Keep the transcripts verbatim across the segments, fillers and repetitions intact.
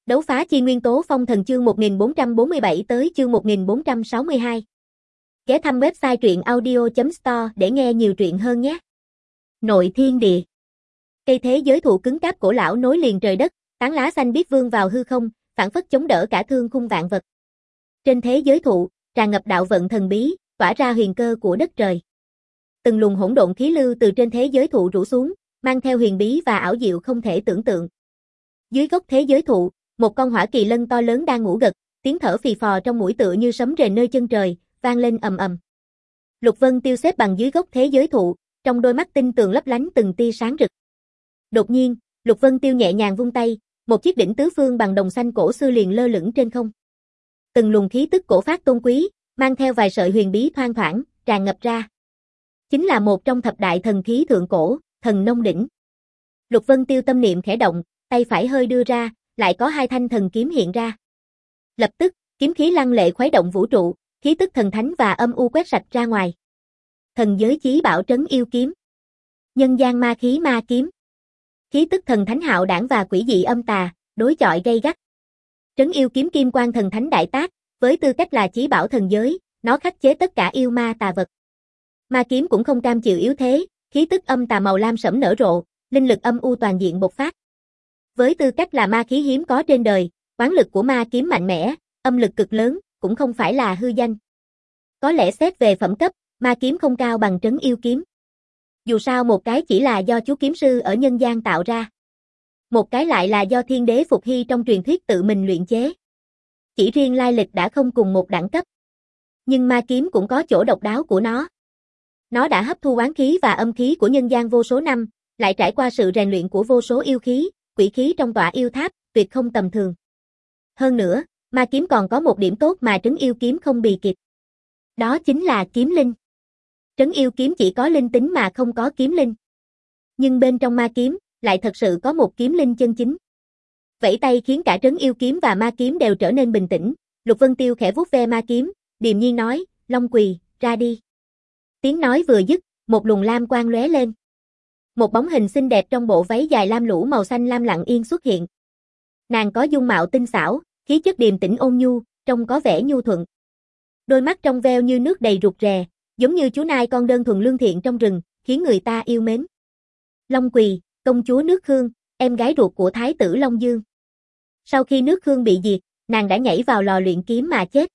Đấu phá chi nguyên tố phong thần chương một nghìn bốn trăm bốn mươi bảy tới chương một nghìn bốn trăm sáu mươi hai. Ghé thăm website truyện audio chấm store để nghe nhiều truyện hơn nhé. Nội thiên địa. Cây thế giới thụ cứng cáp cổ lão nối liền trời đất, tán lá xanh biếc vươn vào hư không, phảng phất chống đỡ cả thương khung vạn vật. Trên thế giới thụ, tràn ngập đạo vận thần bí, tỏa ra huyền cơ của đất trời. Từng luồng hỗn độn khí lưu từ trên thế giới thụ rủ xuống, mang theo huyền bí và ảo diệu không thể tưởng tượng. Dưới gốc thế giới thụ, một con hỏa kỳ lân to lớn đang ngủ gật, tiếng thở phì phò trong mũi tựa như sấm rền nơi chân trời, vang lên ầm ầm. Lục Vân Tiêu xếp bằng dưới gốc thế giới thụ, trong đôi mắt tinh tường lấp lánh từng tia sáng rực. Đột nhiên, Lục Vân Tiêu nhẹ nhàng vung tay, một chiếc đỉnh tứ phương bằng đồng xanh cổ xưa liền lơ lửng trên không. Từng luồng khí tức cổ phát tôn quý, mang theo vài sợi huyền bí thoang thoảng, tràn ngập ra. Chính là một trong thập đại thần khí thượng cổ, Thần Nông Đỉnh. Lục Vân Tiêu tâm niệm khẽ động, tay phải hơi đưa ra, lại có hai thanh thần kiếm hiện ra. Lập tức, kiếm khí lăng lệ khuấy động vũ trụ, khí tức thần thánh và âm u quét sạch ra ngoài. Thần giới chí bảo trấn yêu kiếm. Nhân gian ma khí ma kiếm. Khí tức thần thánh hạo đảng và quỷ dị âm tà, đối chọi gay gắt. Trấn yêu kiếm kim quang thần thánh đại tác, với tư cách là chí bảo thần giới, nó khắc chế tất cả yêu ma tà vật. Ma kiếm cũng không cam chịu yếu thế, khí tức âm tà màu lam sẫm nở rộ, linh lực âm u toàn diện bộc phát. Với tư cách là ma khí hiếm có trên đời, oán lực của ma kiếm mạnh mẽ, âm lực cực lớn, cũng không phải là hư danh. Có lẽ xét về phẩm cấp, ma kiếm không cao bằng trấn yêu kiếm. Dù sao một cái chỉ là do chú kiếm sư ở nhân gian tạo ra. Một cái lại là do thiên đế Phục Hy trong truyền thuyết tự mình luyện chế. Chỉ riêng lai lịch đã không cùng một đẳng cấp. Nhưng ma kiếm cũng có chỗ độc đáo của nó. Nó đã hấp thu oán khí và âm khí của nhân gian vô số năm, lại trải qua sự rèn luyện của vô số yêu khí, quỷ khí trong tọa yêu tháp, tuyệt không tầm thường. Hơn nữa, ma kiếm còn có một điểm tốt mà trấn yêu kiếm không bì kịp. Đó chính là kiếm linh. Trấn yêu kiếm chỉ có linh tính mà không có kiếm linh. Nhưng bên trong ma kiếm, lại thật sự có một kiếm linh chân chính. Vẫy tay khiến cả trấn yêu kiếm và ma kiếm đều trở nên bình tĩnh, Lục Vân Tiêu khẽ vuốt ve ma kiếm, điềm nhiên nói, Long Quỳ, ra đi. Tiếng nói vừa dứt, một luồng lam quang lóe lên. Một bóng hình xinh đẹp trong bộ váy dài lam lũ màu xanh lam lặng yên xuất hiện. Nàng có dung mạo tinh xảo, khí chất điềm tĩnh ôn nhu, trông có vẻ nhu thuận. Đôi mắt trong veo như nước đầy rụt rè, giống như chú nai con đơn thuần lương thiện trong rừng, khiến người ta yêu mến. Long Quỳ, công chúa nước Khương, em gái ruột của Thái tử Long Dương. Sau khi nước Khương bị diệt, nàng đã nhảy vào lò luyện kiếm mà chết.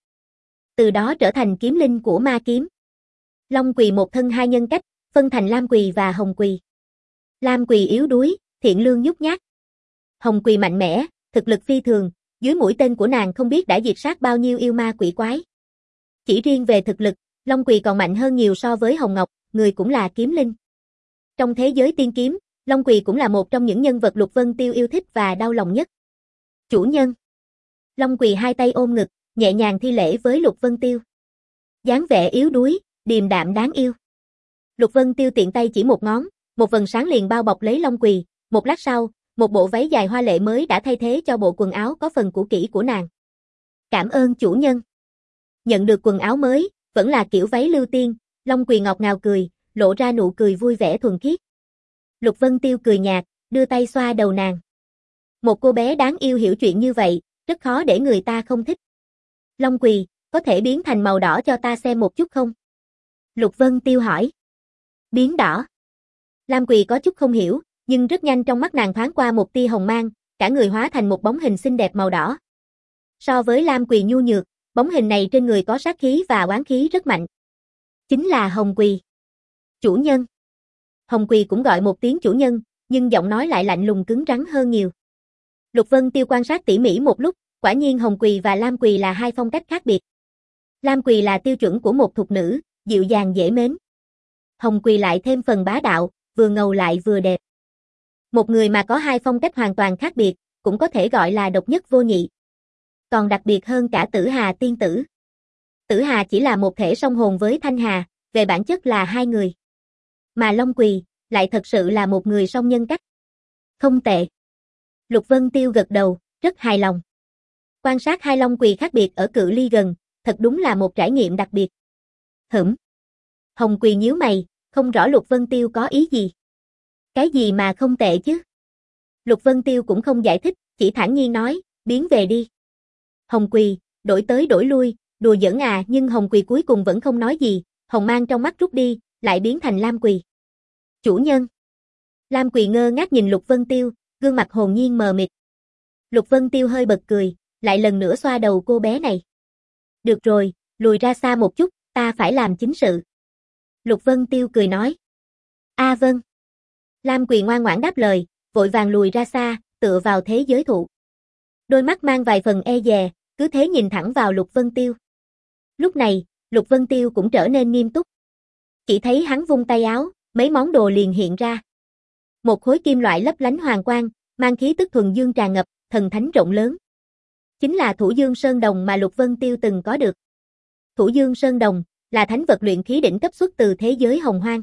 Từ đó trở thành kiếm linh của ma kiếm. Long Quỳ một thân hai nhân cách, phân thành Lam Quỳ và Hồng Quỳ. Lam Quỳ yếu đuối, thiện lương nhút nhát. Hồng Quỳ mạnh mẽ, thực lực phi thường, dưới mũi tên của nàng không biết đã diệt sát bao nhiêu yêu ma quỷ quái. Chỉ riêng về thực lực, Long Quỳ còn mạnh hơn nhiều so với Hồng Ngọc, người cũng là kiếm linh. Trong thế giới tiên kiếm, Long Quỳ cũng là một trong những nhân vật Lục Vân Tiêu yêu thích và đau lòng nhất. Chủ nhân. Long Quỳ hai tay ôm ngực, nhẹ nhàng thi lễ với Lục Vân Tiêu. Dáng vẻ yếu đuối, điềm đạm đáng yêu. Lục Vân Tiêu tiện tay chỉ một ngón, một vầng sáng liền bao bọc lấy Long Quỳ, một lát sau, một bộ váy dài hoa lệ mới đã thay thế cho bộ quần áo có phần cũ kỹ của nàng. Cảm ơn chủ nhân. Nhận được quần áo mới, vẫn là kiểu váy lưu tiên, Long Quỳ ngọt ngào cười, lộ ra nụ cười vui vẻ thuần khiết. Lục Vân Tiêu cười nhạt, đưa tay xoa đầu nàng. Một cô bé đáng yêu hiểu chuyện như vậy, rất khó để người ta không thích. Long Quỳ, có thể biến thành màu đỏ cho ta xem một chút không? Lục Vân Tiêu hỏi. Biến đỏ. Lam Quỳ có chút không hiểu, nhưng rất nhanh trong mắt nàng thoáng qua một tia hồng mang, cả người hóa thành một bóng hình xinh đẹp màu đỏ. So với Lam Quỳ nhu nhược, bóng hình này trên người có sát khí và oán khí rất mạnh. Chính là Hồng Quỳ. Chủ nhân. Hồng Quỳ cũng gọi một tiếng chủ nhân, nhưng giọng nói lại lạnh lùng cứng rắn hơn nhiều. Lục Vân Tiêu quan sát tỉ mỉ một lúc, quả nhiên Hồng Quỳ và Lam Quỳ là hai phong cách khác biệt. Lam Quỳ là tiêu chuẩn của một thục nữ, dịu dàng dễ mến. Hồng Quỳ lại thêm phần bá đạo, vừa ngầu lại vừa đẹp. Một người mà có hai phong cách hoàn toàn khác biệt, cũng có thể gọi là độc nhất vô nhị. Còn đặc biệt hơn cả Tử Hà tiên tử. Tử Hà chỉ là một thể song hồn với Thanh Hà, về bản chất là hai người. Mà Long Quỳ, lại thật sự là một người song nhân cách. Không tệ. Lục Vân Tiêu gật đầu, rất hài lòng. Quan sát hai Long Quỳ khác biệt ở cự ly gần, thật đúng là một trải nghiệm đặc biệt. Hửm. Hồng Quỳ nhíu mày, không rõ Lục Vân Tiêu có ý gì. Cái gì mà không tệ chứ? Lục Vân Tiêu cũng không giải thích, chỉ thản nhiên nói, biến về đi. Hồng Quỳ, đổi tới đổi lui, đùa giỡn à, nhưng Hồng Quỳ cuối cùng vẫn không nói gì, hồng mang trong mắt rút đi, lại biến thành Lam Quỳ. Chủ nhân. Lam Quỳ ngơ ngác nhìn Lục Vân Tiêu, gương mặt hồn nhiên mờ mịt. Lục Vân Tiêu hơi bật cười, lại lần nữa xoa đầu cô bé này. Được rồi, lùi ra xa một chút, ta phải làm chính sự. Lục Vân Tiêu cười nói. A vâng. Lam Quỳ ngoan ngoãn đáp lời, vội vàng lùi ra xa, tựa vào thế giới thụ. Đôi mắt mang vài phần e dè, cứ thế nhìn thẳng vào Lục Vân Tiêu. Lúc này, Lục Vân Tiêu cũng trở nên nghiêm túc. Chỉ thấy hắn vung tay áo, mấy món đồ liền hiện ra. Một khối kim loại lấp lánh hoàng quang, mang khí tức thuần dương tràn ngập, thần thánh rộng lớn. Chính là Thủ Dương Sơn Đồng mà Lục Vân Tiêu từng có được. Thủ Dương Sơn Đồng là thánh vật luyện khí đỉnh cấp xuất từ thế giới hồng hoang.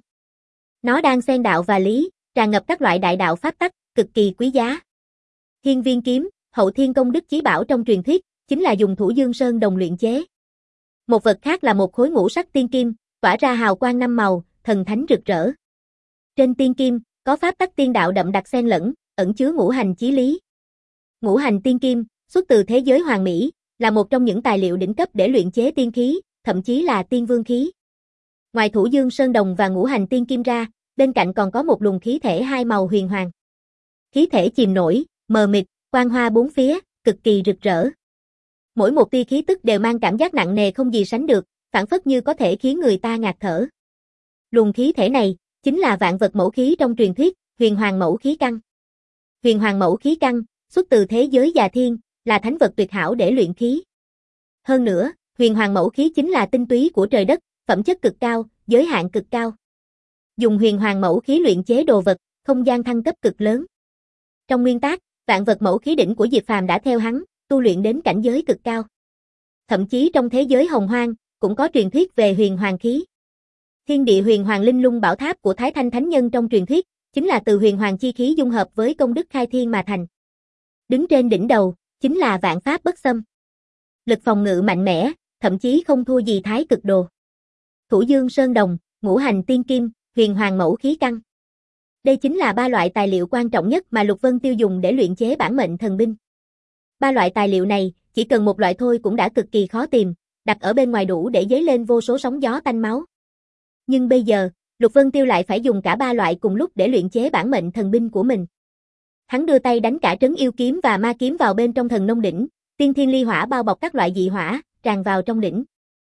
Nó đang xen đạo và lý, tràn ngập các loại đại đạo pháp tắc, cực kỳ quý giá. Hiên Viên kiếm, hậu thiên công đức chí bảo trong truyền thuyết, chính là dùng Thủ Dương Sơn Đồng luyện chế. Một vật khác là một khối ngũ sắc tiên kim, tỏa ra hào quang năm màu, thần thánh rực rỡ. Trên tiên kim, có pháp tắc tiên đạo đậm đặc xen lẫn, ẩn chứa ngũ hành chí lý. Ngũ hành tiên kim, xuất từ thế giới hoàng mỹ, là một trong những tài liệu đỉnh cấp để luyện chế tiên khí, thậm chí là tiên vương khí. Ngoài Thủ Dương Sơn Đồng và ngũ hành tiên kim ra, bên cạnh còn có một luồng khí thể hai màu huyền hoàng. Khí thể chìm nổi, mờ mịt, quang hoa bốn phía, cực kỳ rực rỡ. Mỗi một tia khí tức đều mang cảm giác nặng nề không gì sánh được, phảng phất như có thể khiến người ta ngạt thở. Luồng khí thể này chính là vạn vật mẫu khí trong truyền thuyết, Huyền Hoàng Mẫu Khí Căn. Huyền Hoàng Mẫu Khí Căn, xuất từ thế giới già thiên, là thánh vật tuyệt hảo để luyện khí. Hơn nữa, Huyền Hoàng Mẫu Khí chính là tinh túy của trời đất, phẩm chất cực cao, giới hạn cực cao. Dùng Huyền Hoàng Mẫu Khí luyện chế đồ vật, không gian thăng cấp cực lớn. Trong nguyên tác, vạn vật mẫu khí đỉnh của Diệp Phàm đã theo hắn, tu luyện đến cảnh giới cực cao. Thậm chí trong thế giới hồng hoang, cũng có truyền thuyết về huyền hoàng khí. Thiên địa huyền hoàng linh lung bảo tháp của Thái Thanh Thánh Nhân trong truyền thuyết, chính là từ huyền hoàng chi khí dung hợp với công đức khai thiên mà thành. Đứng trên đỉnh đầu, chính là vạn pháp bất xâm. Lực phòng ngự mạnh mẽ, thậm chí không thua gì Thái Cực Đồ. Thủ Dương Sơn Đồng, ngũ hành tiên kim, huyền hoàng mẫu khí căn. Đây chính là ba loại tài liệu quan trọng nhất mà Lục Vân Tiêu dùng để luyện chế bản mệnh thần binh. Ba loại tài liệu này, chỉ cần một loại thôi cũng đã cực kỳ khó tìm, đặt ở bên ngoài đủ để dấy lên vô số sóng gió tanh máu. Nhưng bây giờ, Lục Vân Tiêu lại phải dùng cả ba loại cùng lúc để luyện chế bản mệnh thần binh của mình. Hắn đưa tay đánh cả trấn yêu kiếm và ma kiếm vào bên trong thần nông đỉnh, tiên thiên ly hỏa bao bọc các loại dị hỏa, tràn vào trong đỉnh.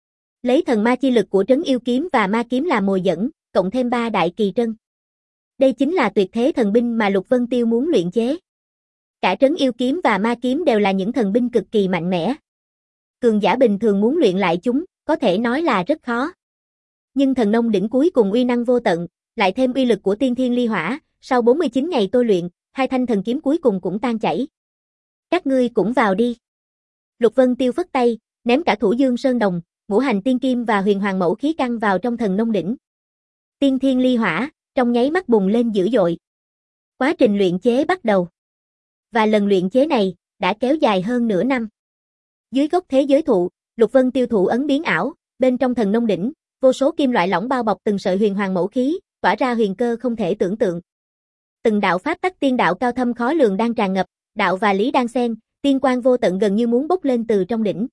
Lấy thần ma chi lực của trấn yêu kiếm và ma kiếm làm mồi dẫn, cộng thêm ba đại kỳ trân. Đây chính là tuyệt thế thần binh mà Lục Vân Tiêu muốn luyện chế. Cả trấn yêu kiếm và ma kiếm đều là những thần binh cực kỳ mạnh mẽ. Cường giả bình thường muốn luyện lại chúng, có thể nói là rất khó. Nhưng thần nông đỉnh cuối cùng uy năng vô tận, lại thêm uy lực của tiên thiên ly hỏa, sau bốn mươi chín ngày tôi luyện, hai thanh thần kiếm cuối cùng cũng tan chảy. Các ngươi cũng vào đi. Lục Vân Tiêu phất tay, ném cả Thủ Dương Sơn Đồng, ngũ hành tiên kim và huyền hoàng mẫu khí căn vào trong thần nông đỉnh. Tiên thiên ly hỏa, trong nháy mắt bùng lên dữ dội. Quá trình luyện chế bắt đầu. Và lần luyện chế này, đã kéo dài hơn nửa năm. Dưới gốc thế giới thụ, Lục Vân Tiêu thụ ấn biến ảo, bên trong thần nông đỉnh, vô số kim loại lỏng bao bọc từng sợi huyền hoàng mẫu khí, tỏa ra huyền cơ không thể tưởng tượng. Từng đạo pháp tắc tiên đạo cao thâm khó lường đang tràn ngập, đạo và lý đang xen, tiên quang vô tận gần như muốn bốc lên từ trong đỉnh.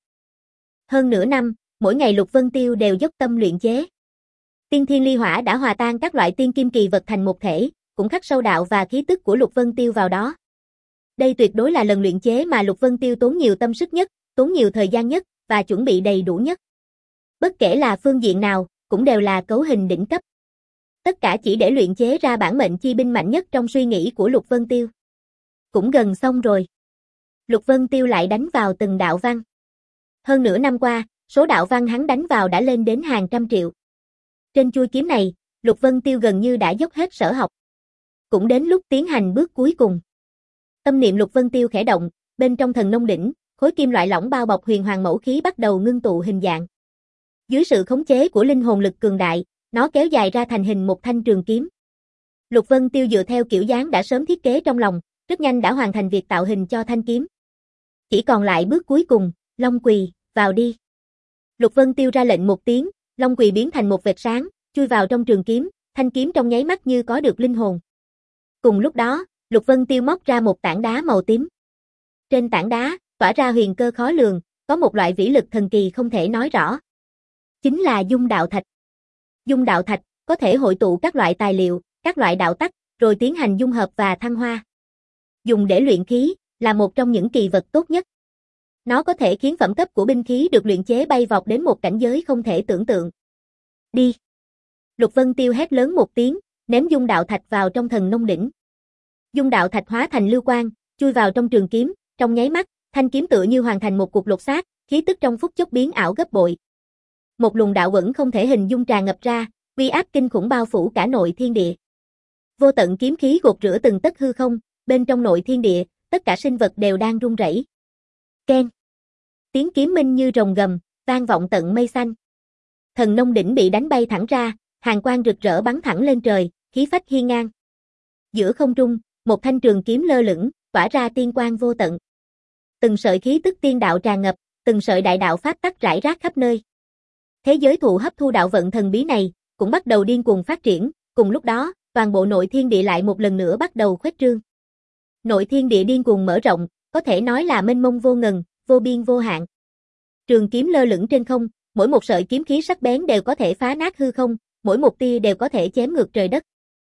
Hơn nửa năm, mỗi ngày Lục Vân Tiêu đều dốc tâm luyện chế. Tiên thiên ly hỏa đã hòa tan các loại tiên kim kỳ vật thành một thể, cũng khắc sâu đạo và khí tức của Lục Vân Tiêu vào đó. Đây tuyệt đối là lần luyện chế mà Lục Vân Tiêu tốn nhiều tâm sức nhất, tốn nhiều thời gian nhất, và chuẩn bị đầy đủ nhất. Bất kể là phương diện nào, cũng đều là cấu hình đỉnh cấp. Tất cả chỉ để luyện chế ra bản mệnh chi binh mạnh nhất trong suy nghĩ của Lục Vân Tiêu. Cũng gần xong rồi. Lục Vân Tiêu lại đánh vào từng đạo văn. Hơn nửa năm qua, số đạo văn hắn đánh vào đã lên đến hàng trăm triệu. Trên chuôi kiếm này, Lục Vân Tiêu gần như đã dốc hết sở học. Cũng đến lúc tiến hành bước cuối cùng. Tâm niệm Lục Vân Tiêu khẽ động, bên trong thần nông đỉnh, khối kim loại lỏng bao bọc huyền hoàng mẫu khí bắt đầu ngưng tụ hình dạng. Dưới sự khống chế của linh hồn lực cường đại, nó kéo dài ra thành hình một thanh trường kiếm. Lục Vân Tiêu dựa theo kiểu dáng đã sớm thiết kế trong lòng, rất nhanh đã hoàn thành việc tạo hình cho thanh kiếm. Chỉ còn lại bước cuối cùng, Long Quỳ, vào đi. Lục Vân Tiêu ra lệnh một tiếng, Long Quỳ biến thành một vệt sáng, chui vào trong trường kiếm, thanh kiếm trong nháy mắt như có được linh hồn. Cùng lúc đó, Lục Vân Tiêu móc ra một tảng đá màu tím. Trên tảng đá, tỏa ra huyền cơ khó lường, có một loại vĩ lực thần kỳ không thể nói rõ. Chính là dung đạo thạch. Dung đạo thạch có thể hội tụ các loại tài liệu, các loại đạo tắc, rồi tiến hành dung hợp và thăng hoa. Dùng để luyện khí, là một trong những kỳ vật tốt nhất. Nó có thể khiến phẩm cấp của binh khí được luyện chế bay vọt đến một cảnh giới không thể tưởng tượng. Đi! Lục Vân Tiêu hét lớn một tiếng, ném dung đạo thạch vào trong thần nông đỉnh. Dung đạo thạch hóa thành lưu quang, chui vào trong trường kiếm, trong nháy mắt, thanh kiếm tựa như hoàn thành một cuộc lột xác, khí tức trong phút chốc biến ảo gấp bội. Một luồng đạo uẩn không thể hình dung tràn ngập ra, uy áp kinh khủng bao phủ cả nội thiên địa. Vô tận kiếm khí gột rửa từng tấc hư không, bên trong nội thiên địa, tất cả sinh vật đều đang run rẩy. Keng! Tiếng kiếm minh như rồng gầm, vang vọng tận mây xanh. Thần nông đỉnh bị đánh bay thẳng ra, hàn quang rực rỡ bắn thẳng lên trời, khí phách hiên ngang. Giữa không trung, một thanh trường kiếm lơ lửng, tỏa ra tiên quang vô tận. Từng sợi khí tức tiên đạo tràn ngập, từng sợi đại đạo pháp tắc rải rác khắp nơi. Thế giới thụ hấp thu đạo vận thần bí này, cũng bắt đầu điên cuồng phát triển, cùng lúc đó, toàn bộ nội thiên địa lại một lần nữa bắt đầu khuếch trương. Nội thiên địa điên cuồng mở rộng, có thể nói là mênh mông vô ngần, vô biên vô hạn. Trường kiếm lơ lửng trên không, mỗi một sợi kiếm khí sắc bén đều có thể phá nát hư không, mỗi một tia đều có thể chém ngược trời đất.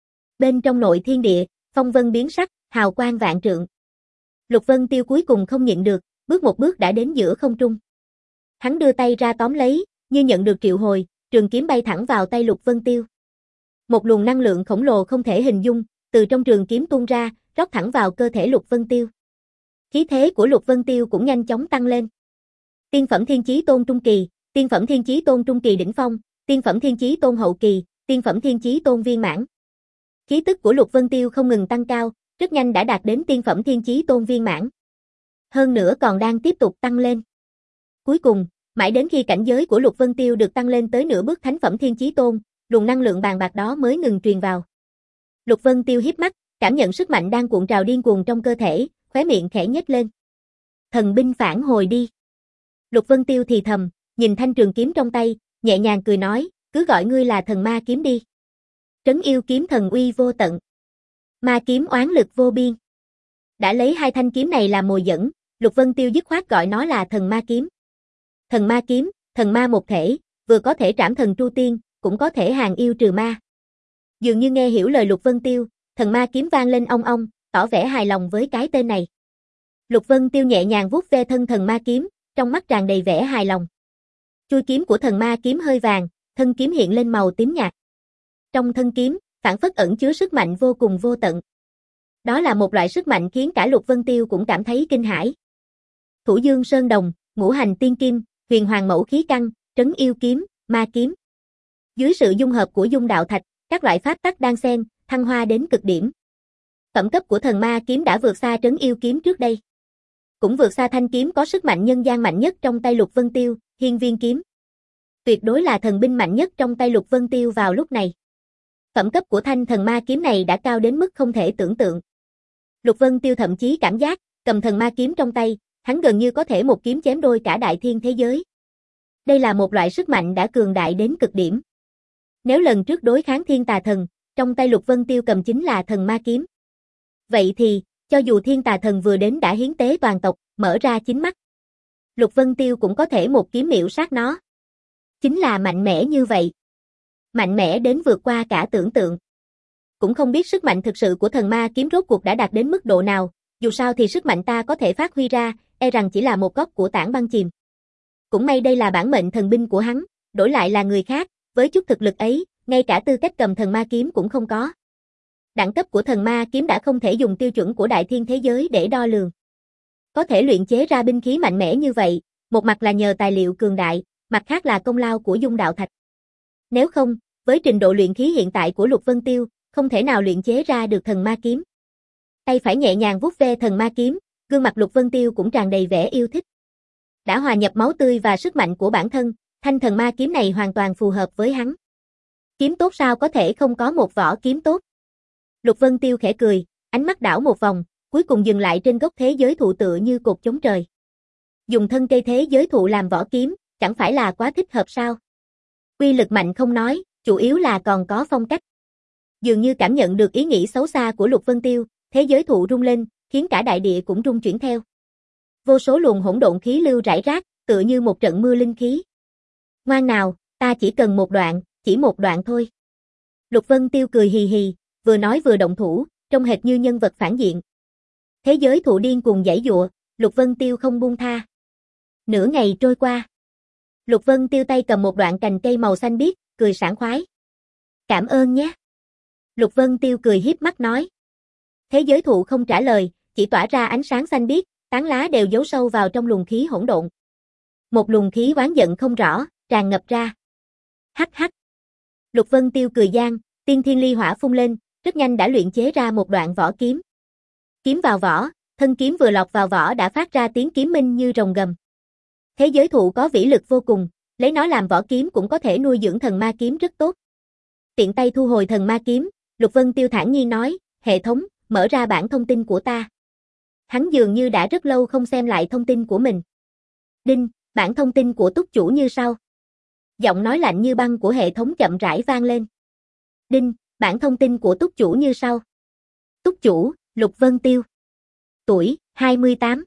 Bên trong nội thiên địa, phong vân biến sắc, hào quang vạn trượng. Lục Vân Tiêu cuối cùng không nhịn được, bước một bước đã đến giữa không trung. Hắn đưa tay ra tóm lấy, như nhận được triệu hồi, trường kiếm bay thẳng vào tay Lục Vân Tiêu. Một luồng năng lượng khổng lồ không thể hình dung, từ trong trường kiếm tuôn ra, rót thẳng vào cơ thể Lục Vân Tiêu. Khí thế của Lục Vân Tiêu cũng nhanh chóng tăng lên. Tiên phẩm thiên chí tôn trung kỳ, tiên phẩm thiên chí tôn trung kỳ đỉnh phong, tiên phẩm thiên chí tôn hậu kỳ, tiên phẩm thiên chí tôn viên mãn. Khí tức của Lục Vân Tiêu không ngừng tăng cao, rất nhanh đã đạt đến tiên phẩm thiên chí tôn viên mãn. Hơn nữa còn đang tiếp tục tăng lên. Cuối cùng, mãi đến khi cảnh giới của Lục Vân Tiêu được tăng lên tới nửa bước thánh phẩm thiên chí tôn, luồng năng lượng bàn bạc đó mới ngừng truyền vào. Lục Vân Tiêu híp mắt, cảm nhận sức mạnh đang cuộn trào điên cuồng trong cơ thể, khóe miệng khẽ nhếch lên. Thần binh phản hồi đi. Lục Vân Tiêu thì thầm, nhìn thanh trường kiếm trong tay, nhẹ nhàng cười nói, cứ gọi ngươi là thần ma kiếm đi. Trấn yêu kiếm thần uy vô tận. Ma kiếm oán lực vô biên. Đã lấy hai thanh kiếm này làm mồi dẫn, Lục Vân Tiêu dứt khoát gọi nó là thần ma kiếm. Thần ma kiếm, thần ma một thể, vừa có thể trảm thần tru tiên, cũng có thể hàng yêu trừ ma. Dường như nghe hiểu lời Lục Vân Tiêu, thần ma kiếm vang lên ong ong, tỏ vẻ hài lòng với cái tên này. Lục Vân Tiêu nhẹ nhàng vuốt ve thân thần ma kiếm, trong mắt tràn đầy vẻ hài lòng. Chuôi kiếm của thần ma kiếm hơi vàng, thân kiếm hiện lên màu tím nhạt. Trong thân kiếm, phảng phất ẩn chứa sức mạnh vô cùng vô tận. Đó là một loại sức mạnh khiến cả Lục Vân Tiêu cũng cảm thấy kinh hãi. Thủ Dương Sơn Đồng, Ngũ Hành Tiên Kim, Huyền Hoàng Mẫu Khí Căn, Trấn Yêu Kiếm, Ma Kiếm. Dưới sự dung hợp của dung đạo thạch, các loại pháp tắc đan xen, thăng hoa đến cực điểm. Phẩm cấp của thần ma kiếm đã vượt xa Trấn Yêu Kiếm trước đây. Cũng vượt xa thanh kiếm có sức mạnh nhân gian mạnh nhất trong tay Lục Vân Tiêu, Hiên Viên Kiếm. Tuyệt đối là thần binh mạnh nhất trong tay Lục Vân Tiêu vào lúc này. Phẩm cấp của thanh thần ma kiếm này đã cao đến mức không thể tưởng tượng. Lục Vân Tiêu thậm chí cảm giác, cầm thần ma kiếm trong tay, hắn gần như có thể một kiếm chém đôi cả đại thiên thế giới. Đây là một loại sức mạnh đã cường đại đến cực điểm. Nếu lần trước đối kháng thiên tà thần, trong tay Lục Vân Tiêu cầm chính là thần ma kiếm. Vậy thì, cho dù thiên tà thần vừa đến đã hiến tế toàn tộc, mở ra chính mắt, Lục Vân Tiêu cũng có thể một kiếm miểu sát nó. Chính là mạnh mẽ như vậy. Mạnh mẽ đến vượt qua cả tưởng tượng. Cũng không biết sức mạnh thực sự của thần ma kiếm rốt cuộc đã đạt đến mức độ nào, dù sao thì sức mạnh ta có thể phát huy ra, e rằng chỉ là một góc của tảng băng chìm. Cũng may đây là bản mệnh thần binh của hắn, đổi lại là người khác, với chút thực lực ấy, ngay cả tư cách cầm thần ma kiếm cũng không có. Đẳng cấp của thần ma kiếm đã không thể dùng tiêu chuẩn của đại thiên thế giới để đo lường. Có thể luyện chế ra binh khí mạnh mẽ như vậy, một mặt là nhờ tài liệu cường đại, mặt khác là công lao của dung đạo thạch. Nếu không, với trình độ luyện khí hiện tại của Lục Vân Tiêu, không thể nào luyện chế ra được thần ma kiếm. Tay phải nhẹ nhàng vuốt ve thần ma kiếm, gương mặt Lục Vân Tiêu cũng tràn đầy vẻ yêu thích. Đã hòa nhập máu tươi và sức mạnh của bản thân, thanh thần ma kiếm này hoàn toàn phù hợp với hắn. Kiếm tốt sao có thể không có một vỏ kiếm tốt? Lục Vân Tiêu khẽ cười, ánh mắt đảo một vòng, cuối cùng dừng lại trên gốc thế giới thụ tựa như cột chống trời. Dùng thân cây thế giới thụ làm vỏ kiếm, chẳng phải là quá thích hợp sao? Uy lực mạnh không nói, chủ yếu là còn có phong cách. Dường như cảm nhận được ý nghĩ xấu xa của Lục Vân Tiêu, thế giới thụ rung lên, khiến cả đại địa cũng rung chuyển theo. Vô số luồng hỗn độn khí lưu rải rác, tựa như một trận mưa linh khí. Ngoan nào, ta chỉ cần một đoạn, chỉ một đoạn thôi. Lục Vân Tiêu cười hì hì, vừa nói vừa động thủ, trông hệt như nhân vật phản diện. Thế giới thụ điên cùng giãy giụa, Lục Vân Tiêu không buông tha. Nửa ngày trôi qua. Lục Vân Tiêu tay cầm một đoạn cành cây màu xanh biếc, cười sảng khoái. Cảm ơn nhé. Lục Vân Tiêu cười hiếp mắt nói. Thế giới thụ không trả lời, chỉ tỏa ra ánh sáng xanh biếc, tán lá đều giấu sâu vào trong luồng khí hỗn độn. Một luồng khí oán giận không rõ, tràn ngập ra. Hắc hắc. Lục Vân Tiêu cười gian, tiên thiên ly hỏa phun lên, rất nhanh đã luyện chế ra một đoạn vỏ kiếm. Kiếm vào vỏ, thân kiếm vừa lọt vào vỏ đã phát ra tiếng kiếm minh như rồng gầm. Thế giới thụ có vĩ lực vô cùng, lấy nó làm vỏ kiếm cũng có thể nuôi dưỡng thần ma kiếm rất tốt. Tiện tay thu hồi thần ma kiếm, Lục Vân Tiêu thản nhiên nói, hệ thống, mở ra bảng thông tin của ta. Hắn dường như đã rất lâu không xem lại thông tin của mình. Đinh, bảng thông tin của túc chủ như sau. Giọng nói lạnh như băng của hệ thống chậm rãi vang lên. Đinh, bảng thông tin của túc chủ như sau. Túc chủ, Lục Vân Tiêu. Tuổi, hai mươi tám.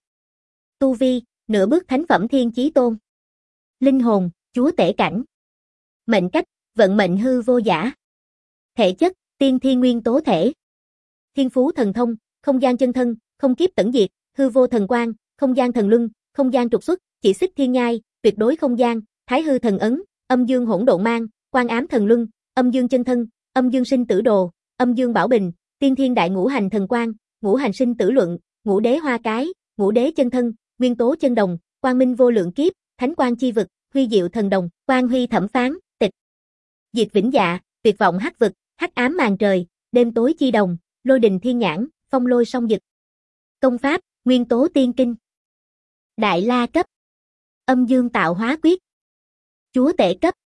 Tu vi, nửa bước thánh phẩm thiên chí tôn. Linh hồn, chúa tể cảnh. Mệnh cách, vận mệnh hư vô giả. Thể chất, tiên thiên nguyên tố thể. Thiên phú thần thông, không gian chân thân, không kiếp tận diệt, hư vô thần quang, không gian thần luân, không gian trục xuất, chỉ xích thiên nhai, tuyệt đối không gian, thái hư thần ấn, âm dương hỗn độn mang, quan ám thần luân, âm dương chân thân, âm dương sinh tử đồ, âm dương bảo bình, tiên thiên đại ngũ hành thần quang, ngũ hành sinh tử luận, ngũ đế hoa cái, ngũ đế chân thân, nguyên tố chân đồng, quang minh vô lượng kiếp, thánh quang chi vực, huy diệu thần đồng, quang huy thẩm phán, tịch. Diệt vĩnh dạ, tuyệt vọng hắc vực, hắc ám màn trời, đêm tối chi đồng, lôi đình thiên nhãn, phong lôi song dực. Công pháp, nguyên tố tiên kinh. Đại la cấp. Âm dương tạo hóa quyết. Chúa tể cấp.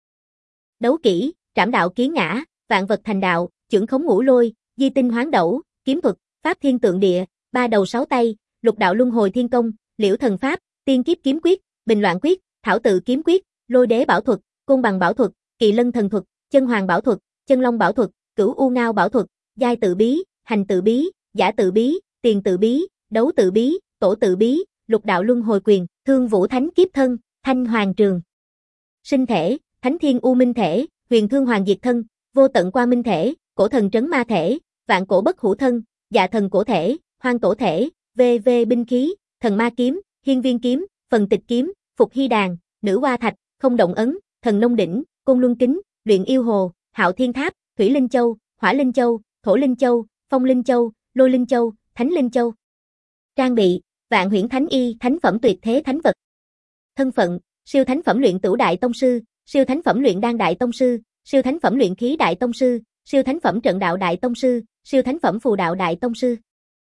Đấu kỹ, trảm đạo kiến ngã, vạn vật thành đạo, chưởng khống ngũ lôi, di tinh hoán đẩu, kiếm thuật, pháp thiên tượng địa, ba đầu sáu tay, lục đạo luân hồi thiên công, liễu thần pháp, tiên kiếp kiếm quyết, bình loạn quyết, thảo tự kiếm quyết, lôi đế bảo thuật, côn bằng bảo thuật, kỳ lân thần thuật, chân hoàng bảo thuật, chân long bảo thuật, cửu u ngao bảo thuật, giai tự bí, hành tự bí, giả tự bí, tiền tự bí, đấu tự bí, tổ tự bí, lục đạo luân hồi quyền, thương vũ thánh kiếp thân, thanh hoàng trường. Sinh thể, thánh thiên u minh thể, huyền thương hoàng diệt thân, vô tận qua minh thể, cổ thần trấn ma thể, vạn cổ bất hủ thân, dạ thần cổ thể, hoang tổ thể, vê vê binh khí, thần ma kiếm, hiên viên kiếm, phần tịch kiếm, phục hy đàn, nữ hoa thạch, không động ấn, thần nông đỉnh, côn luân kính, luyện yêu hồ, hạo thiên tháp, thủy linh châu, hỏa linh châu, thổ linh châu, phong linh châu, lôi linh châu, thánh linh châu. Trang bị, vạn huyễn thánh y, thánh phẩm tuyệt thế thánh vật. Thân phận, siêu thánh phẩm luyện tửu đại tông sư, siêu thánh phẩm luyện đan đại tông sư, siêu thánh phẩm luyện khí đại tông sư, siêu thánh phẩm trận đạo đại tông sư, siêu thánh phẩm phù đạo đại tông sư.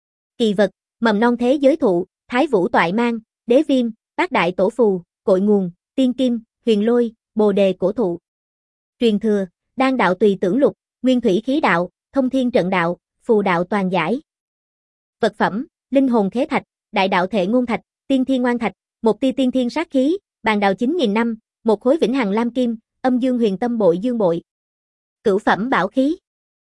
Kỳ vật, mầm non thế giới thụ, thái vũ toại mang, đế viêm, bát đại tổ phù, cội nguồn, tiên kim, huyền lôi, bồ đề cổ thụ. Truyền thừa, đan đạo tùy tưởng lục, nguyên thủy khí đạo, thông thiên trận đạo, phù đạo toàn giải. Vật phẩm, linh hồn khế thạch, đại đạo thể ngôn thạch, tiên thiên ngoan thạch, một tia tiên thiên sát khí, bàn đào chín nghìn năm, một khối vĩnh hằng lam kim, âm dương huyền tâm bội dương bội. Cửu phẩm bảo khí.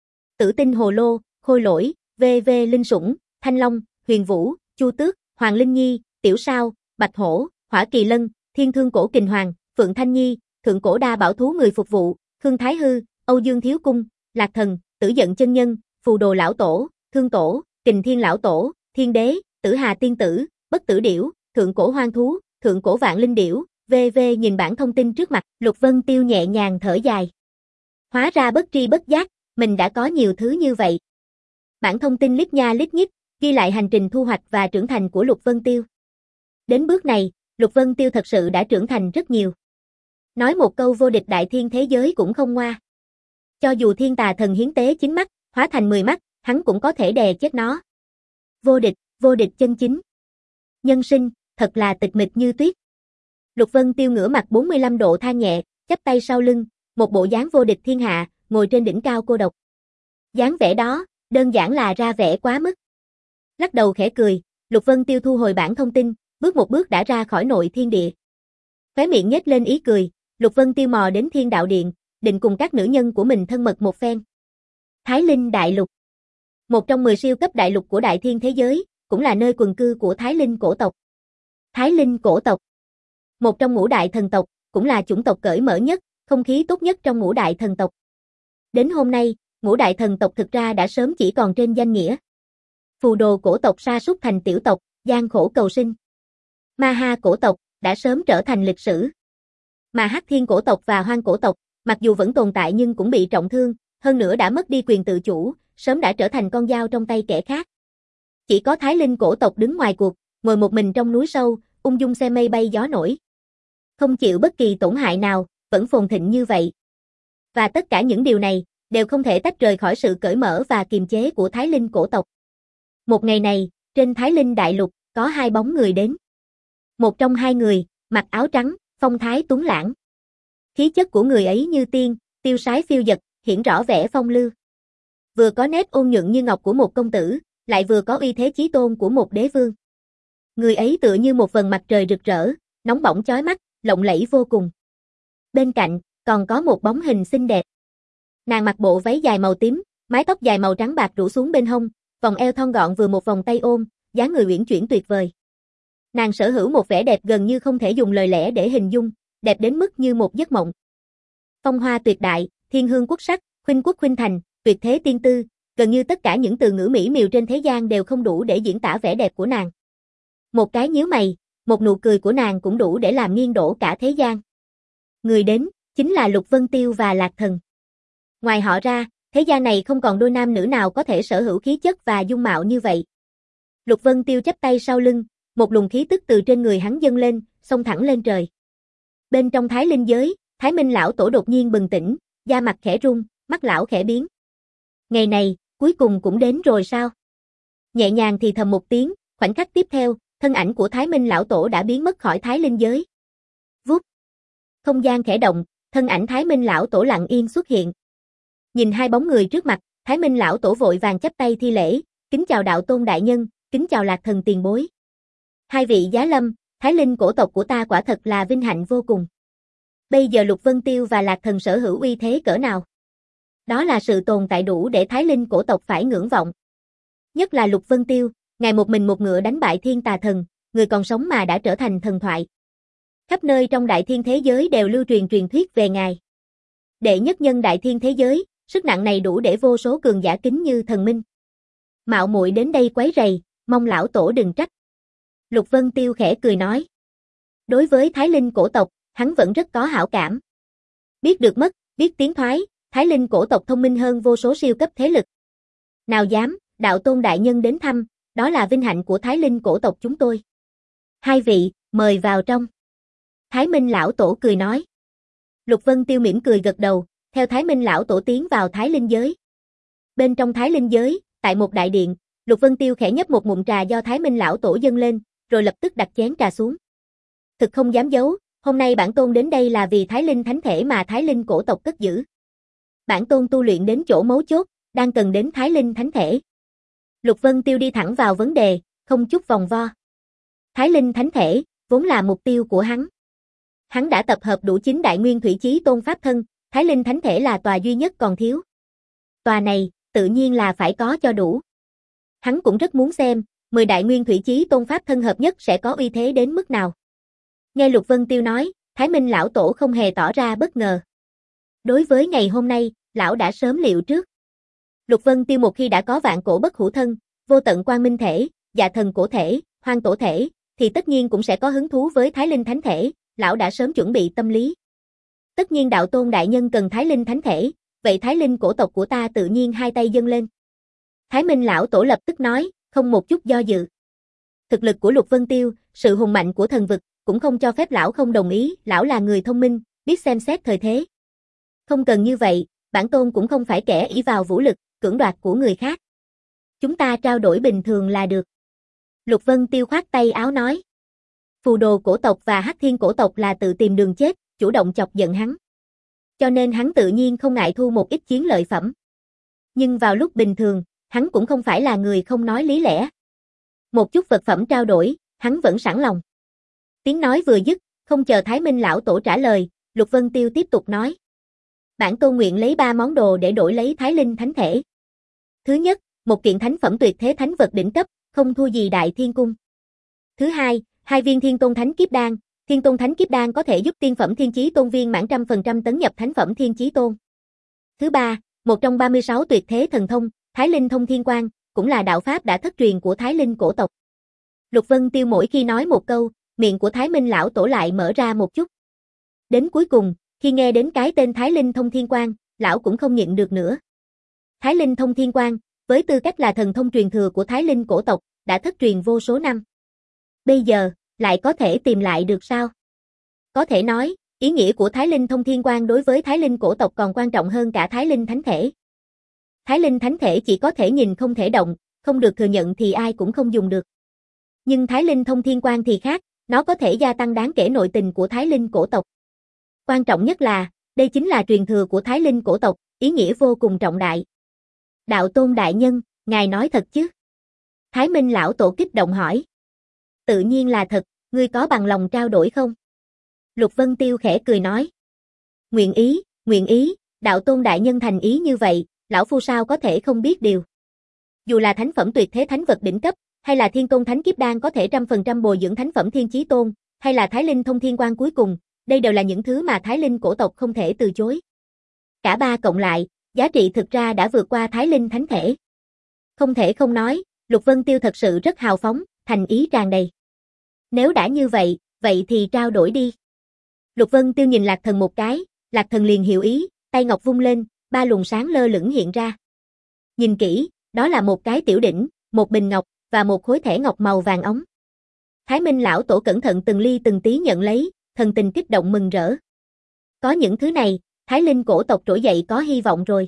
Tử tinh hồ lô, khôi lỗi, vê vê linh sủng, thanh long, huyền vũ, chu tước, hoàng linh nhi, tiểu sao, bạch hổ, hỏa kỳ lân, thiên thương cổ kình hoàng, phượng thanh nhi, thượng cổ đa bảo thú người phục vụ, khương thái hư, âu dương thiếu cung, lạc thần, tử giận chân nhân, phù đồ lão tổ, thương tổ, kình thiên lão tổ, thiên đế, tử hà tiên tử, bất tử điểu, thượng cổ hoang thú, thượng cổ vạn linh điểu, vê vê nhìn bản thông tin trước mặt, Lục Vân Tiêu nhẹ nhàng thở dài. Hóa ra bất tri bất giác, mình đã có nhiều thứ như vậy. Bản thông tin lít nha lít nhít, ghi lại hành trình thu hoạch và trưởng thành của Lục Vân Tiêu. Đến bước này, Lục Vân Tiêu thật sự đã trưởng thành rất nhiều. Nói một câu vô địch đại thiên thế giới cũng không ngoa. Cho dù thiên tà thần hiến tế chín mắt, hóa thành mười mắt, hắn cũng có thể đè chết nó. Vô địch, vô địch chân chính. Nhân sinh, thật là tịch mịch như tuyết. Lục Vân Tiêu ngửa mặt bốn mươi lăm độ than nhẹ, chắp tay sau lưng, một bộ dáng vô địch thiên hạ, ngồi trên đỉnh cao cô độc. Dáng vẻ đó, đơn giản là ra vẻ quá mức. Lắc đầu khẽ cười, Lục Vân Tiêu thu hồi bản thông tin, bước một bước đã ra khỏi nội thiên địa. Khóe miệng nhếch lên ý cười, Lục Vân Tiêu mò đến Thiên Đạo Điện, định cùng các nữ nhân của mình thân mật một phen. Thái Linh Đại Lục. Một trong mười siêu cấp đại lục của đại thiên thế giới, cũng là nơi quần cư của Thái Linh cổ tộc. Thái Linh cổ tộc. Một trong ngũ đại thần tộc, cũng là chủng tộc cởi mở nhất, không khí tốt nhất trong ngũ đại thần tộc. Đến hôm nay, ngũ đại thần tộc thực ra đã sớm chỉ còn trên danh nghĩa. Phù đồ cổ tộc sa sút thành tiểu tộc, gian khổ cầu sinh. Ma ha cổ tộc đã sớm trở thành lịch sử. Mà Hắc Thiên cổ tộc và Hoang cổ tộc, mặc dù vẫn tồn tại nhưng cũng bị trọng thương, hơn nữa đã mất đi quyền tự chủ, sớm đã trở thành con dao trong tay kẻ khác. Chỉ có Thái Linh cổ tộc đứng ngoài cuộc, ngồi một mình trong núi sâu, ung dung xem mây bay gió nổi. Không chịu bất kỳ tổn hại nào, vẫn phồn thịnh như vậy. Và tất cả những điều này, đều không thể tách rời khỏi sự cởi mở và kiềm chế của Thái Linh cổ tộc. Một ngày này, trên Thái Linh đại lục, có hai bóng người đến. Một trong hai người, mặc áo trắng, phong thái tuấn lãng. Khí chất của người ấy như tiên, tiêu sái phiêu dật, hiển rõ vẻ phong lưu. Vừa có nét ôn nhuận như ngọc của một công tử, lại vừa có uy thế chí tôn của một đế vương. Người ấy tựa như một vầng mặt trời rực rỡ, nóng bỏng chói mắt, lộng lẫy vô cùng. Bên cạnh, còn có một bóng hình xinh đẹp. Nàng mặc bộ váy dài màu tím, mái tóc dài màu trắng bạc rủ xuống bên hông, vòng eo thon gọn vừa một vòng tay ôm, dáng người uyển chuyển tuyệt vời. Nàng sở hữu một vẻ đẹp gần như không thể dùng lời lẽ để hình dung, đẹp đến mức như một giấc mộng. Phong hoa tuyệt đại, thiên hương quốc sắc, khuynh quốc khuynh thành, tuyệt thế tiên tư, gần như tất cả những từ ngữ mỹ miều trên thế gian đều không đủ để diễn tả vẻ đẹp của nàng. Một cái nhíu mày, một nụ cười của nàng cũng đủ để làm nghiêng đổ cả thế gian. Người đến, chính là Lục Vân Tiêu và Lạc Thần. Ngoài họ ra, thế gian này không còn đôi nam nữ nào có thể sở hữu khí chất và dung mạo như vậy. Lục Vân Tiêu chắp tay sau lưng, một luồng khí tức từ trên người hắn dâng lên, xông thẳng lên trời. Bên trong Thái Linh giới, Thái Minh lão tổ đột nhiên bừng tỉnh, da mặt khẽ run, mắt lão khẽ biến. Ngày này, cuối cùng cũng đến rồi sao? Nhẹ nhàng thì thầm một tiếng, khoảnh khắc tiếp theo, thân ảnh của Thái Minh lão tổ đã biến mất khỏi Thái Linh giới. Vút. Không gian khẽ động, thân ảnh Thái Minh lão tổ lặng yên xuất hiện. Nhìn hai bóng người trước mặt, Thái Minh lão tổ vội vàng chắp tay thi lễ, kính chào đạo tôn đại nhân, kính chào Lạc Thần tiền bối. Hai vị giá lâm, Thái Linh cổ tộc của ta quả thật là vinh hạnh vô cùng. Bây giờ Lục Vân Tiêu và Lạc Thần sở hữu uy thế cỡ nào? Đó là sự tồn tại đủ để Thái Linh cổ tộc phải ngưỡng vọng. Nhất là Lục Vân Tiêu, ngài một mình một ngựa đánh bại thiên tà thần, người còn sống mà đã trở thành thần thoại. Khắp nơi trong đại thiên thế giới đều lưu truyền truyền thuyết về ngài. Đệ nhất nhân đại thiên thế giới, sức nặng này đủ để vô số cường giả kính như thần minh. Mạo muội đến đây quấy rầy, mong lão tổ đừng trách. Lục Vân Tiêu khẽ cười nói. Đối với Thái Linh cổ tộc, hắn vẫn rất có hảo cảm. Biết được mất, biết tiến thoái, Thái Linh cổ tộc thông minh hơn vô số siêu cấp thế lực. Nào dám, đạo tôn đại nhân đến thăm, đó là vinh hạnh của Thái Linh cổ tộc chúng tôi. Hai vị, mời vào trong. Thái Minh lão tổ cười nói. Lục Vân Tiêu mỉm cười gật đầu, theo Thái Minh lão tổ tiến vào Thái Linh giới. Bên trong Thái Linh giới, tại một đại điện, Lục Vân Tiêu khẽ nhấp một ngụm trà do Thái Minh lão tổ dâng lên, rồi lập tức đặt chén trà xuống. Thực không dám giấu, hôm nay bản tôn đến đây là vì Thái Linh thánh thể mà Thái Linh cổ tộc cất giữ. Bản tôn tu luyện đến chỗ mấu chốt, đang cần đến Thái Linh thánh thể. Lục Vân Tiêu đi thẳng vào vấn đề, không chút vòng vo. Thái Linh thánh thể, vốn là mục tiêu của hắn. Hắn đã tập hợp đủ chín đại nguyên thủy chí tôn pháp thân, Thái Linh thánh thể là tòa duy nhất còn thiếu. Tòa này, tự nhiên là phải có cho đủ. Hắn cũng rất muốn xem, mười đại nguyên thủy chí tôn pháp thân hợp nhất sẽ có uy thế đến mức nào. Nghe Lục Vân Tiêu nói, Thái Minh lão tổ không hề tỏ ra bất ngờ. Đối với ngày hôm nay, lão đã sớm liệu trước. Lục Vân Tiêu một khi đã có vạn cổ bất hủ thân, vô tận quang minh thể, dạ thần cổ thể, hoang tổ thể, thì tất nhiên cũng sẽ có hứng thú với Thái Linh thánh thể, lão đã sớm chuẩn bị tâm lý. Tất nhiên đạo tôn đại nhân cần Thái Linh thánh thể, vậy Thái Linh cổ tộc của ta tự nhiên hai tay dâng lên. Thái Minh lão tổ lập tức nói, không một chút do dự. Thực lực của Lục Vân Tiêu, sự hùng mạnh của thần vực, cũng không cho phép lão không đồng ý, lão là người thông minh, biết xem xét thời thế. Không cần như vậy, bản tôn cũng không phải kẻ ỷ vào vũ lực, cưỡng đoạt của người khác. Chúng ta trao đổi bình thường là được. Lục Vân Tiêu khoát tay áo nói. Phù đồ cổ tộc và Hắc Thiên cổ tộc là tự tìm đường chết, chủ động chọc giận hắn. Cho nên hắn tự nhiên không ngại thu một ít chiến lợi phẩm. Nhưng vào lúc bình thường, hắn cũng không phải là người không nói lý lẽ. Một chút vật phẩm trao đổi, hắn vẫn sẵn lòng. Tiếng nói vừa dứt, không chờ Thái Minh lão tổ trả lời, Lục Vân Tiêu tiếp tục nói. Bản tôn nguyện lấy ba món đồ để đổi lấy Thái Linh thánh thể. Thứ nhất, một kiện thánh phẩm tuyệt thế thánh vật đỉnh cấp, không thua gì Đại Thiên Cung. Thứ hai, Hai viên Thiên Tôn Thánh Kiếp Đan. Thiên Tôn Thánh Kiếp Đan có thể giúp tiên phẩm Thiên Chí Tôn viên mãn trăm phần trăm tấn nhập thánh phẩm Thiên Chí Tôn. Thứ ba, một trong ba mươi sáu tuyệt thế thần thông, Thái Linh Thông Thiên Quang, cũng là đạo pháp đã thất truyền của Thái Linh cổ tộc. Lục Vân Tiêu mỗi khi nói một câu, miệng của Thái Minh lão tổ lại mở ra một chút. Đến cuối cùng, khi nghe đến cái tên Thái Linh Thông Thiên Quang, lão cũng không nhịn được nữa. Thái Linh Thông Thiên Quang, với tư cách là thần thông truyền thừa của Thái Linh cổ tộc, đã thất truyền vô số năm. Bây giờ, lại có thể tìm lại được sao? Có thể nói, ý nghĩa của Thái Linh Thông Thiên Quang đối với Thái Linh cổ tộc còn quan trọng hơn cả Thái Linh Thánh Thể. Thái Linh Thánh Thể chỉ có thể nhìn không thể động, không được thừa nhận thì ai cũng không dùng được. Nhưng Thái Linh Thông Thiên Quang thì khác, nó có thể gia tăng đáng kể nội tình của Thái Linh cổ tộc. Quan trọng nhất là, đây chính là truyền thừa của Thái Linh cổ tộc, ý nghĩa vô cùng trọng đại. Đạo Tôn đại nhân, ngài nói thật chứ? Thái Minh lão tổ kích động hỏi. Tự nhiên là thật, ngươi có bằng lòng trao đổi không? Lục Vân Tiêu khẽ cười nói. Nguyện ý, nguyện ý, đạo Tôn đại nhân thành ý như vậy, lão phu sao có thể không biết điều. Dù là thánh phẩm tuyệt thế thánh vật đỉnh cấp, hay là Thiên Tôn Thánh Kiếp Đan có thể trăm phần trăm bồi dưỡng thánh phẩm Thiên Chí Tôn, hay là Thái Linh Thông Thiên Quang cuối cùng, đây đều là những thứ mà Thái Linh cổ tộc không thể từ chối. Cả ba cộng lại, giá trị thực ra đã vượt qua Thái Linh Thánh Thể. Không thể không nói, Lục Vân Tiêu thật sự rất hào phóng, thành ý tràn đầy. Nếu đã như vậy, vậy thì trao đổi đi. Lục Vân Tiêu nhìn Lạc Thần một cái, Lạc Thần liền hiểu ý, tay ngọc vung lên, ba luồng sáng lơ lửng hiện ra. Nhìn kỹ, đó là một cái tiểu đỉnh, một bình ngọc, và một khối thẻ ngọc màu vàng óng. Thái Minh lão tổ cẩn thận từng ly từng tí nhận lấy, thần tình kích động mừng rỡ. Có những thứ này, Thái Linh cổ tộc trỗi dậy có hy vọng rồi.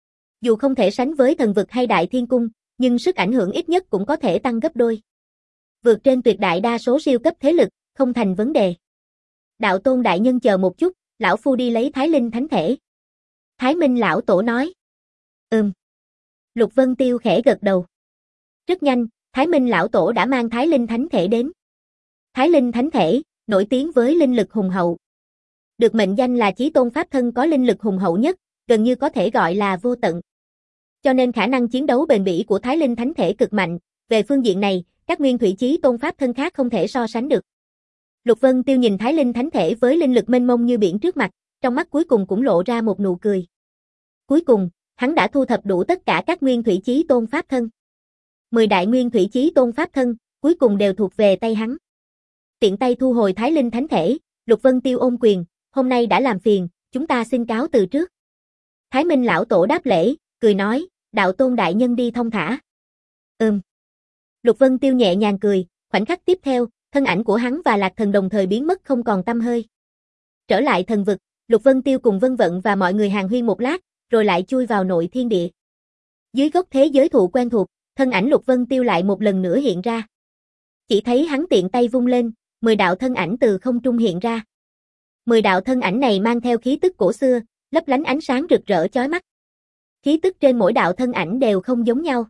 Dù không thể sánh với thần vực hay đại thiên cung, nhưng sức ảnh hưởng ít nhất cũng có thể tăng gấp đôi. Vượt trên tuyệt đại đa số siêu cấp thế lực, không thành vấn đề. Đạo Tôn đại nhân chờ một chút, lão phu đi lấy Thái Linh Thánh Thể. Thái Minh lão tổ nói. Ừm. Lục Vân Tiêu khẽ gật đầu. Rất nhanh, Thái Minh lão tổ đã mang Thái Linh Thánh Thể đến. Thái Linh Thánh Thể, nổi tiếng với linh lực hùng hậu. Được mệnh danh là chí tôn pháp thân có linh lực hùng hậu nhất, gần như có thể gọi là vô tận. Cho nên khả năng chiến đấu bền bỉ của Thái Linh Thánh Thể cực mạnh, về phương diện này, các nguyên thủy chí tôn pháp thân khác không thể so sánh được. Lục Vân Tiêu nhìn Thái Linh Thánh Thể với linh lực mênh mông như biển trước mặt, trong mắt cuối cùng cũng lộ ra một nụ cười. Cuối cùng, hắn đã thu thập đủ tất cả các nguyên thủy chí tôn pháp thân. Mười đại nguyên thủy chí tôn pháp thân, cuối cùng đều thuộc về tay hắn. Tiện tay thu hồi Thái Linh Thánh Thể, Lục Vân Tiêu ôm quyền, hôm nay đã làm phiền, chúng ta xin cáo từ trước. Thái Minh lão tổ đáp lễ, cười nói, đạo Tôn đại nhân đi thông thả. Ừm. Lục Vân Tiêu nhẹ nhàng cười, khoảnh khắc tiếp theo, thân ảnh của hắn và Lạc Thần đồng thời biến mất không còn tăm hơi. Trở lại thần vực, Lục Vân Tiêu cùng Vân Vận và mọi người hàn huyên một lát, rồi lại chui vào nội thiên địa. Dưới gốc thế giới thụ quen thuộc, thân ảnh Lục Vân Tiêu lại một lần nữa hiện ra. Chỉ thấy hắn tiện tay vung lên, mười đạo thân ảnh từ không trung hiện ra. Mười đạo thân ảnh này mang theo khí tức cổ xưa, lấp lánh ánh sáng rực rỡ chói mắt. Khí tức trên mỗi đạo thân ảnh đều không giống nhau.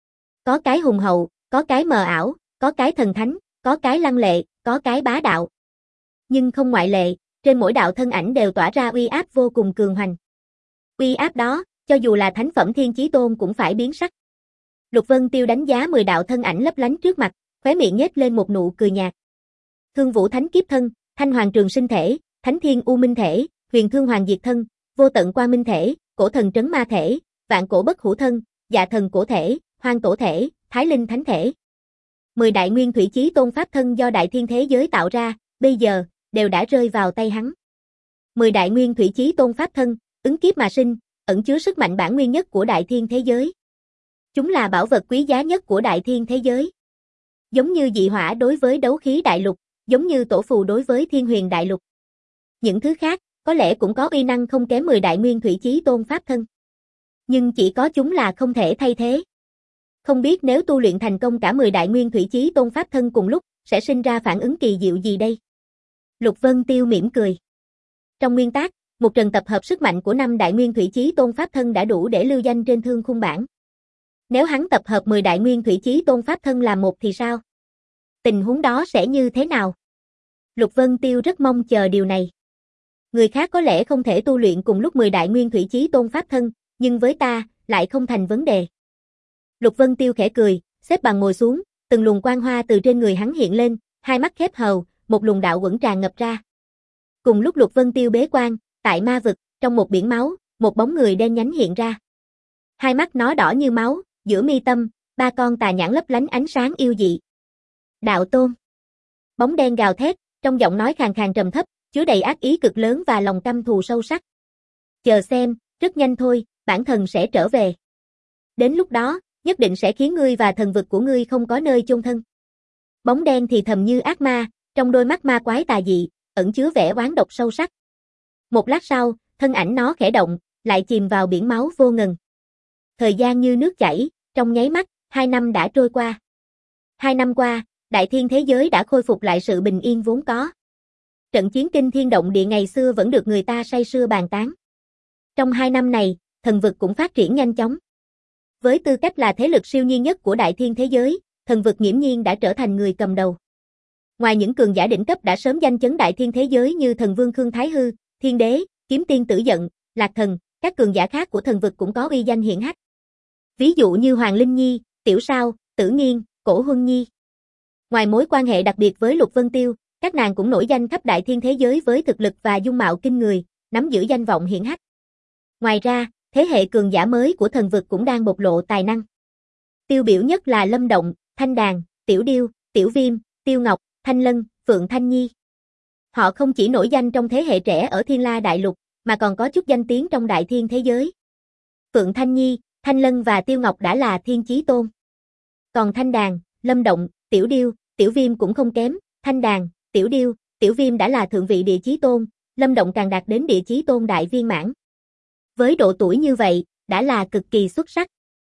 Có cái hùng hậu, có cái mờ ảo, có cái thần thánh, có cái lăng lệ, có cái bá đạo. Nhưng không ngoại lệ, trên mỗi đạo thân ảnh đều tỏa ra uy áp vô cùng cường hoành. Uy áp đó, cho dù là thánh phẩm Thiên Chí Tôn cũng phải biến sắc. Lục Vân Tiêu đánh giá mười đạo thân ảnh lấp lánh trước mặt, khóe miệng nhếch lên một nụ cười nhạt. Thương Vũ Thánh Kiếp Thân, Thanh Hoàng Trường Sinh Thể, Thánh Thiên U Minh Thể, Huyền Thương Hoàng Diệt Thân, Vô Tận Quang Minh Thể, Cổ Thần Trấn Ma Thể, Vạn Cổ Bất Hủ Thân, Dạ Thần Cổ Thể, Hoang Tổ Thể, Thái Linh Thánh Thể. Mười đại nguyên thủy chí tôn pháp thân do đại thiên thế giới tạo ra, bây giờ, đều đã rơi vào tay hắn. Mười đại nguyên thủy chí tôn pháp thân, ứng kiếp mà sinh, ẩn chứa sức mạnh bản nguyên nhất của đại thiên thế giới. Chúng là bảo vật quý giá nhất của đại thiên thế giới. Giống như dị hỏa đối với đấu khí đại lục, giống như tổ phù đối với thiên huyền đại lục. Những thứ khác, có lẽ cũng có uy năng không kém mười đại nguyên thủy chí tôn pháp thân. Nhưng chỉ có chúng là không thể thay thế. Không biết nếu tu luyện thành công cả mười đại nguyên thủy chí tôn pháp thân cùng lúc, sẽ sinh ra phản ứng kỳ diệu gì đây? Lục Vân Tiêu mỉm cười. Trong nguyên tắc, một trận tập hợp sức mạnh của năm đại nguyên thủy chí tôn pháp thân đã đủ để lưu danh trên thương khung bảng. Nếu hắn tập hợp mười đại nguyên thủy chí tôn pháp thân làm một thì sao? Tình huống đó sẽ như thế nào? Lục Vân Tiêu rất mong chờ điều này. Người khác có lẽ không thể tu luyện cùng lúc mười đại nguyên thủy chí tôn pháp thân, nhưng với ta, lại không thành vấn đề. Lục Vân Tiêu khẽ cười, xếp bằng ngồi xuống, từng luồng quang hoa từ trên người hắn hiện lên, hai mắt khép hờ, một luồng đạo uẩn tràn ngập ra. Cùng lúc Lục Vân Tiêu bế quan, tại ma vực, trong một biển máu, một bóng người đen nhánh hiện ra. Hai mắt nó đỏ như máu, giữa mi tâm, ba con tà nhãn lấp lánh ánh sáng yêu dị. Đạo Tôn. Bóng đen gào thét, trong giọng nói khàn khàn trầm thấp, chứa đầy ác ý cực lớn và lòng căm thù sâu sắc. Chờ xem, rất nhanh thôi, bản thần sẽ trở về. Đến lúc đó, nhất định sẽ khiến ngươi và thần vực của ngươi không có nơi chôn thân. Bóng đen thì thầm như ác ma, trong đôi mắt ma quái tà dị, ẩn chứa vẻ oán độc sâu sắc. Một lát sau, thân ảnh nó khẽ động, lại chìm vào biển máu vô ngần. Thời gian như nước chảy, trong nháy mắt, hai năm đã trôi qua. Hai năm qua, đại thiên thế giới đã khôi phục lại sự bình yên vốn có. Trận chiến kinh thiên động địa ngày xưa vẫn được người ta say sưa bàn tán. Trong hai năm này, thần vực cũng phát triển nhanh chóng. Với tư cách là thế lực siêu nhiên nhất của đại thiên thế giới, thần vực nghiễm nhiên đã trở thành người cầm đầu. Ngoài những cường giả đỉnh cấp đã sớm danh chấn đại thiên thế giới như thần vương Khương Thái Hư, Thiên Đế, Kiếm Tiên Tử Giận, Lạc Thần, các cường giả khác của thần vực cũng có uy danh hiển hách. Ví dụ như Hoàng Linh Nhi, Tiểu Sao, Tử Nghiên, Cổ Huân Nhi. Ngoài mối quan hệ đặc biệt với Lục Vân Tiêu, các nàng cũng nổi danh khắp đại thiên thế giới với thực lực và dung mạo kinh người, nắm giữ danh vọng hiển hách. Ngoài ra, thế hệ cường giả mới của thần vực cũng đang bộc lộ tài năng. Tiêu biểu nhất là Lâm Động, Thanh Đàn, Tiểu Điêu, Tiểu Viêm, Tiêu Ngọc, Thanh Lân, Phượng Thanh Nhi. Họ không chỉ nổi danh trong thế hệ trẻ ở Thiên La Đại Lục, mà còn có chút danh tiếng trong đại thiên thế giới. Phượng Thanh Nhi, Thanh Lân và Tiêu Ngọc đã là thiên chí tôn. Còn Thanh Đàn, Lâm Động, Tiểu Điêu, Tiểu Viêm cũng không kém, Thanh Đàn, Tiểu Điêu, Tiểu Viêm đã là thượng vị địa chí tôn, Lâm Động càng đạt đến địa chí tôn đại viên mãn. Với độ tuổi như vậy, đã là cực kỳ xuất sắc.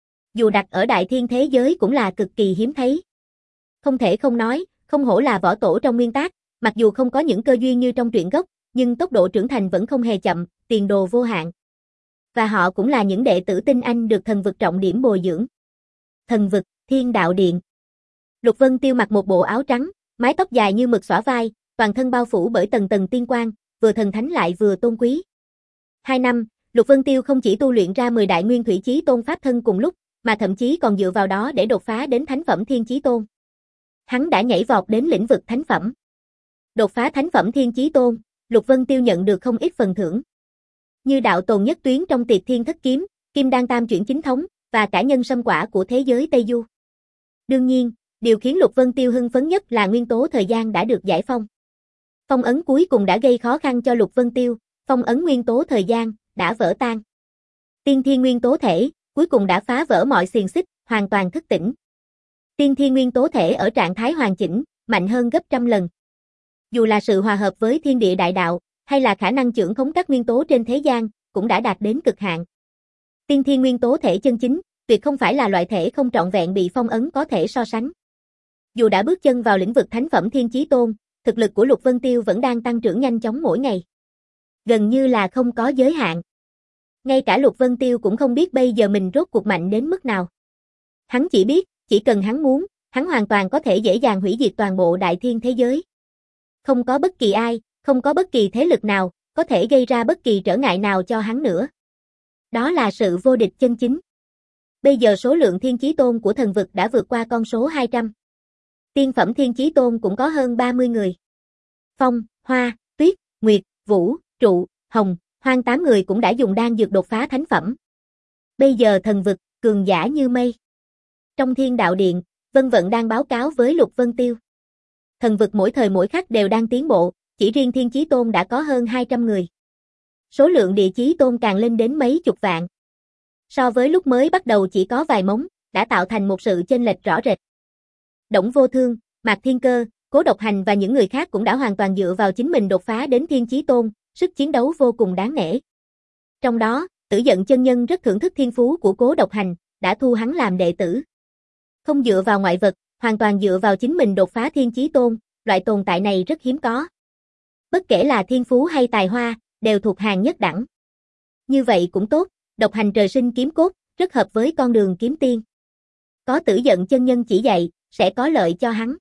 Dù đặt ở đại thiên thế giới cũng là cực kỳ hiếm thấy. Không thể không nói, không hổ là võ tổ trong nguyên tác, mặc dù không có những cơ duyên như trong truyện gốc, nhưng tốc độ trưởng thành vẫn không hề chậm, tiền đồ vô hạn. Và họ cũng là những đệ tử tinh anh được thần vực trọng điểm bồi dưỡng. Thần vực, Thiên Đạo Điện. Lục Vân Tiêu mặc một bộ áo trắng, mái tóc dài như mực xõa vai, toàn thân bao phủ bởi tầng tầng tiên quang, vừa thần thánh lại vừa tôn quý. Hai năm, Lục Vân Tiêu không chỉ tu luyện ra mười đại nguyên thủy chí tôn pháp thân cùng lúc, mà thậm chí còn dựa vào đó để đột phá đến thánh phẩm thiên chí tôn. Hắn đã nhảy vọt đến lĩnh vực thánh phẩm. Đột phá thánh phẩm thiên chí tôn, Lục Vân Tiêu nhận được không ít phần thưởng. Như đạo tồn nhất tuyến trong Tiệt Thiên Thất Kiếm, Kim Đan Tam chuyển chính thống, và cả nhân sâm quả của thế giới Tây Du. Đương nhiên, điều khiến Lục Vân Tiêu hưng phấn nhất là nguyên tố thời gian đã được giải phong. Phong ấn cuối cùng đã gây khó khăn cho Lục Vân Tiêu, phong ấn nguyên tố thời gian đã vỡ tan. Tiên thiên nguyên tố thể cuối cùng đã phá vỡ mọi xiềng xích, hoàn toàn thức tỉnh. Tiên thiên nguyên tố thể ở trạng thái hoàn chỉnh, mạnh hơn gấp trăm lần. Dù là sự hòa hợp với thiên địa đại đạo, hay là khả năng chưởng khống các nguyên tố trên thế gian, cũng đã đạt đến cực hạn. Tiên thiên nguyên tố thể chân chính, tuyệt không phải là loại thể không trọn vẹn bị phong ấn có thể so sánh. Dù đã bước chân vào lĩnh vực thánh phẩm thiên chí tôn, thực lực của Lục Vân Tiêu vẫn đang tăng trưởng nhanh chóng mỗi ngày. Gần như là không có giới hạn. Ngay cả Lục Vân Tiêu cũng không biết bây giờ mình rốt cuộc mạnh đến mức nào. Hắn chỉ biết, chỉ cần hắn muốn, hắn hoàn toàn có thể dễ dàng hủy diệt toàn bộ đại thiên thế giới. Không có bất kỳ ai, không có bất kỳ thế lực nào, có thể gây ra bất kỳ trở ngại nào cho hắn nữa. Đó là sự vô địch chân chính. Bây giờ số lượng thiên chí tôn của thần vực đã vượt qua con số hai trăm. Tiên phẩm thiên chí tôn cũng có hơn ba mươi người. Phong, Hoa, Tuyết, Nguyệt, Vũ, Trụ, Hồng, Hoang tám người cũng đã dùng đan dược đột phá thánh phẩm. Bây giờ thần vực, cường giả như mây. Trong Thiên Đạo Điện, Vân Vận đang báo cáo với Lục Vân Tiêu. Thần vực mỗi thời mỗi khắc đều đang tiến bộ, chỉ riêng thiên chí tôn đã có hơn hai trăm người. Số lượng địa chí tôn càng lên đến mấy chục vạn. So với lúc mới bắt đầu chỉ có vài mống, đã tạo thành một sự chênh lệch rõ rệt. Đổng Vô Thương, Mạc Thiên Cơ, Cố Độc Hành và những người khác cũng đã hoàn toàn dựa vào chính mình đột phá đến thiên chí tôn, sức chiến đấu vô cùng đáng nể. Trong đó, Tử Giận chân nhân rất thưởng thức thiên phú của Cố Độc Hành, đã thu hắn làm đệ tử. Không dựa vào ngoại vật, hoàn toàn dựa vào chính mình đột phá thiên chí tôn, loại tồn tại này rất hiếm có. Bất kể là thiên phú hay tài hoa, đều thuộc hàng nhất đẳng. Như vậy cũng tốt, Độc Hành trời sinh kiếm cốt, rất hợp với con đường kiếm tiên. Có Tử Giận chân nhân chỉ dạy, sẽ có lợi cho hắn.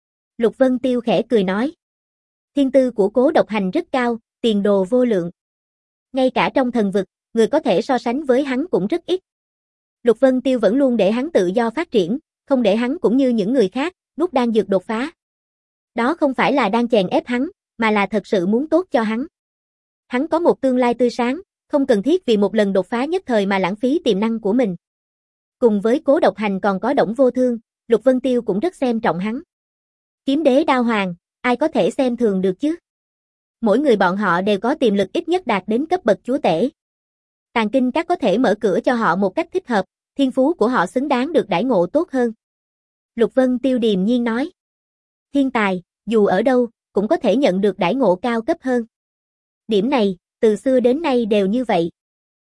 Lục Vân Tiêu khẽ cười nói. Thiên tư của Cố Độc Hành rất cao, tiền đồ vô lượng. Ngay cả trong thần vực, người có thể so sánh với hắn cũng rất ít. Lục Vân Tiêu vẫn luôn để hắn tự do phát triển, không để hắn cũng như những người khác, nuốt đan dược đột phá. Đó không phải là đang chèn ép hắn, mà là thật sự muốn tốt cho hắn. Hắn có một tương lai tươi sáng, không cần thiết vì một lần đột phá nhất thời mà lãng phí tiềm năng của mình. Cùng với Cố Độc Hành còn có Đổng Vô Thương, Lục Vân Tiêu cũng rất xem trọng hắn. Kiếm đế đao hoàng, ai có thể xem thường được chứ? Mỗi người bọn họ đều có tiềm lực ít nhất đạt đến cấp bậc chúa tể. Tàng kinh các có thể mở cửa cho họ một cách thích hợp, thiên phú của họ xứng đáng được đãi ngộ tốt hơn. Lục Vân Tiêu điềm nhiên nói. Thiên tài, dù ở đâu, cũng có thể nhận được đãi ngộ cao cấp hơn. Điểm này, từ xưa đến nay đều như vậy.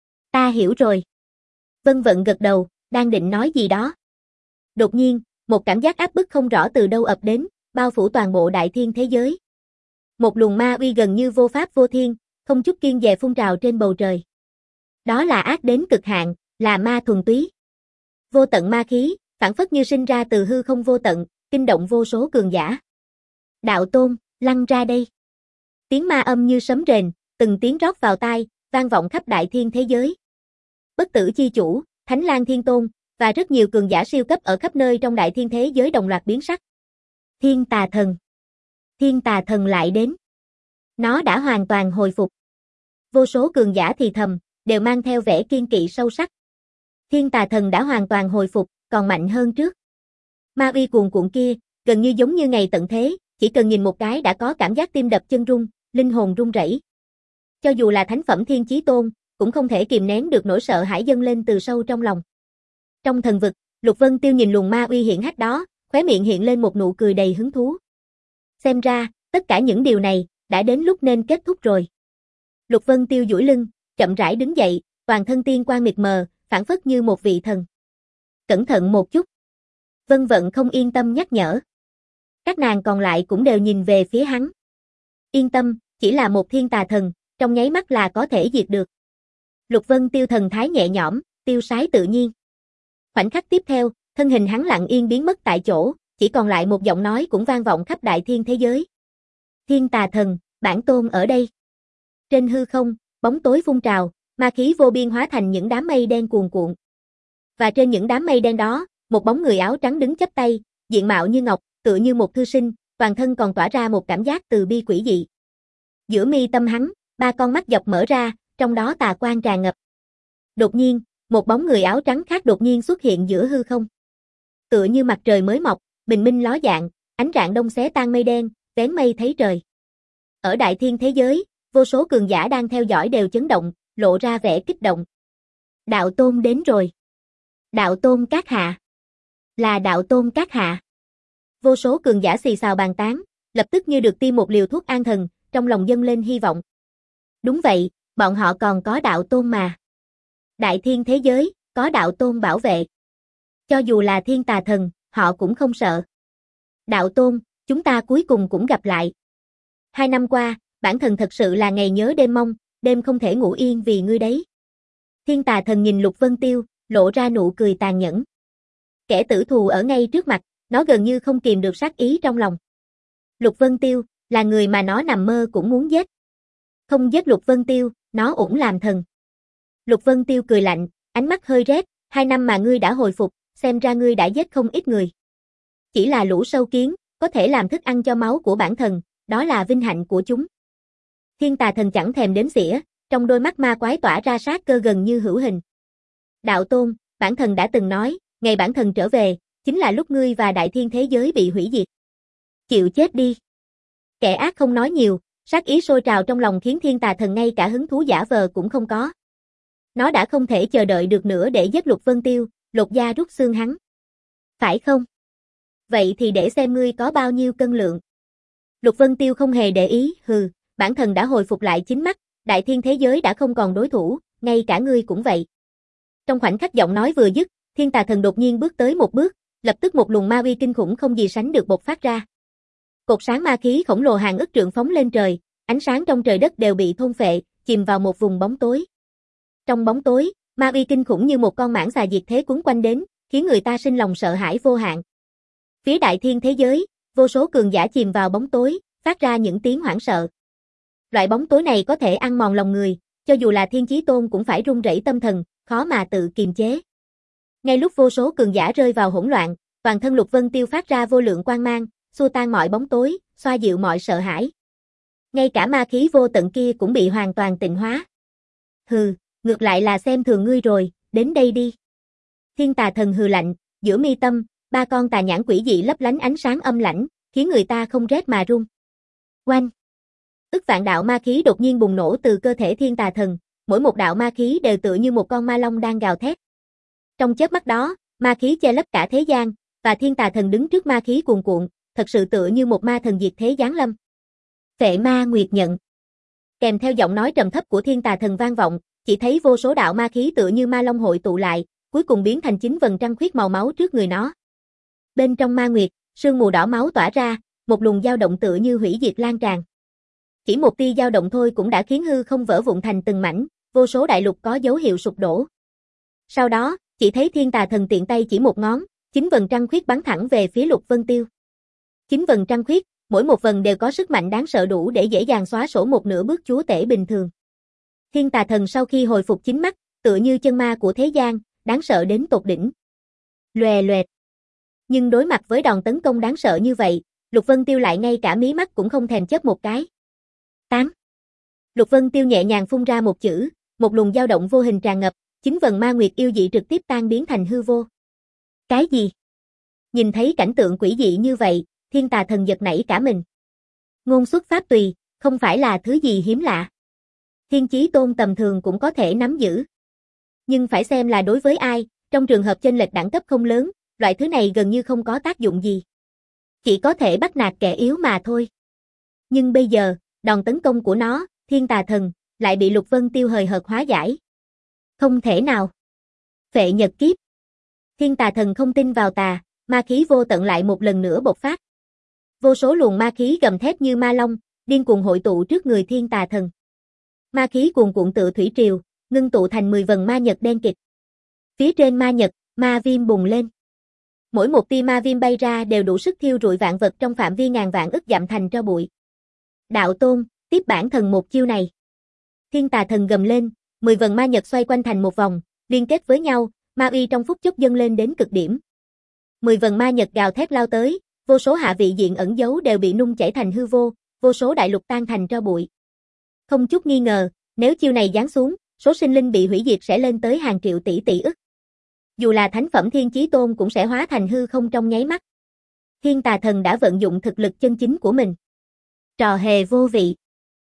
Ta hiểu rồi. Vân Vận gật đầu, đang định nói gì đó. Đột nhiên, một cảm giác áp bức không rõ từ đâu ập đến, bao phủ toàn bộ đại thiên thế giới. Một luồng ma uy gần như vô pháp vô thiên, không chút kiêng dè phun trào trên bầu trời. Đó là ác đến cực hạn, là ma thuần túy. Vô tận ma khí, phảng phất như sinh ra từ hư không vô tận, kinh động vô số cường giả. Đạo Tôn, lăn ra đây. Tiếng ma âm như sấm rền, từng tiếng rót vào tai, vang vọng khắp đại thiên thế giới. Bất tử chi chủ, Thánh Lang Thiên Tôn, và rất nhiều cường giả siêu cấp ở khắp nơi trong đại thiên thế giới đồng loạt biến sắc. Thiên Tà Thần. Thiên Tà Thần lại đến. Nó đã hoàn toàn hồi phục. Vô số cường giả thì thầm, đều mang theo vẻ kiên kỵ sâu sắc. Thiên Tà Thần đã hoàn toàn hồi phục, còn mạnh hơn trước. Ma uy cuồn cuộn kia, gần như giống như ngày tận thế, chỉ cần nhìn một cái đã có cảm giác tim đập chân rung, linh hồn run rẩy. Cho dù là thánh phẩm Thiên Chí Tôn, cũng không thể kìm nén được nỗi sợ hãi dâng lên từ sâu trong lòng. Trong thần vực, Lục Vân Tiêu nhìn luồng ma uy hiện hách đó, khóe miệng hiện lên một nụ cười đầy hứng thú. Xem ra, tất cả những điều này, đã đến lúc nên kết thúc rồi. Lục Vân Tiêu duỗi lưng, chậm rãi đứng dậy, toàn thân tiên quang mịt mờ, phảng phất như một vị thần. Cẩn thận một chút. Vân Vận không yên tâm nhắc nhở. Các nàng còn lại cũng đều nhìn về phía hắn. Yên tâm, chỉ là một thiên tà thần, trong nháy mắt là có thể diệt được. Lục Vân Tiêu thần thái nhẹ nhõm, tiêu sái tự nhiên. Khoảnh khắc tiếp theo, thân hình hắn lặng yên biến mất tại chỗ, chỉ còn lại một giọng nói cũng vang vọng khắp đại thiên thế giới. Thiên tà thần, bản tôn ở đây. Trên hư không, bóng tối phun trào, ma khí vô biên hóa thành những đám mây đen cuồn cuộn. Và trên những đám mây đen đó, một bóng người áo trắng đứng chắp tay, diện mạo như ngọc, tựa như một thư sinh, toàn thân còn tỏa ra một cảm giác từ bi quỷ dị. Giữa mi tâm hắn, ba con mắt dọc mở ra, trong đó tà quang tràn ngập. Đột nhiên, một bóng người áo trắng khác đột nhiên xuất hiện giữa hư không. Tựa như mặt trời mới mọc, bình minh ló dạng, ánh rạng đông xé tan mây đen, vén mây thấy trời. Ở đại thiên thế giới, vô số cường giả đang theo dõi đều chấn động, lộ ra vẻ kích động. Đạo Tôn đến rồi. Đạo Tôn các hạ. Là Đạo Tôn các hạ. Vô số cường giả xì xào bàn tán, lập tức như được tiêm một liều thuốc an thần, trong lòng dâng lên hy vọng. Đúng vậy, bọn họ còn có Đạo Tôn mà. Đại thiên thế giới, có Đạo Tôn bảo vệ. Cho dù là thiên tà thần, họ cũng không sợ. Đạo Tôn, chúng ta cuối cùng cũng gặp lại. Hai năm qua, bản thần thật sự là ngày nhớ đêm mong, đêm không thể ngủ yên vì ngươi đấy. Thiên tà thần nhìn Lục Vân Tiêu, lộ ra nụ cười tàn nhẫn. Kẻ tử thù ở ngay trước mặt, nó gần như không kìm được sát ý trong lòng. Lục Vân Tiêu, là người mà nó nằm mơ cũng muốn giết. Không giết Lục Vân Tiêu, nó ủng làm thần. Lục Vân Tiêu cười lạnh, ánh mắt hơi rét, hai năm mà ngươi đã hồi phục, xem ra ngươi đã giết không ít người. Chỉ là lũ sâu kiến, có thể làm thức ăn cho máu của bản thần, đó là vinh hạnh của chúng. Thiên tà thần chẳng thèm đếm xỉa, trong đôi mắt ma quái tỏa ra sát cơ gần như hữu hình. Đạo Tôn, bản thần đã từng nói, ngày bản thần trở về, chính là lúc ngươi và đại thiên thế giới bị hủy diệt. Chịu chết đi. Kẻ ác không nói nhiều, sát ý sôi trào trong lòng khiến thiên tà thần ngay cả hứng thú giả vờ cũng không có. Nó đã không thể chờ đợi được nữa để giết Lục Vân Tiêu, lột da rút xương hắn. Phải không? Vậy thì để xem ngươi có bao nhiêu cân lượng. Lục Vân Tiêu không hề để ý, hừ, bản thần đã hồi phục lại chính mắt, đại thiên thế giới đã không còn đối thủ, ngay cả ngươi cũng vậy. Trong khoảnh khắc giọng nói vừa dứt, thiên tà thần đột nhiên bước tới một bước, lập tức một luồng ma uy kinh khủng không gì sánh được bộc phát ra. Cột sáng ma khí khổng lồ hàng ức trượng phóng lên trời, ánh sáng trong trời đất đều bị thôn phệ, chìm vào một vùng bóng tối. Trong bóng tối, ma uy kinh khủng như một con mãng xà diệt thế cuốn quanh đến, khiến người ta sinh lòng sợ hãi vô hạn. Phía đại thiên thế giới, vô số cường giả chìm vào bóng tối, phát ra những tiếng hoảng sợ. Loại bóng tối này có thể ăn mòn lòng người, cho dù là Thiên Chí Tôn cũng phải run rẩy tâm thần, khó mà tự kiềm chế. Ngay lúc vô số cường giả rơi vào hỗn loạn, toàn thân Lục Vân Tiêu phát ra vô lượng quang mang, xua tan mọi bóng tối, xoa dịu mọi sợ hãi. Ngay cả ma khí vô tận kia cũng bị hoàn toàn tịnh hóa. Hừ, ngược lại là xem thường ngươi rồi, đến đây đi. Thiên tà thần hừ lạnh, giữa mi tâm, ba con tà nhãn quỷ dị lấp lánh ánh sáng âm lãnh, khiến người ta không rét mà run. Oanh! Ức vạn đạo ma khí đột nhiên bùng nổ từ cơ thể thiên tà thần, mỗi một đạo ma khí đều tựa như một con ma long đang gào thét. Trong chớp mắt đó, ma khí che lấp cả thế gian, và thiên tà thần đứng trước ma khí cuồn cuộn, thật sự tựa như một ma thần diệt thế giáng lâm. Phệ ma nguyệt nhận. Kèm theo giọng nói trầm thấp của thiên tà thần vang vọng, chỉ thấy vô số đạo ma khí tựa như ma long hội tụ lại, cuối cùng biến thành chín vầng trăng khuyết màu máu trước người nó. Bên trong ma nguyệt, sương mù đỏ máu tỏa ra, một luồng dao động tựa như hủy diệt lan tràn. Chỉ một tia dao động thôi cũng đã khiến hư không vỡ vụn thành từng mảnh, vô số đại lục có dấu hiệu sụp đổ. Sau đó, chỉ thấy thiên tà thần tiện tay chỉ một ngón, chín vầng trăng khuyết bắn thẳng về phía Lục Vân Tiêu. Chín vầng trăng khuyết, mỗi một vầng đều có sức mạnh đáng sợ đủ để dễ dàng xóa sổ một nửa bước chúa tể bình thường. Thiên tà thần sau khi hồi phục chính mắt, tựa như chân ma của thế gian, đáng sợ đến tột đỉnh. Loè loẹt. Nhưng đối mặt với đòn tấn công đáng sợ như vậy, Lục Vân Tiêu lại ngay cả mí mắt cũng không thèm chớp một cái. Tán. Lục Vân Tiêu nhẹ nhàng phun ra một chữ, một luồng dao động vô hình tràn ngập, chín vầng ma nguyệt yêu dị trực tiếp tan biến thành hư vô. Cái gì? Nhìn thấy cảnh tượng quỷ dị như vậy, thiên tà thần giật nảy cả mình. Ngôn xuất pháp tùy, không phải là thứ gì hiếm lạ. Thiên chí tôn tầm thường cũng có thể nắm giữ. Nhưng phải xem là đối với ai, trong trường hợp chênh lệch đẳng cấp không lớn, loại thứ này gần như không có tác dụng gì. Chỉ có thể bắt nạt kẻ yếu mà thôi. Nhưng bây giờ, đòn tấn công của nó, thiên tà thần, lại bị Lục Vân Tiêu hời hợt hóa giải. Không thể nào. Phệ nhật kiếp. Thiên tà thần không tin vào tà, ma khí vô tận lại một lần nữa bộc phát. Vô số luồng ma khí gầm thét như ma long, điên cuồng hội tụ trước người thiên tà thần. Ma khí cuồn cuộn tự thủy triều, ngưng tụ thành mười vầng ma nhật đen kịt. Phía trên ma nhật, ma viêm bùng lên. Mỗi một tia ma viêm bay ra đều đủ sức thiêu rụi vạn vật trong phạm vi ngàn vạn ức dặm thành tro bụi. Đạo tôn, tiếp bản thần một chiêu này. Thiên tà thần gầm lên, mười vầng ma nhật xoay quanh thành một vòng, liên kết với nhau, ma uy trong phút chốc dâng lên đến cực điểm. Mười vầng ma nhật gào thét lao tới, vô số hạ vị diện ẩn giấu đều bị nung chảy thành hư vô, vô số đại lục tan thành tro bụi. Không chút nghi ngờ, nếu chiêu này giáng xuống, số sinh linh bị hủy diệt sẽ lên tới hàng triệu tỷ tỷ ức. Dù là thánh phẩm thiên chí tôn cũng sẽ hóa thành hư không trong nháy mắt. Thiên tà thần đã vận dụng thực lực chân chính của mình. Trò hề vô vị.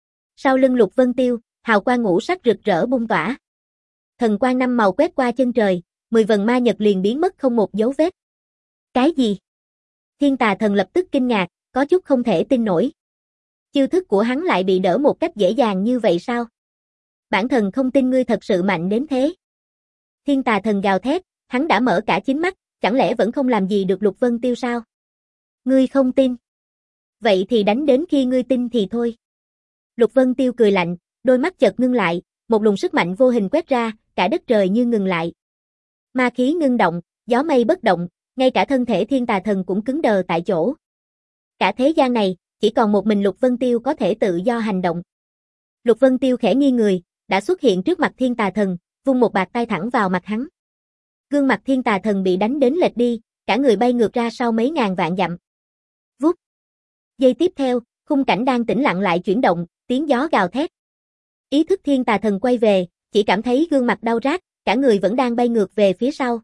Sau lưng Lục Vân Tiêu, hào quang ngũ sắc rực rỡ bung tỏa. Thần quang năm màu quét qua chân trời, mười vầng ma nhật liền biến mất không một dấu vết. Cái gì? Thiên tà thần lập tức kinh ngạc, có chút không thể tin nổi. Chiêu thức của hắn lại bị đỡ một cách dễ dàng như vậy sao? Bản thần không tin ngươi thật sự mạnh đến thế. Thiên tà thần gào thét, hắn đã mở cả chín mắt, chẳng lẽ vẫn không làm gì được Lục Vân Tiêu sao? Ngươi không tin. Vậy thì đánh đến khi ngươi tin thì thôi. Lục Vân Tiêu cười lạnh, đôi mắt chợt ngưng lại, một luồng sức mạnh vô hình quét ra, cả đất trời như ngừng lại. Ma khí ngưng động, gió mây bất động, ngay cả thân thể thiên tà thần cũng cứng đờ tại chỗ. Cả thế gian này, chỉ còn một mình Lục Vân Tiêu có thể tự do hành động. Lục Vân Tiêu khẽ nghiêng người, đã xuất hiện trước mặt thiên tà thần, vung một bạt tay thẳng vào mặt hắn. Gương mặt thiên tà thần bị đánh đến lệch đi, cả người bay ngược ra sau mấy ngàn vạn dặm. Vút. Giây tiếp theo, khung cảnh đang tĩnh lặng lại chuyển động, tiếng gió gào thét. Ý thức thiên tà thần quay về, chỉ cảm thấy gương mặt đau rát, cả người vẫn đang bay ngược về phía sau.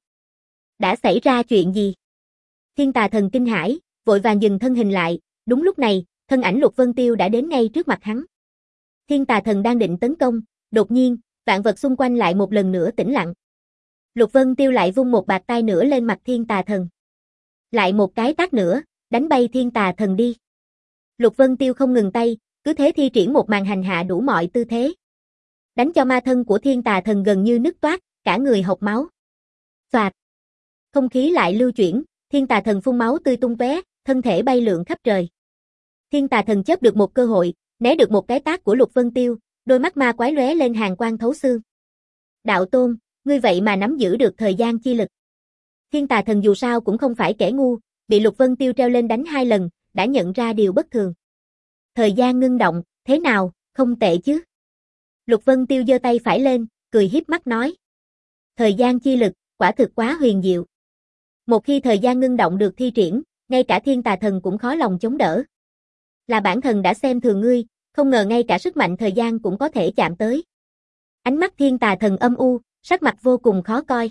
Đã xảy ra chuyện gì? Thiên tà thần kinh hãi, vội vàng dừng thân hình lại, đúng lúc này, thân ảnh Lục Vân Tiêu đã đến ngay trước mặt hắn. Thiên tà thần đang định tấn công, đột nhiên, vạn vật xung quanh lại một lần nữa tĩnh lặng. Lục Vân Tiêu lại vung một bạt tay nữa lên mặt thiên tà thần. Lại một cái tát nữa, đánh bay thiên tà thần đi. Lục Vân Tiêu không ngừng tay, cứ thế thi triển một màn hành hạ đủ mọi tư thế. Đánh cho ma thân của thiên tà thần gần như nứt toát, cả người hộc máu. Xoạt. Không khí lại lưu chuyển, thiên tà thần phun máu tươi tung tóe, thân thể bay lượn khắp trời. Thiên tà thần chớp được một cơ hội, né được một cái tát của Lục Vân Tiêu, đôi mắt ma quái lóe lên hàn quang thấu xương. Đạo tôn, ngươi vậy mà nắm giữ được thời gian chi lực. Thiên tà thần dù sao cũng không phải kẻ ngu, bị Lục Vân Tiêu treo lên đánh hai lần, đã nhận ra điều bất thường. Thời gian ngưng động, thế nào, không tệ chứ? Lục Vân Tiêu giơ tay phải lên, cười hiếp mắt nói. Thời gian chi lực, quả thực quá huyền diệu. Một khi thời gian ngưng động được thi triển, ngay cả thiên tà thần cũng khó lòng chống đỡ. Là bản thần đã xem thường ngươi, không ngờ ngay cả sức mạnh thời gian cũng có thể chạm tới. Ánh mắt thiên tà thần âm u, sắc mặt vô cùng khó coi.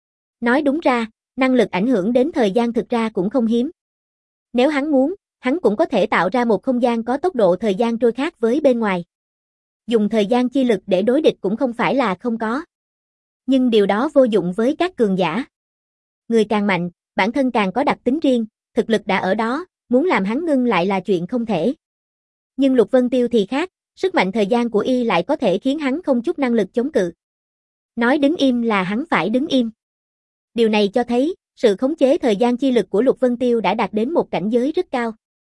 Nói đúng ra, năng lực ảnh hưởng đến thời gian thực ra cũng không hiếm. Nếu hắn muốn, hắn cũng có thể tạo ra một không gian có tốc độ thời gian trôi khác với bên ngoài. Dùng thời gian chi lực để đối địch cũng không phải là không có. Nhưng điều đó vô dụng với các cường giả. Người càng mạnh, bản thân càng có đặc tính riêng, thực lực đã ở đó, muốn làm hắn ngưng lại là chuyện không thể. Nhưng Lục Vân Tiêu thì khác, sức mạnh thời gian của y lại có thể khiến hắn không chút năng lực chống cự. Nói đứng im là hắn phải đứng im. Điều này cho thấy, sự khống chế thời gian chi lực của Lục Vân Tiêu đã đạt đến một cảnh giới rất cao.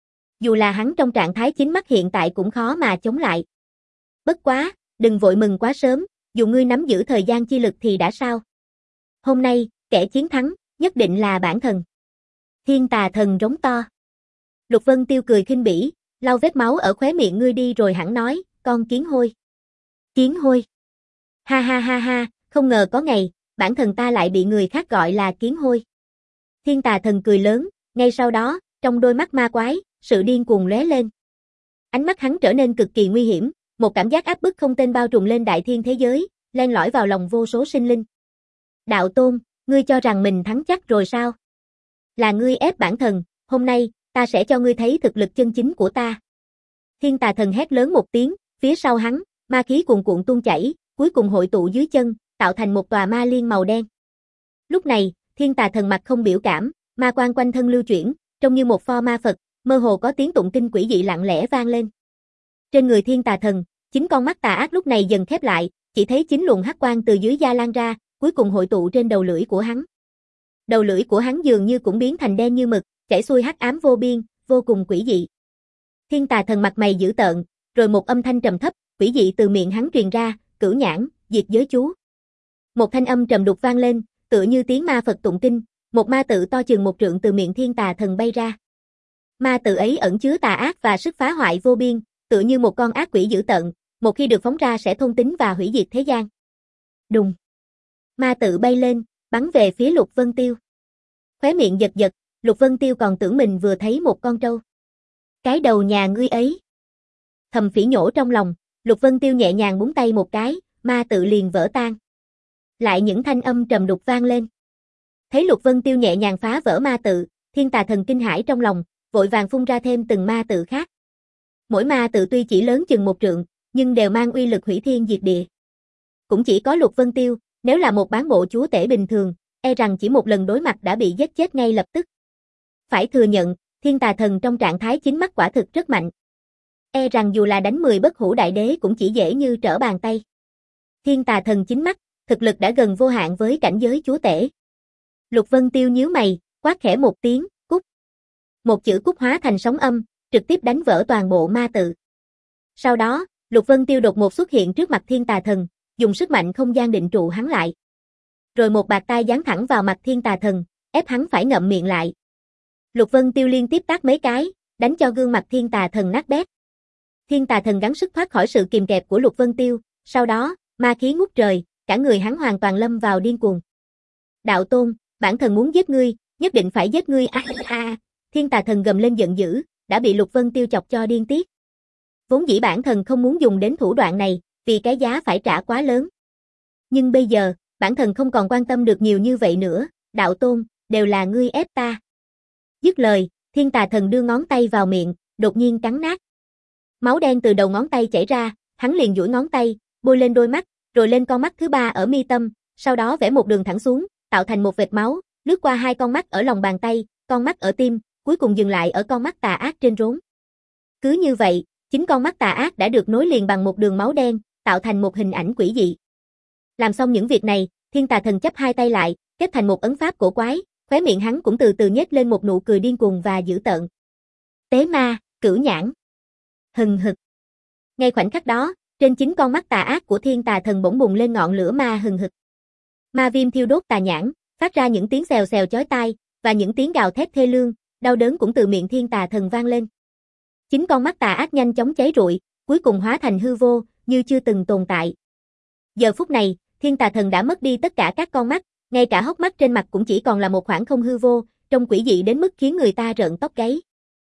Dù là hắn trong trạng thái chính mắt hiện tại cũng khó mà chống lại. Bất quá, đừng vội mừng quá sớm, dù ngươi nắm giữ thời gian chi lực thì đã sao. Hôm nay, kẻ chiến thắng, nhất định là bản thần. Thiên tà thần rống to. Lục Vân Tiêu cười khinh bỉ, lau vết máu ở khóe miệng ngươi đi rồi hẳn nói, con kiến hôi. Kiến hôi. Ha ha ha ha, không ngờ có ngày, bản thần ta lại bị người khác gọi là kiến hôi. Thiên tà thần cười lớn, ngay sau đó, trong đôi mắt ma quái, sự điên cuồng lóe lên. Ánh mắt hắn trở nên cực kỳ nguy hiểm, một cảm giác áp bức không tên bao trùm lên đại thiên thế giới, len lỏi vào lòng vô số sinh linh. Đạo Tôn, ngươi cho rằng mình thắng chắc rồi sao? Là ngươi ép bản thần, hôm nay, ta sẽ cho ngươi thấy thực lực chân chính của ta. Thiên tà thần hét lớn một tiếng, phía sau hắn, ma khí cuồn cuộn tuôn chảy, cuối cùng hội tụ dưới chân, tạo thành một tòa ma liên màu đen. Lúc này, thiên tà thần mặt không biểu cảm, ma quang quanh thân lưu chuyển, trông như một pho ma Phật, mơ hồ có tiếng tụng kinh quỷ dị lặng lẽ vang lên. Trên người thiên tà thần, chính con mắt tà ác lúc này dần khép lại, chỉ thấy chính luồng hắc quang từ dưới da lan ra, cuối cùng hội tụ trên đầu lưỡi của hắn. Đầu lưỡi của hắn dường như cũng biến thành đen như mực, chảy xuôi hắc ám vô biên, vô cùng quỷ dị. Thiên tà thần mặt mày dữ tợn, rồi một âm thanh trầm thấp, quỷ dị từ miệng hắn truyền ra, cửu nhãn, diệt giới chú. Một thanh âm trầm đục vang lên, tựa như tiếng ma Phật tụng kinh, một ma tự to chừng một trượng từ miệng thiên tà thần bay ra. Ma tự ấy ẩn chứa tà ác và sức phá hoại vô biên, tựa như một con ác quỷ dữ tợn, một khi được phóng ra sẽ thôn tính và hủy diệt thế gian. Đùng. Ma tự bay lên, bắn về phía Lục Vân Tiêu. Khóe miệng giật giật, Lục Vân Tiêu còn tưởng mình vừa thấy một con trâu. Cái đầu nhà ngươi ấy. Thầm phỉ nhổ trong lòng, Lục Vân Tiêu nhẹ nhàng búng tay một cái, ma tự liền vỡ tan. Lại những thanh âm trầm đục vang lên. Thấy Lục Vân Tiêu nhẹ nhàng phá vỡ ma tự, thiên tà thần kinh hãi trong lòng, vội vàng phun ra thêm từng ma tự khác. Mỗi ma tự tuy chỉ lớn chừng một trượng, nhưng đều mang uy lực hủy thiên diệt địa. Cũng chỉ có Lục Vân Tiêu, nếu là một bán bộ chúa tể bình thường, e rằng chỉ một lần đối mặt đã bị giết chết ngay lập tức. Phải thừa nhận, thiên tà thần trong trạng thái chính mắt quả thực rất mạnh. E rằng dù là đánh mười bất hủ đại đế cũng chỉ dễ như trở bàn tay. Thiên tà thần chính mắt, thực lực đã gần vô hạn với cảnh giới chúa tể. Lục Vân Tiêu nhíu mày, quát khẽ một tiếng, cút. Một chữ cút hóa thành sóng âm, trực tiếp đánh vỡ toàn bộ ma tự. Sau đó, Lục Vân Tiêu đột ngột xuất hiện trước mặt thiên tà thần, dùng sức mạnh không gian định trụ hắn lại. Rồi một bạt tai giáng thẳng vào mặt thiên tà thần, ép hắn phải ngậm miệng lại. Lục Vân Tiêu liên tiếp tát mấy cái, đánh cho gương mặt thiên tà thần nát bét. Thiên tà thần gắng sức thoát khỏi sự kìm kẹp của Lục Vân Tiêu, sau đó, ma khí ngút trời, cả người hắn hoàn toàn lâm vào điên cuồng. Đạo Tôn, bản thần muốn giết ngươi, nhất định phải giết ngươi. A à, à, thiên tà thần gầm lên giận dữ, đã bị Lục Vân Tiêu chọc cho điên tiết. Vốn dĩ bản thần không muốn dùng đến thủ đoạn này, vì cái giá phải trả quá lớn. Nhưng bây giờ, bản thần không còn quan tâm được nhiều như vậy nữa, Đạo Tôn, đều là ngươi ép ta. Dứt lời, thiên tà thần đưa ngón tay vào miệng, đột nhiên cắn nát. Máu đen từ đầu ngón tay chảy ra, hắn liền duỗi ngón tay, bôi lên đôi mắt, rồi lên con mắt thứ ba ở mi tâm, sau đó vẽ một đường thẳng xuống, tạo thành một vệt máu, lướt qua hai con mắt ở lòng bàn tay, con mắt ở tim, cuối cùng dừng lại ở con mắt tà ác trên rốn. Cứ như vậy, chính con mắt tà ác đã được nối liền bằng một đường máu đen, tạo thành một hình ảnh quỷ dị. Làm xong những việc này, thiên tà thần chắp hai tay lại, kết thành một ấn pháp cổ quái, khóe miệng hắn cũng từ từ nhếch lên một nụ cười điên cuồng và dữ tợn. Tế ma, cửu nhãn. Hừng hực. Ngay khoảnh khắc đó, trên chính con mắt tà ác của thiên tà thần bỗng bùng lên ngọn lửa ma hừng hực. Ma viêm thiêu đốt tà nhãn, phát ra những tiếng xèo xèo chói tai, và những tiếng gào thét thê lương, đau đớn cũng từ miệng thiên tà thần vang lên. Chính con mắt tà ác nhanh chóng cháy rụi, cuối cùng hóa thành hư vô, như chưa từng tồn tại. Giờ phút này, thiên tà thần đã mất đi tất cả các con mắt, ngay cả hốc mắt trên mặt cũng chỉ còn là một khoảng không hư vô, trông quỷ dị đến mức khiến người ta rợn tóc gáy.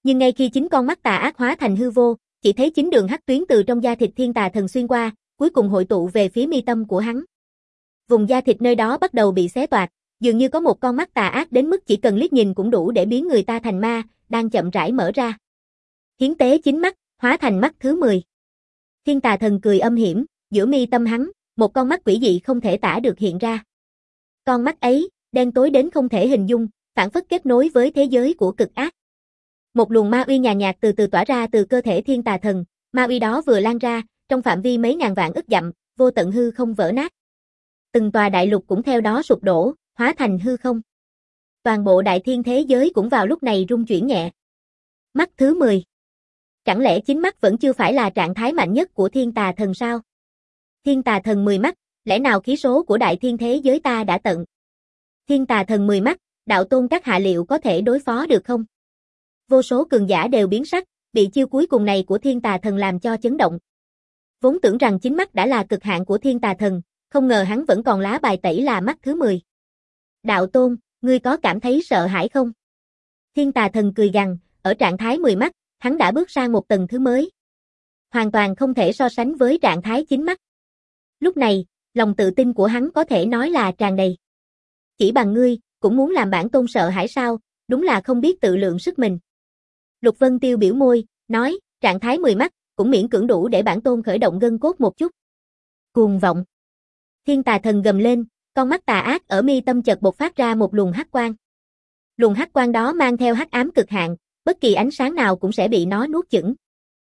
Nhưng ngay khi chính con mắt tà ác hóa thành hư vô, chỉ thấy chính đường hắc tuyến từ trong da thịt thiên tà thần xuyên qua, cuối cùng hội tụ về phía mi tâm của hắn. Vùng da thịt nơi đó bắt đầu bị xé toạc, dường như có một con mắt tà ác đến mức chỉ cần liếc nhìn cũng đủ để biến người ta thành ma, đang chậm rãi mở ra. Hiến tế chính mắt, hóa thành mắt thứ mười. Thiên tà thần cười âm hiểm, giữa mi tâm hắn, một con mắt quỷ dị không thể tả được hiện ra. Con mắt ấy, đen tối đến không thể hình dung, phảng phất kết nối với thế giới của cực ác. Một luồng ma uy nhàn nhạt từ từ tỏa ra từ cơ thể thiên tà thần, ma uy đó vừa lan ra, trong phạm vi mấy ngàn vạn ức dặm, vô tận hư không vỡ nát. Từng tòa đại lục cũng theo đó sụp đổ, hóa thành hư không. Toàn bộ đại thiên thế giới cũng vào lúc này rung chuyển nhẹ. Mắt thứ mười. Chẳng lẽ chính mắt vẫn chưa phải là trạng thái mạnh nhất của thiên tà thần sao? Thiên tà thần mười mắt, lẽ nào khí số của đại thiên thế giới ta đã tận? Thiên tà thần mười mắt, đạo tôn các hạ liệu có thể đối phó được không? Vô số cường giả đều biến sắc, bị chiêu cuối cùng này của thiên tà thần làm cho chấn động. Vốn tưởng rằng chính mắt đã là cực hạn của thiên tà thần, không ngờ hắn vẫn còn lá bài tẩy là mắt thứ mười. Đạo tôn, ngươi có cảm thấy sợ hãi không? Thiên tà thần cười gằn, ở trạng thái mười mắt, hắn đã bước sang một tầng thứ mới. Hoàn toàn không thể so sánh với trạng thái chín mắt. Lúc này, lòng tự tin của hắn có thể nói là tràn đầy. Chỉ bằng ngươi, cũng muốn làm bản tôn sợ hãi sao, đúng là không biết tự lượng sức mình. Lục Vân Tiêu biểu môi, nói, trạng thái mười mắt, cũng miễn cưỡng đủ để bản tôn khởi động gân cốt một chút. Cuồng vọng. Thiên tà thần gầm lên, con mắt tà ác ở mi tâm chợt bộc phát ra một luồng hắc quang. Luồng hắc quang đó mang theo hắc ám cực hạn, bất kỳ ánh sáng nào cũng sẽ bị nó nuốt chửng.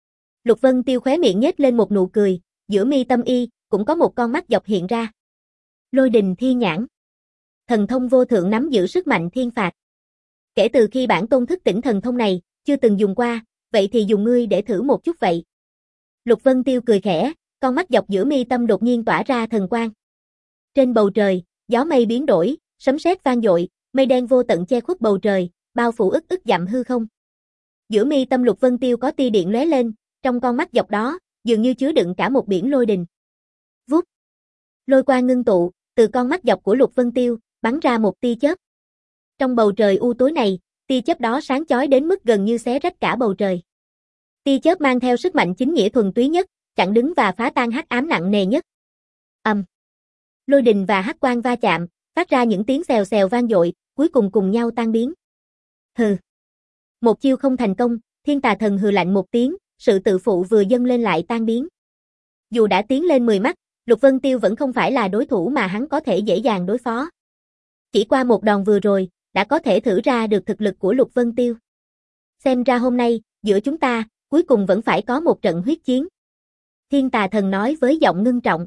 Lục Vân Tiêu khóe miệng nhếch lên một nụ cười, giữa mi tâm y, cũng có một con mắt dọc hiện ra. Lôi đình thiên nhãn. Thần thông vô thượng nắm giữ sức mạnh thiên phạt. Kể từ khi bản tôn thức tỉnh thần thông này, chưa từng dùng qua, vậy thì dùng ngươi để thử một chút vậy. Lục Vân Tiêu cười khẽ, con mắt dọc giữa mi tâm đột nhiên tỏa ra thần quang. Trên bầu trời, gió mây biến đổi, sấm sét vang dội, mây đen vô tận che khuất bầu trời, bao phủ ức ức dặm hư không. Giữa mi tâm Lục Vân Tiêu có tia điện lóe lên, trong con mắt dọc đó, dường như chứa đựng cả một biển lôi đình. Vút. Lôi quang ngưng tụ, từ con mắt dọc của Lục Vân Tiêu, bắn ra một tia chớp. Trong bầu trời u tối này, tia chớp đó sáng chói đến mức gần như xé rách cả bầu trời. Tia chớp mang theo sức mạnh chính nghĩa thuần túy nhất, chặn đứng và phá tan hắc ám nặng nề nhất. Ầm. Um. Lôi đình và hắc quang va chạm, phát ra những tiếng xèo xèo vang dội, cuối cùng cùng nhau tan biến. Hừ. Một chiêu không thành công, thiên tà thần hừ lạnh một tiếng, sự tự phụ vừa dâng lên lại tan biến. Dù đã tiến lên mười mắt, Lục Vân Tiêu vẫn không phải là đối thủ mà hắn có thể dễ dàng đối phó. Chỉ qua một đòn vừa rồi, đã có thể thử ra được thực lực của Lục Vân Tiêu. Xem ra hôm nay, giữa chúng ta, cuối cùng vẫn phải có một trận huyết chiến. Thiên tà thần nói với giọng ngưng trọng.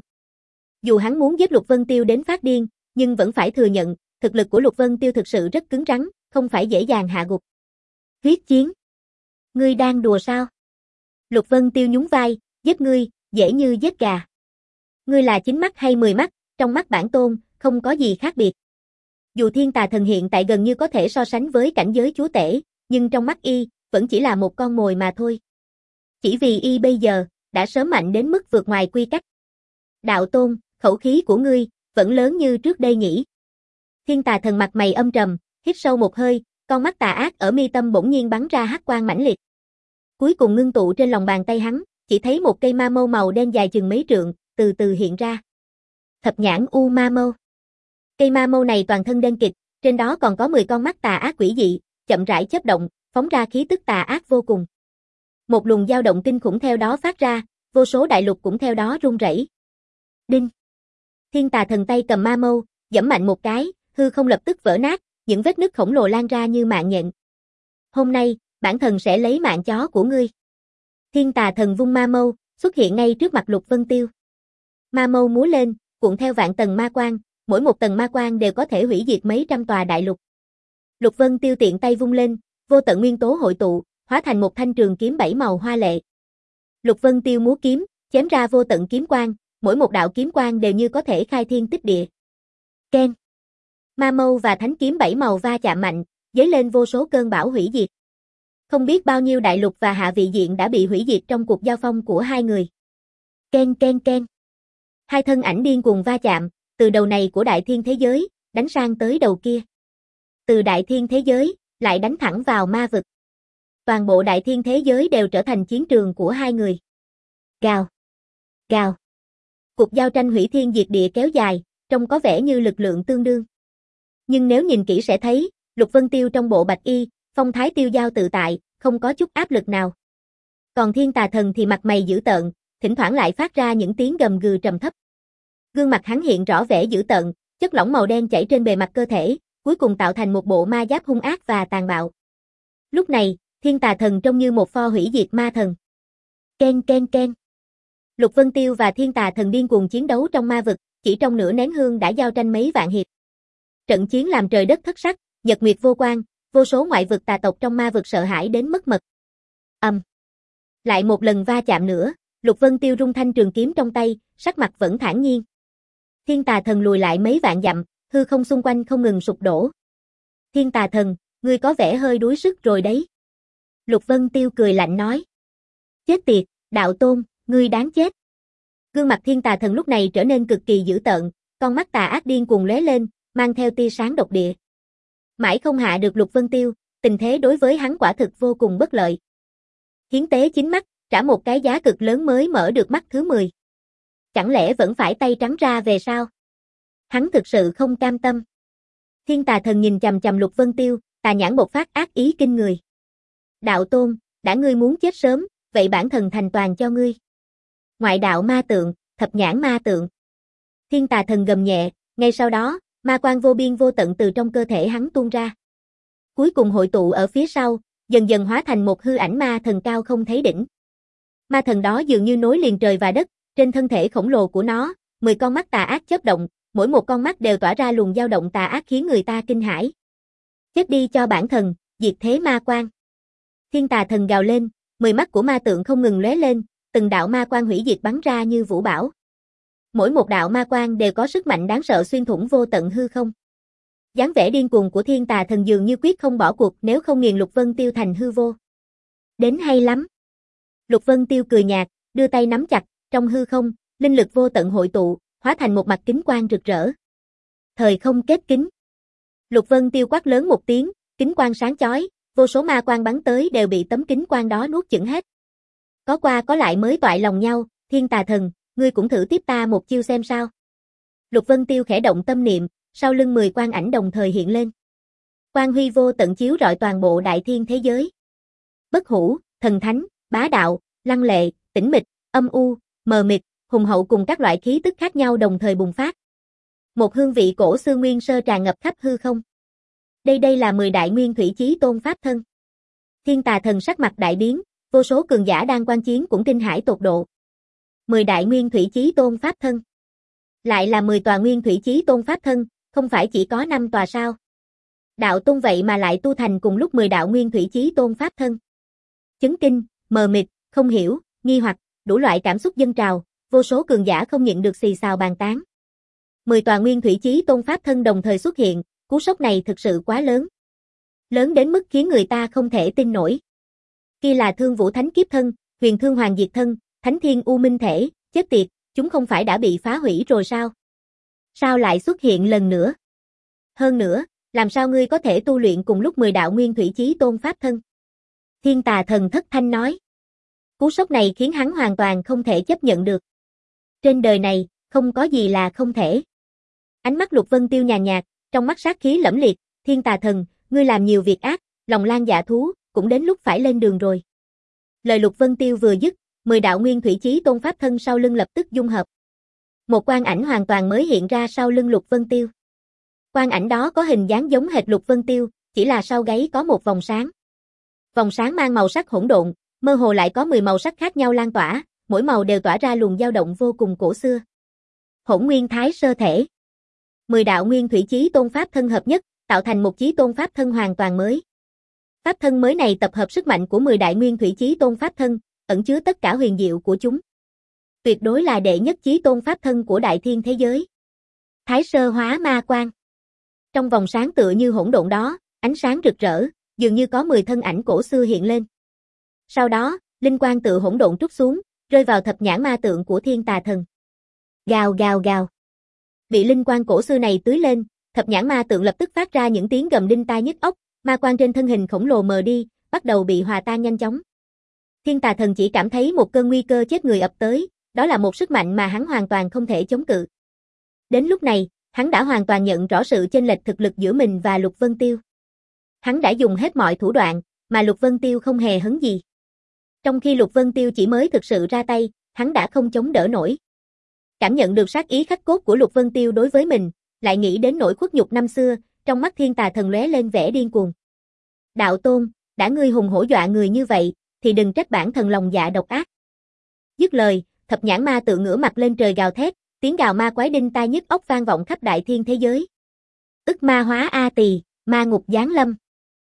Dù hắn muốn giết Lục Vân Tiêu đến phát điên, nhưng vẫn phải thừa nhận, thực lực của Lục Vân Tiêu thực sự rất cứng rắn, không phải dễ dàng hạ gục. Huyết chiến? Ngươi đang đùa sao? Lục Vân Tiêu nhún vai, giết ngươi, dễ như giết gà. Ngươi là chín mắt hay mười mắt, trong mắt bản tôn, không có gì khác biệt. Dù thiên tà thần hiện tại gần như có thể so sánh với cảnh giới chúa tể, nhưng trong mắt y, vẫn chỉ là một con mồi mà thôi. Chỉ vì y bây giờ, đã sớm mạnh đến mức vượt ngoài quy cách. Đạo tôn, khẩu khí của ngươi, vẫn lớn như trước đây nhỉ. Thiên tà thần mặt mày âm trầm, hít sâu một hơi, con mắt tà ác ở mi tâm bỗng nhiên bắn ra hắc quang mãnh liệt. Cuối cùng ngưng tụ trên lòng bàn tay hắn, chỉ thấy một cây ma mâu màu đen dài chừng mấy trượng, từ từ hiện ra. Thập nhãn u ma mâu. Cây ma mâu này toàn thân đen kịt, trên đó còn có mười con mắt tà ác quỷ dị, chậm rãi chớp động, phóng ra khí tức tà ác vô cùng. Một luồng dao động kinh khủng theo đó phát ra, vô số đại lục cũng theo đó rung rẩy. Đinh. Thiên tà thần tay cầm ma mâu, giẫm mạnh một cái, hư không lập tức vỡ nát, những vết nứt khổng lồ lan ra như mạng nhện. Hôm nay, bản thần sẽ lấy mạng chó của ngươi. Thiên tà thần vung ma mâu, xuất hiện ngay trước mặt Lục Vân Tiêu. Ma mâu múa lên, cuộn theo vạn tầng ma quang, mỗi một tầng ma quang đều có thể hủy diệt mấy trăm tòa đại lục. Lục Vân Tiêu tiện tay vung lên, vô tận nguyên tố hội tụ, hóa thành một thanh trường kiếm bảy màu hoa lệ. Lục Vân Tiêu múa kiếm, chém ra vô tận kiếm quang, mỗi một đạo kiếm quang đều như có thể khai thiên tích địa. Keng. Ma mâu và thánh kiếm bảy màu va chạm mạnh, dấy lên vô số cơn bão hủy diệt. Không biết bao nhiêu đại lục và hạ vị diện đã bị hủy diệt trong cuộc giao phong của hai người. Keng keng keng. Hai thân ảnh điên cuồng va chạm, từ đầu này của đại thiên thế giới, đánh sang tới đầu kia. Từ đại thiên thế giới, lại đánh thẳng vào ma vực. toàn bộ đại thiên thế giới đều trở thành chiến trường của hai người. Gào, gào. Cuộc giao tranh hủy thiên diệt địa kéo dài, trông có vẻ như lực lượng tương đương. Nhưng nếu nhìn kỹ sẽ thấy, Lục Vân Tiêu trong bộ bạch y, phong thái tiêu dao tự tại, không có chút áp lực nào. Còn Thiên Tà Thần thì mặt mày dữ tợn, thỉnh thoảng lại phát ra những tiếng gầm gừ trầm thấp. Gương mặt hắn hiện rõ vẻ dữ tợn, chất lỏng màu đen chảy trên bề mặt cơ thể, cuối cùng tạo thành một bộ ma giáp hung ác và tàn bạo. Lúc này, Thiên Tà Thần trông như một pho hủy diệt ma thần. Ken ken ken. Lục Vân Tiêu và Thiên Tà Thần điên cuồng chiến đấu trong ma vực, chỉ trong nửa nén hương đã giao tranh mấy vạn hiệp. Trận chiến làm trời đất thất sắc, nhật nguyệt vô quang, vô số ngoại vực tà tộc trong ma vực sợ hãi đến mất mật. Ầm. Um. Lại một lần va chạm nữa, Lục Vân Tiêu rung thanh trường kiếm trong tay, sắc mặt vẫn thản nhiên. Thiên Tà Thần lùi lại mấy vạn dặm, hư không xung quanh không ngừng sụp đổ. Thiên Tà Thần, ngươi có vẻ hơi đuối sức rồi đấy. Lục Vân Tiêu cười lạnh nói. Chết tiệt, đạo tôn, ngươi đáng chết. Gương mặt Thiên Tà Thần lúc này trở nên cực kỳ dữ tợn, con mắt tà ác điên cuồng lóe lên, mang theo tia sáng độc địa. Mãi không hạ được Lục Vân Tiêu, tình thế đối với hắn quả thực vô cùng bất lợi. Hiến tế chính mắt, trả một cái giá cực lớn mới mở được mắt thứ mười. Chẳng lẽ vẫn phải tay trắng ra về sao? Hắn thực sự không cam tâm. Thiên Tà Thần nhìn chằm chằm Lục Vân Tiêu, tà nhãn bộc phát ác ý kinh người. Đạo tôn, đã ngươi muốn chết sớm, vậy bản thần thành toàn cho ngươi. Ngoại đạo ma tượng, thập nhãn ma tượng. Thiên Tà Thần gầm nhẹ, ngay sau đó, ma quang vô biên vô tận từ trong cơ thể hắn tuôn ra. Cuối cùng hội tụ ở phía sau, dần dần hóa thành một hư ảnh ma thần cao không thấy đỉnh. Ma thần đó dường như nối liền trời và đất, trên thân thể khổng lồ của nó, mười con mắt tà ác chớp động, mỗi một con mắt đều tỏa ra luồng dao động tà ác khiến người ta kinh hãi. Chết đi cho bản thần, diệt thế ma quang. Thiên Tà Thần gào lên, mười mắt của ma tượng không ngừng lóe lên, từng đạo ma quang hủy diệt bắn ra như vũ bão. Mỗi một đạo ma quang đều có sức mạnh đáng sợ xuyên thủng vô tận hư không. Dáng vẻ điên cuồng của Thiên Tà Thần dường như quyết không bỏ cuộc nếu không nghiền Lục Vân Tiêu thành hư vô. Đến hay lắm. Lục Vân Tiêu cười nhạt, đưa tay nắm chặt, trong hư không, linh lực vô tận hội tụ, hóa thành một mặt kính quang rực rỡ. Thời không kết kính. Lục Vân Tiêu quát lớn một tiếng, kính quang sáng chói, vô số ma quang bắn tới đều bị tấm kính quang đó nuốt chửng hết. Có qua có lại mới toại lòng nhau, Thiên Tà Thần, ngươi cũng thử tiếp ta một chiêu xem sao. Lục Vân Tiêu khẽ động tâm niệm, sau lưng mười quang ảnh đồng thời hiện lên. Quang huy vô tận chiếu rọi toàn bộ đại thiên thế giới. Bất hủ, thần thánh, bá đạo, lăng lệ, tĩnh mịch, âm u, mờ mịt, hùng hậu cùng các loại khí tức khác nhau đồng thời bùng phát. Một hương vị cổ xưa nguyên sơ tràn ngập khắp hư không. Đây đây là mười đại nguyên thủy chí tôn pháp thân. Thiên Tà Thần sắc mặt đại biến, vô số cường giả đang quan chiến cũng kinh hãi tột độ. mười đại nguyên thủy chí tôn pháp thân. Lại là mười tòa nguyên thủy chí tôn pháp thân, không phải chỉ có năm tòa sao? Đạo tôn vậy mà lại tu thành cùng lúc mười đạo nguyên thủy chí tôn pháp thân. Chấn kinh, mờ mịt, không hiểu, nghi hoặc, đủ loại cảm xúc dâng trào, vô số cường giả không nhịn được xì xào bàn tán. Mười tòa nguyên thủy chí tôn pháp thân đồng thời xuất hiện, cú sốc này thực sự quá lớn. Lớn đến mức khiến người ta không thể tin nổi. Kia là Thương Vũ Thánh Kiếp Thân, Huyền Thương Hoàng Diệt Thân, Thánh Thiên U Minh Thể, chết tiệt, chúng không phải đã bị phá hủy rồi sao? Sao lại xuất hiện lần nữa? Hơn nữa, làm sao ngươi có thể tu luyện cùng lúc mười đạo nguyên thủy chí tôn pháp thân? Thiên Tà Thần thất thanh nói. Cú sốc này khiến hắn hoàn toàn không thể chấp nhận được. Trên đời này, không có gì là không thể. Ánh mắt Lục Vân Tiêu nhàn nhạt, trong mắt sát khí lẫm liệt, Thiên Tà Thần, ngươi làm nhiều việc ác, lòng lang dạ thú, cũng đến lúc phải lên đường rồi. Lời Lục Vân Tiêu vừa dứt, mười đạo nguyên thủy chí tôn pháp thân sau lưng lập tức dung hợp. Một quang ảnh hoàn toàn mới hiện ra sau lưng Lục Vân Tiêu. Quang ảnh đó có hình dáng giống hệt Lục Vân Tiêu, chỉ là sau gáy có một vòng sáng. Vòng sáng mang màu sắc hỗn độn, mơ hồ lại có mười màu sắc khác nhau lan tỏa, mỗi màu đều tỏa ra luồng dao động vô cùng cổ xưa. Hỗn Nguyên Thái Sơ Thể. Mười đạo nguyên thủy chí tôn pháp thân hợp nhất, tạo thành một chí tôn pháp thân hoàn toàn mới. Pháp thân mới này tập hợp sức mạnh của mười đại nguyên thủy chí tôn pháp thân, ẩn chứa tất cả huyền diệu của chúng. Tuyệt đối là đệ nhất chí tôn pháp thân của đại thiên thế giới. Thái Sơ Hóa Ma Quang. Trong vòng sáng tựa như hỗn độn đó, ánh sáng rực rỡ, dường như có mười thân ảnh cổ xưa hiện lên. Sau đó, linh quang tự hỗn độn trút xuống, rơi vào thập nhãn ma tượng của Thiên Tà Thần. Gào gào gào. Bị linh quang cổ xưa này tưới lên, thập nhãn ma tượng lập tức phát ra những tiếng gầm đinh tai nhức óc, ma quang trên thân hình khổng lồ mờ đi, bắt đầu bị hòa tan nhanh chóng. Thiên Tà Thần chỉ cảm thấy một cơn nguy cơ chết người ập tới, đó là một sức mạnh mà hắn hoàn toàn không thể chống cự. Đến lúc này, hắn đã hoàn toàn nhận rõ sự chênh lệch thực lực giữa mình và Lục Vân Tiêu. Hắn đã dùng hết mọi thủ đoạn, mà Lục Vân Tiêu không hề hấn gì. Trong khi Lục Vân Tiêu chỉ mới thực sự ra tay, hắn đã không chống đỡ nổi. Cảm nhận được sát ý khắc cốt của Lục Vân Tiêu đối với mình, lại nghĩ đến nỗi khuất nhục năm xưa, trong mắt Thiên Tà Thần lóe lên vẻ điên cuồng. Đạo Tôn, đã ngươi hùng hổ dọa người như vậy, thì đừng trách bản thần lòng dạ độc ác. Dứt lời, thập nhãn ma tự ngửa mặt lên trời gào thét, tiếng gào ma quái đinh tai nhức óc vang vọng khắp đại thiên thế giới. Ức ma hóa A Tỳ, ma ngục giáng lâm.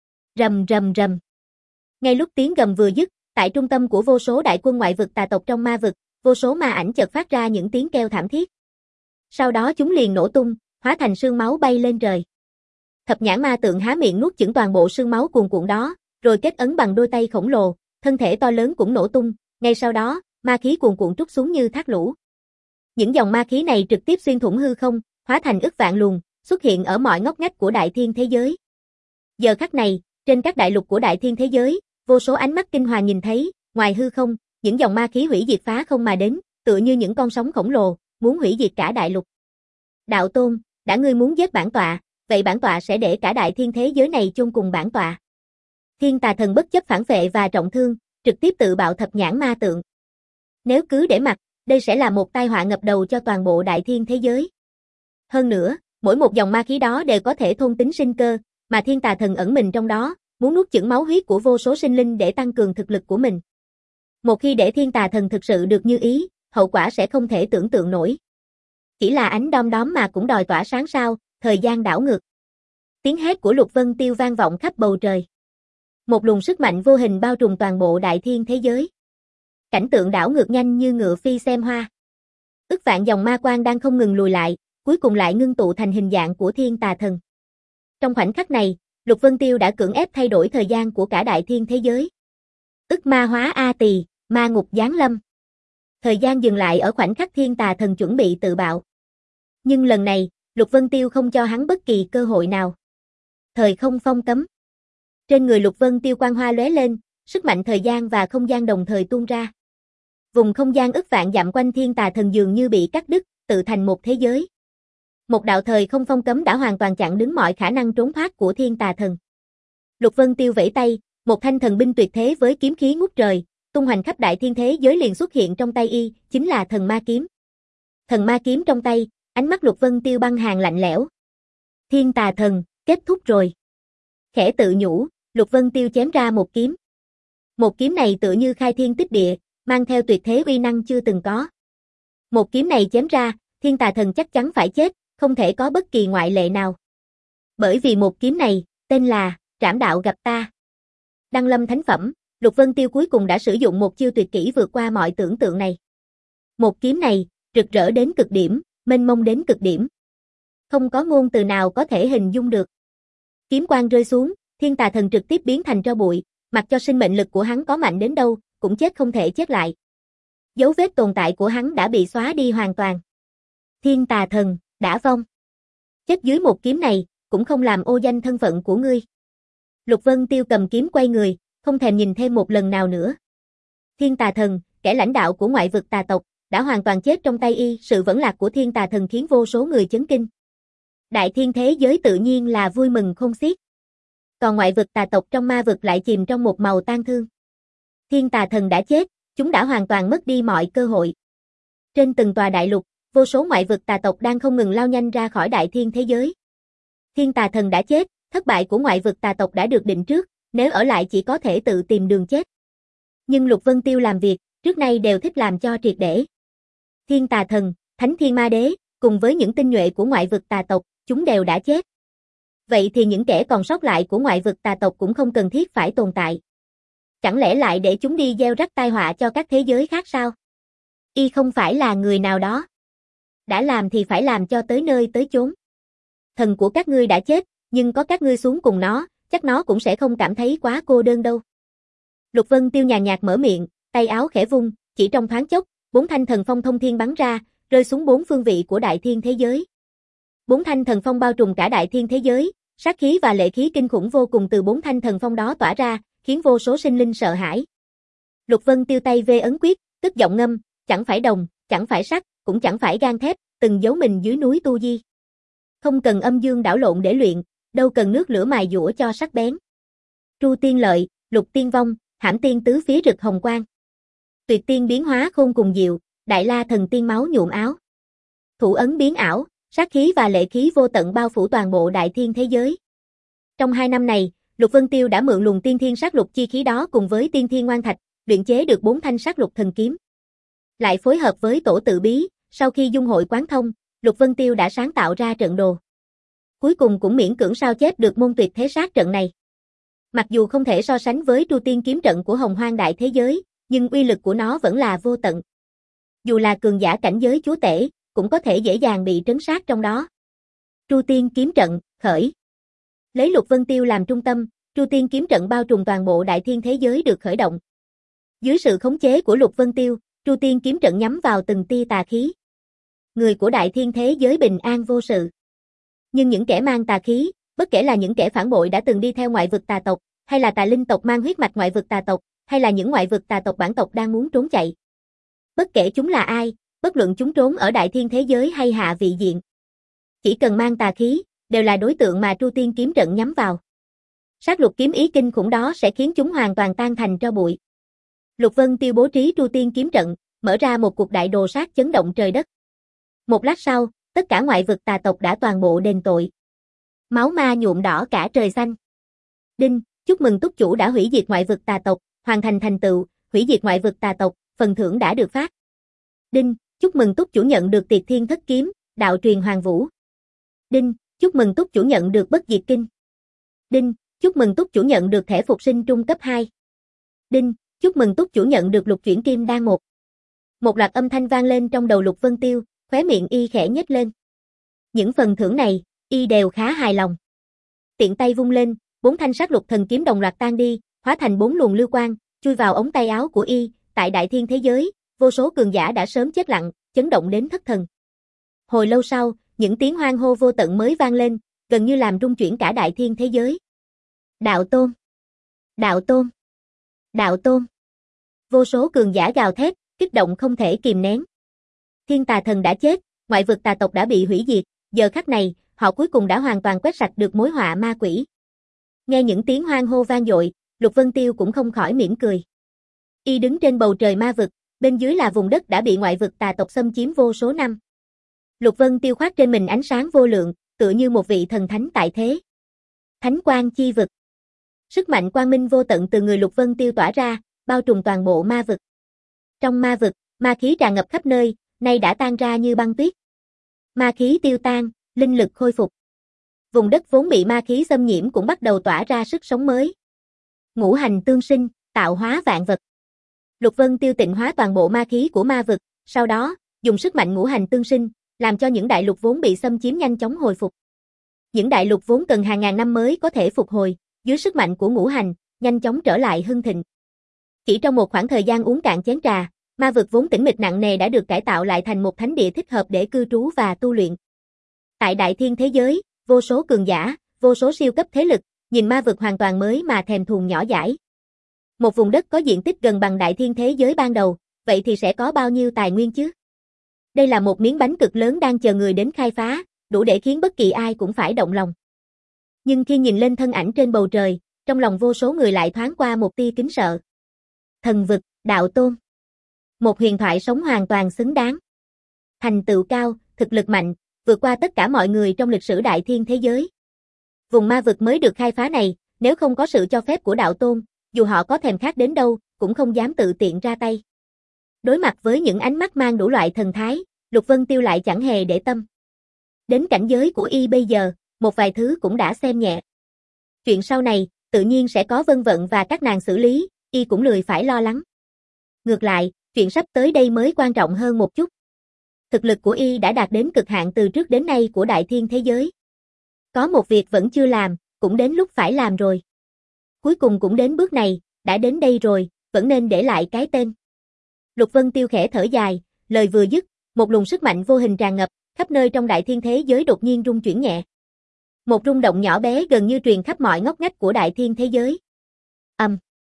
Rầm rầm rầm. Ngay lúc tiếng gầm vừa dứt, tại trung tâm của vô số đại quân ngoại vực tà tộc trong ma vực, vô số ma ảnh chợt phát ra những tiếng kêu thảm thiết. Sau đó chúng liền nổ tung, hóa thành sương máu bay lên trời. Thập nhãn ma tượng há miệng nuốt chửng toàn bộ sương máu cuồn cuộn đó, rồi kết ấn bằng đôi tay khổng lồ, thân thể to lớn cũng nổ tung, ngay sau đó, ma khí cuồn cuộn trút xuống như thác lũ. Những dòng ma khí này trực tiếp xuyên thủng hư không, hóa thành ức vạn luồng, xuất hiện ở mọi ngóc ngách của đại thiên thế giới. Giờ khắc này, trên các đại lục của đại thiên thế giới, vô số ánh mắt kinh hoàng nhìn thấy, ngoài hư không, những dòng ma khí hủy diệt phá không mà đến, tựa như những con sóng khổng lồ, muốn hủy diệt cả đại lục. Đạo Tôn, đã ngươi muốn giết bản tọa, vậy bản tọa sẽ để cả đại thiên thế giới này chôn cùng bản tọa. Thiên Tà Thần bất chấp phản vệ và trọng thương, trực tiếp tự bạo thập nhãn ma tượng. Nếu cứ để mặc, đây sẽ là một tai họa ngập đầu cho toàn bộ đại thiên thế giới. Hơn nữa, mỗi một dòng ma khí đó đều có thể thôn tính sinh cơ, mà Thiên Tà Thần ẩn mình trong đó, muốn nuốt chửng máu huyết của vô số sinh linh để tăng cường thực lực của mình. Một khi để Thiên Tà Thần thực sự được như ý, hậu quả sẽ không thể tưởng tượng nổi. Chỉ là ánh đom đóm mà cũng đòi tỏa sáng sao, thời gian đảo ngược. Tiếng hét của Lục Vân Tiêu vang vọng khắp bầu trời. Một luồng sức mạnh vô hình bao trùm toàn bộ đại thiên thế giới. Cảnh tượng đảo ngược nhanh như ngựa phi xem hoa. Ức vạn dòng ma quang đang không ngừng lùi lại, cuối cùng lại ngưng tụ thành hình dạng của Thiên Tà Thần. Trong khoảnh khắc này, Lục Vân Tiêu đã cưỡng ép thay đổi thời gian của cả đại thiên thế giới. Ức ma hóa A Tỳ, ma ngục giáng lâm. Thời gian dừng lại ở khoảnh khắc Thiên Tà Thần chuẩn bị tự bạo. Nhưng lần này, Lục Vân Tiêu không cho hắn bất kỳ cơ hội nào. Thời không phong cấm. Trên người Lục Vân Tiêu quang hoa lóe lên, sức mạnh thời gian và không gian đồng thời tuôn ra. Vùng không gian ức vạn dặm quanh Thiên Tà Thần dường như bị cắt đứt, tự thành một thế giới. Một đạo thời không phong cấm đã hoàn toàn chặn đứng mọi khả năng trốn thoát của Thiên Tà Thần. Lục Vân Tiêu vẫy tay, một thanh thần binh tuyệt thế với kiếm khí ngút trời, tung hoành khắp đại thiên thế giới liền xuất hiện trong tay y, chính là thần ma kiếm. Thần ma kiếm trong tay, ánh mắt Lục Vân Tiêu băng hàn lạnh lẽo. Thiên Tà Thần, kết thúc rồi. Khẽ tự nhủ, Lục Vân Tiêu chém ra một kiếm. Một kiếm này tựa như khai thiên tích địa, mang theo tuyệt thế uy năng chưa từng có. Một kiếm này chém ra, Thiên Tà Thần chắc chắn phải chết, không thể có bất kỳ ngoại lệ nào. Bởi vì một kiếm này, tên là Trảm Đạo gặp ta. Đăng lâm thánh phẩm, Lục Vân Tiêu cuối cùng đã sử dụng một chiêu tuyệt kỹ vượt qua mọi tưởng tượng này. Một kiếm này, rực rỡ đến cực điểm, mênh mông đến cực điểm. Không có ngôn từ nào có thể hình dung được. Kiếm quang rơi xuống, Thiên Tà Thần trực tiếp biến thành tro bụi, mặc cho sinh mệnh lực của hắn có mạnh đến đâu, cũng chết không thể chết lại. Dấu vết tồn tại của hắn đã bị xóa đi hoàn toàn. Thiên Tà Thần, đã vong. Chết dưới một kiếm này, cũng không làm ô danh thân phận của ngươi. Lục Vân Tiêu cầm kiếm quay người, không thèm nhìn thêm một lần nào nữa. Thiên Tà Thần, kẻ lãnh đạo của ngoại vực tà tộc, đã hoàn toàn chết trong tay y, sự vẫn lạc của Thiên Tà Thần khiến vô số người chấn kinh. Đại thiên thế giới tự nhiên là vui mừng không xiết. Còn ngoại vực tà tộc trong ma vực lại chìm trong một màu tang thương. Thiên Tà Thần đã chết, chúng đã hoàn toàn mất đi mọi cơ hội. Trên từng tòa đại lục, vô số ngoại vực tà tộc đang không ngừng lao nhanh ra khỏi đại thiên thế giới. Thiên Tà Thần đã chết, thất bại của ngoại vực tà tộc đã được định trước, nếu ở lại chỉ có thể tự tìm đường chết. Nhưng Lục Vân Tiêu làm việc, trước nay đều thích làm cho triệt để. Thiên Tà Thần, Thánh Thiên Ma Đế, cùng với những tinh nhuệ của ngoại vực tà tộc, chúng đều đã chết. Vậy thì những kẻ còn sót lại của ngoại vực tà tộc cũng không cần thiết phải tồn tại. Chẳng lẽ lại để chúng đi gieo rắc tai họa cho các thế giới khác sao? Y không phải là người nào đó. Đã làm thì phải làm cho tới nơi tới chốn. Thần của các ngươi đã chết, nhưng có các ngươi xuống cùng nó, chắc nó cũng sẽ không cảm thấy quá cô đơn đâu. Lục Vân Tiêu nhàn nhạt mở miệng, tay áo khẽ vung, chỉ trong thoáng chốc, bốn thanh thần phong thông thiên bắn ra, rơi xuống bốn phương vị của đại thiên thế giới. Bốn thanh thần phong bao trùm cả đại thiên thế giới, sát khí và lệ khí kinh khủng vô cùng từ bốn thanh thần phong đó tỏa ra, khiến vô số sinh linh sợ hãi. Lục Vân Tiêu tay vê ấn quyết, tức giọng ngâm, chẳng phải đồng, chẳng phải sắt, cũng chẳng phải gan thép, từng giấu mình dưới núi Tu Di. Không cần âm dương đảo lộn để luyện, đâu cần nước lửa mài dũa cho sắc bén. Tru tiên lợi, lục tiên vong, hãm tiên tứ phía rực hồng quang. Tuyệt tiên biến hóa khôn cùng diệu, đại la thần tiên máu nhuộm áo. Thủ ấn biến ảo, sát khí và lệ khí vô tận bao phủ toàn bộ đại thiên thế giới. Trong hai năm này, Lục Vân Tiêu đã mượn luồng tiên thiên sát lục chi khí đó cùng với tiên thiên ngoan thạch, luyện chế được bốn thanh sát lục thần kiếm. Lại phối hợp với tổ tự bí, sau khi dung hội quán thông, Lục Vân Tiêu đã sáng tạo ra trận đồ. Cuối cùng cũng miễn cưỡng sao chép được môn tuyệt thế sát trận này. Mặc dù không thể so sánh với Tru Tiên kiếm trận của Hồng Hoang đại thế giới, nhưng uy lực của nó vẫn là vô tận. Dù là cường giả cảnh giới chúa tể, cũng có thể dễ dàng bị trấn sát trong đó. Tru Tiên kiếm trận, khởi. Lấy Lục Vân Tiêu làm trung tâm, Tru Tiên kiếm trận bao trùm toàn bộ đại thiên thế giới được khởi động. Dưới sự khống chế của Lục Vân Tiêu, Tru Tiên kiếm trận nhắm vào từng tia tà khí. Người của đại thiên thế giới bình an vô sự. Nhưng những kẻ mang tà khí, bất kể là những kẻ phản bội đã từng đi theo ngoại vực tà tộc, hay là tà linh tộc mang huyết mạch ngoại vực tà tộc, hay là những ngoại vực tà tộc bản tộc đang muốn trốn chạy. Bất kể chúng là ai, bất luận chúng trốn ở đại thiên thế giới hay hạ vị diện. Chỉ cần mang tà khí, đều là đối tượng mà Tru Tiên kiếm trận nhắm vào. Sát lục kiếm ý kinh khủng đó sẽ khiến chúng hoàn toàn tan thành tro bụi. Lục Vân Tiêu bố trí Tru Tiên kiếm trận, mở ra một cuộc đại đồ sát chấn động trời đất. Một lát sau, tất cả ngoại vực tà tộc đã toàn bộ đền tội. Máu ma nhuộm đỏ cả trời xanh. Đinh, chúc mừng túc chủ đã hủy diệt ngoại vực tà tộc, hoàn thành thành tựu, hủy diệt ngoại vực tà tộc, phần thưởng đã được phát. Đinh, chúc mừng túc chủ nhận được Tiệt Thiên Thất Kiếm, đạo truyền Hoàng Vũ. Đinh, chúc mừng túc chủ nhận được Bất Diệt Kinh. Đinh, chúc mừng túc chủ nhận được thẻ phục sinh trung cấp hai. Đinh, chúc mừng túc chủ nhận được Lục Chuyển Kim Đan một. Một loạt âm thanh vang lên trong đầu Lục Vân Tiêu, khóe miệng y khẽ nhếch lên. Những phần thưởng này, y đều khá hài lòng. Tiện tay vung lên, bốn thanh sát lục thần kiếm đồng loạt tan đi, hóa thành bốn luồng lưu quang, chui vào ống tay áo của y. Tại đại thiên thế giới, vô số cường giả đã sớm chết lặng, chấn động đến thất thần. Hồi lâu sau, những tiếng hoan hô vô tận mới vang lên, gần như làm rung chuyển cả đại thiên thế giới. Đạo Tôn! Đạo Tôn! Đạo Tôn! Vô số cường giả gào thét, kích động không thể kìm nén. Thiên Tà Thần đã chết, ngoại vực tà tộc đã bị hủy diệt, giờ khắc này, họ cuối cùng đã hoàn toàn quét sạch được mối họa ma quỷ. Nghe những tiếng hoan hô vang dội, Lục Vân Tiêu cũng không khỏi mỉm cười. Y đứng trên bầu trời ma vực, bên dưới là vùng đất đã bị ngoại vực tà tộc xâm chiếm vô số năm. Lục Vân Tiêu khoác trên mình ánh sáng vô lượng, tựa như một vị thần thánh tại thế. Thánh quang chi vực. Sức mạnh quang minh vô tận từ người Lục Vân Tiêu tỏa ra, bao trùm toàn bộ ma vực. Trong ma vực, ma khí tràn ngập khắp nơi, nay đã tan ra như băng tuyết. Ma khí tiêu tan, linh lực khôi phục. Vùng đất vốn bị ma khí xâm nhiễm cũng bắt đầu tỏa ra sức sống mới. Ngũ hành tương sinh, tạo hóa vạn vật. Lục Vân Tiêu tịnh hóa toàn bộ ma khí của ma vực, sau đó, dùng sức mạnh ngũ hành tương sinh, làm cho những đại lục vốn bị xâm chiếm nhanh chóng hồi phục. Những đại lục vốn cần hàng ngàn năm mới có thể phục hồi, dưới sức mạnh của ngũ hành, nhanh chóng trở lại hưng thịnh. Chỉ trong một khoảng thời gian uống cạn chén trà, ma vực vốn tĩnh mịch nặng nề đã được cải tạo lại thành một thánh địa thích hợp để cư trú và tu luyện. Tại đại thiên thế giới, vô số cường giả, vô số siêu cấp thế lực, nhìn ma vực hoàn toàn mới mà thèm thuồng nhỏ dãi. Một vùng đất có diện tích gần bằng đại thiên thế giới ban đầu, vậy thì sẽ có bao nhiêu tài nguyên chứ? Đây là một miếng bánh cực lớn đang chờ người đến khai phá, đủ để khiến bất kỳ ai cũng phải động lòng. Nhưng khi nhìn lên thân ảnh trên bầu trời, trong lòng vô số người lại thoáng qua một tia kính sợ. Thần vực, đạo tôn. Một huyền thoại sống hoàn toàn xứng đáng. Thành tựu cao, thực lực mạnh, vượt qua tất cả mọi người trong lịch sử đại thiên thế giới. Vùng ma vực mới được khai phá này, nếu không có sự cho phép của đạo tôn, dù họ có thèm khát đến đâu, cũng không dám tự tiện ra tay. Đối mặt với những ánh mắt mang đủ loại thần thái, Lục Vân Tiêu lại chẳng hề để tâm. Đến cảnh giới của y bây giờ, một vài thứ cũng đã xem nhẹ. Chuyện sau này, tự nhiên sẽ có Vân Vận và các nàng xử lý, y cũng lười phải lo lắng. Ngược lại, chuyện sắp tới đây mới quan trọng hơn một chút. Thực lực của y đã đạt đến cực hạn từ trước đến nay của đại thiên thế giới. Có một việc vẫn chưa làm, cũng đến lúc phải làm rồi. Cuối cùng cũng đến bước này, đã đến đây rồi, vẫn nên để lại cái tên. Lục Vân Tiêu khẽ thở dài, lời vừa dứt, một luồng sức mạnh vô hình tràn ngập, khắp nơi trong đại thiên thế giới đột nhiên rung chuyển nhẹ. Một rung động nhỏ bé gần như truyền khắp mọi ngóc ngách của đại thiên thế giới. Ầm. Um.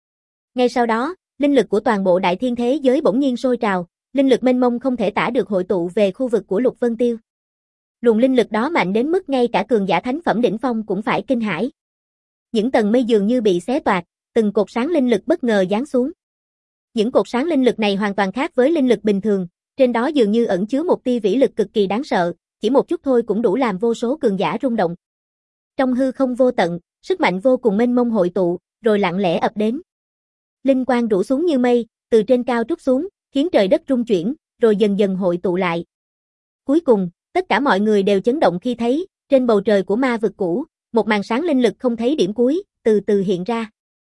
Ngay sau đó, linh lực của toàn bộ đại thiên thế giới bỗng nhiên sôi trào, linh lực mênh mông không thể tả được hội tụ về khu vực của Lục Vân Tiêu. Luồng linh lực đó mạnh đến mức ngay cả cường giả thánh phẩm đỉnh phong cũng phải kinh hãi. Những tầng mây dường như bị xé toạc, từng cột sáng linh lực bất ngờ giáng xuống. Những cột sáng linh lực này hoàn toàn khác với linh lực bình thường, trên đó dường như ẩn chứa một tia vĩ lực cực kỳ đáng sợ, chỉ một chút thôi cũng đủ làm vô số cường giả rung động. Trong hư không vô tận, sức mạnh vô cùng mênh mông hội tụ, rồi lặng lẽ ập đến. Linh quang rủ xuống như mây, từ trên cao trút xuống, khiến trời đất rung chuyển, rồi dần dần hội tụ lại. Cuối cùng, tất cả mọi người đều chấn động khi thấy, trên bầu trời của ma vực cũ, một màn sáng linh lực không thấy điểm cuối, từ từ hiện ra.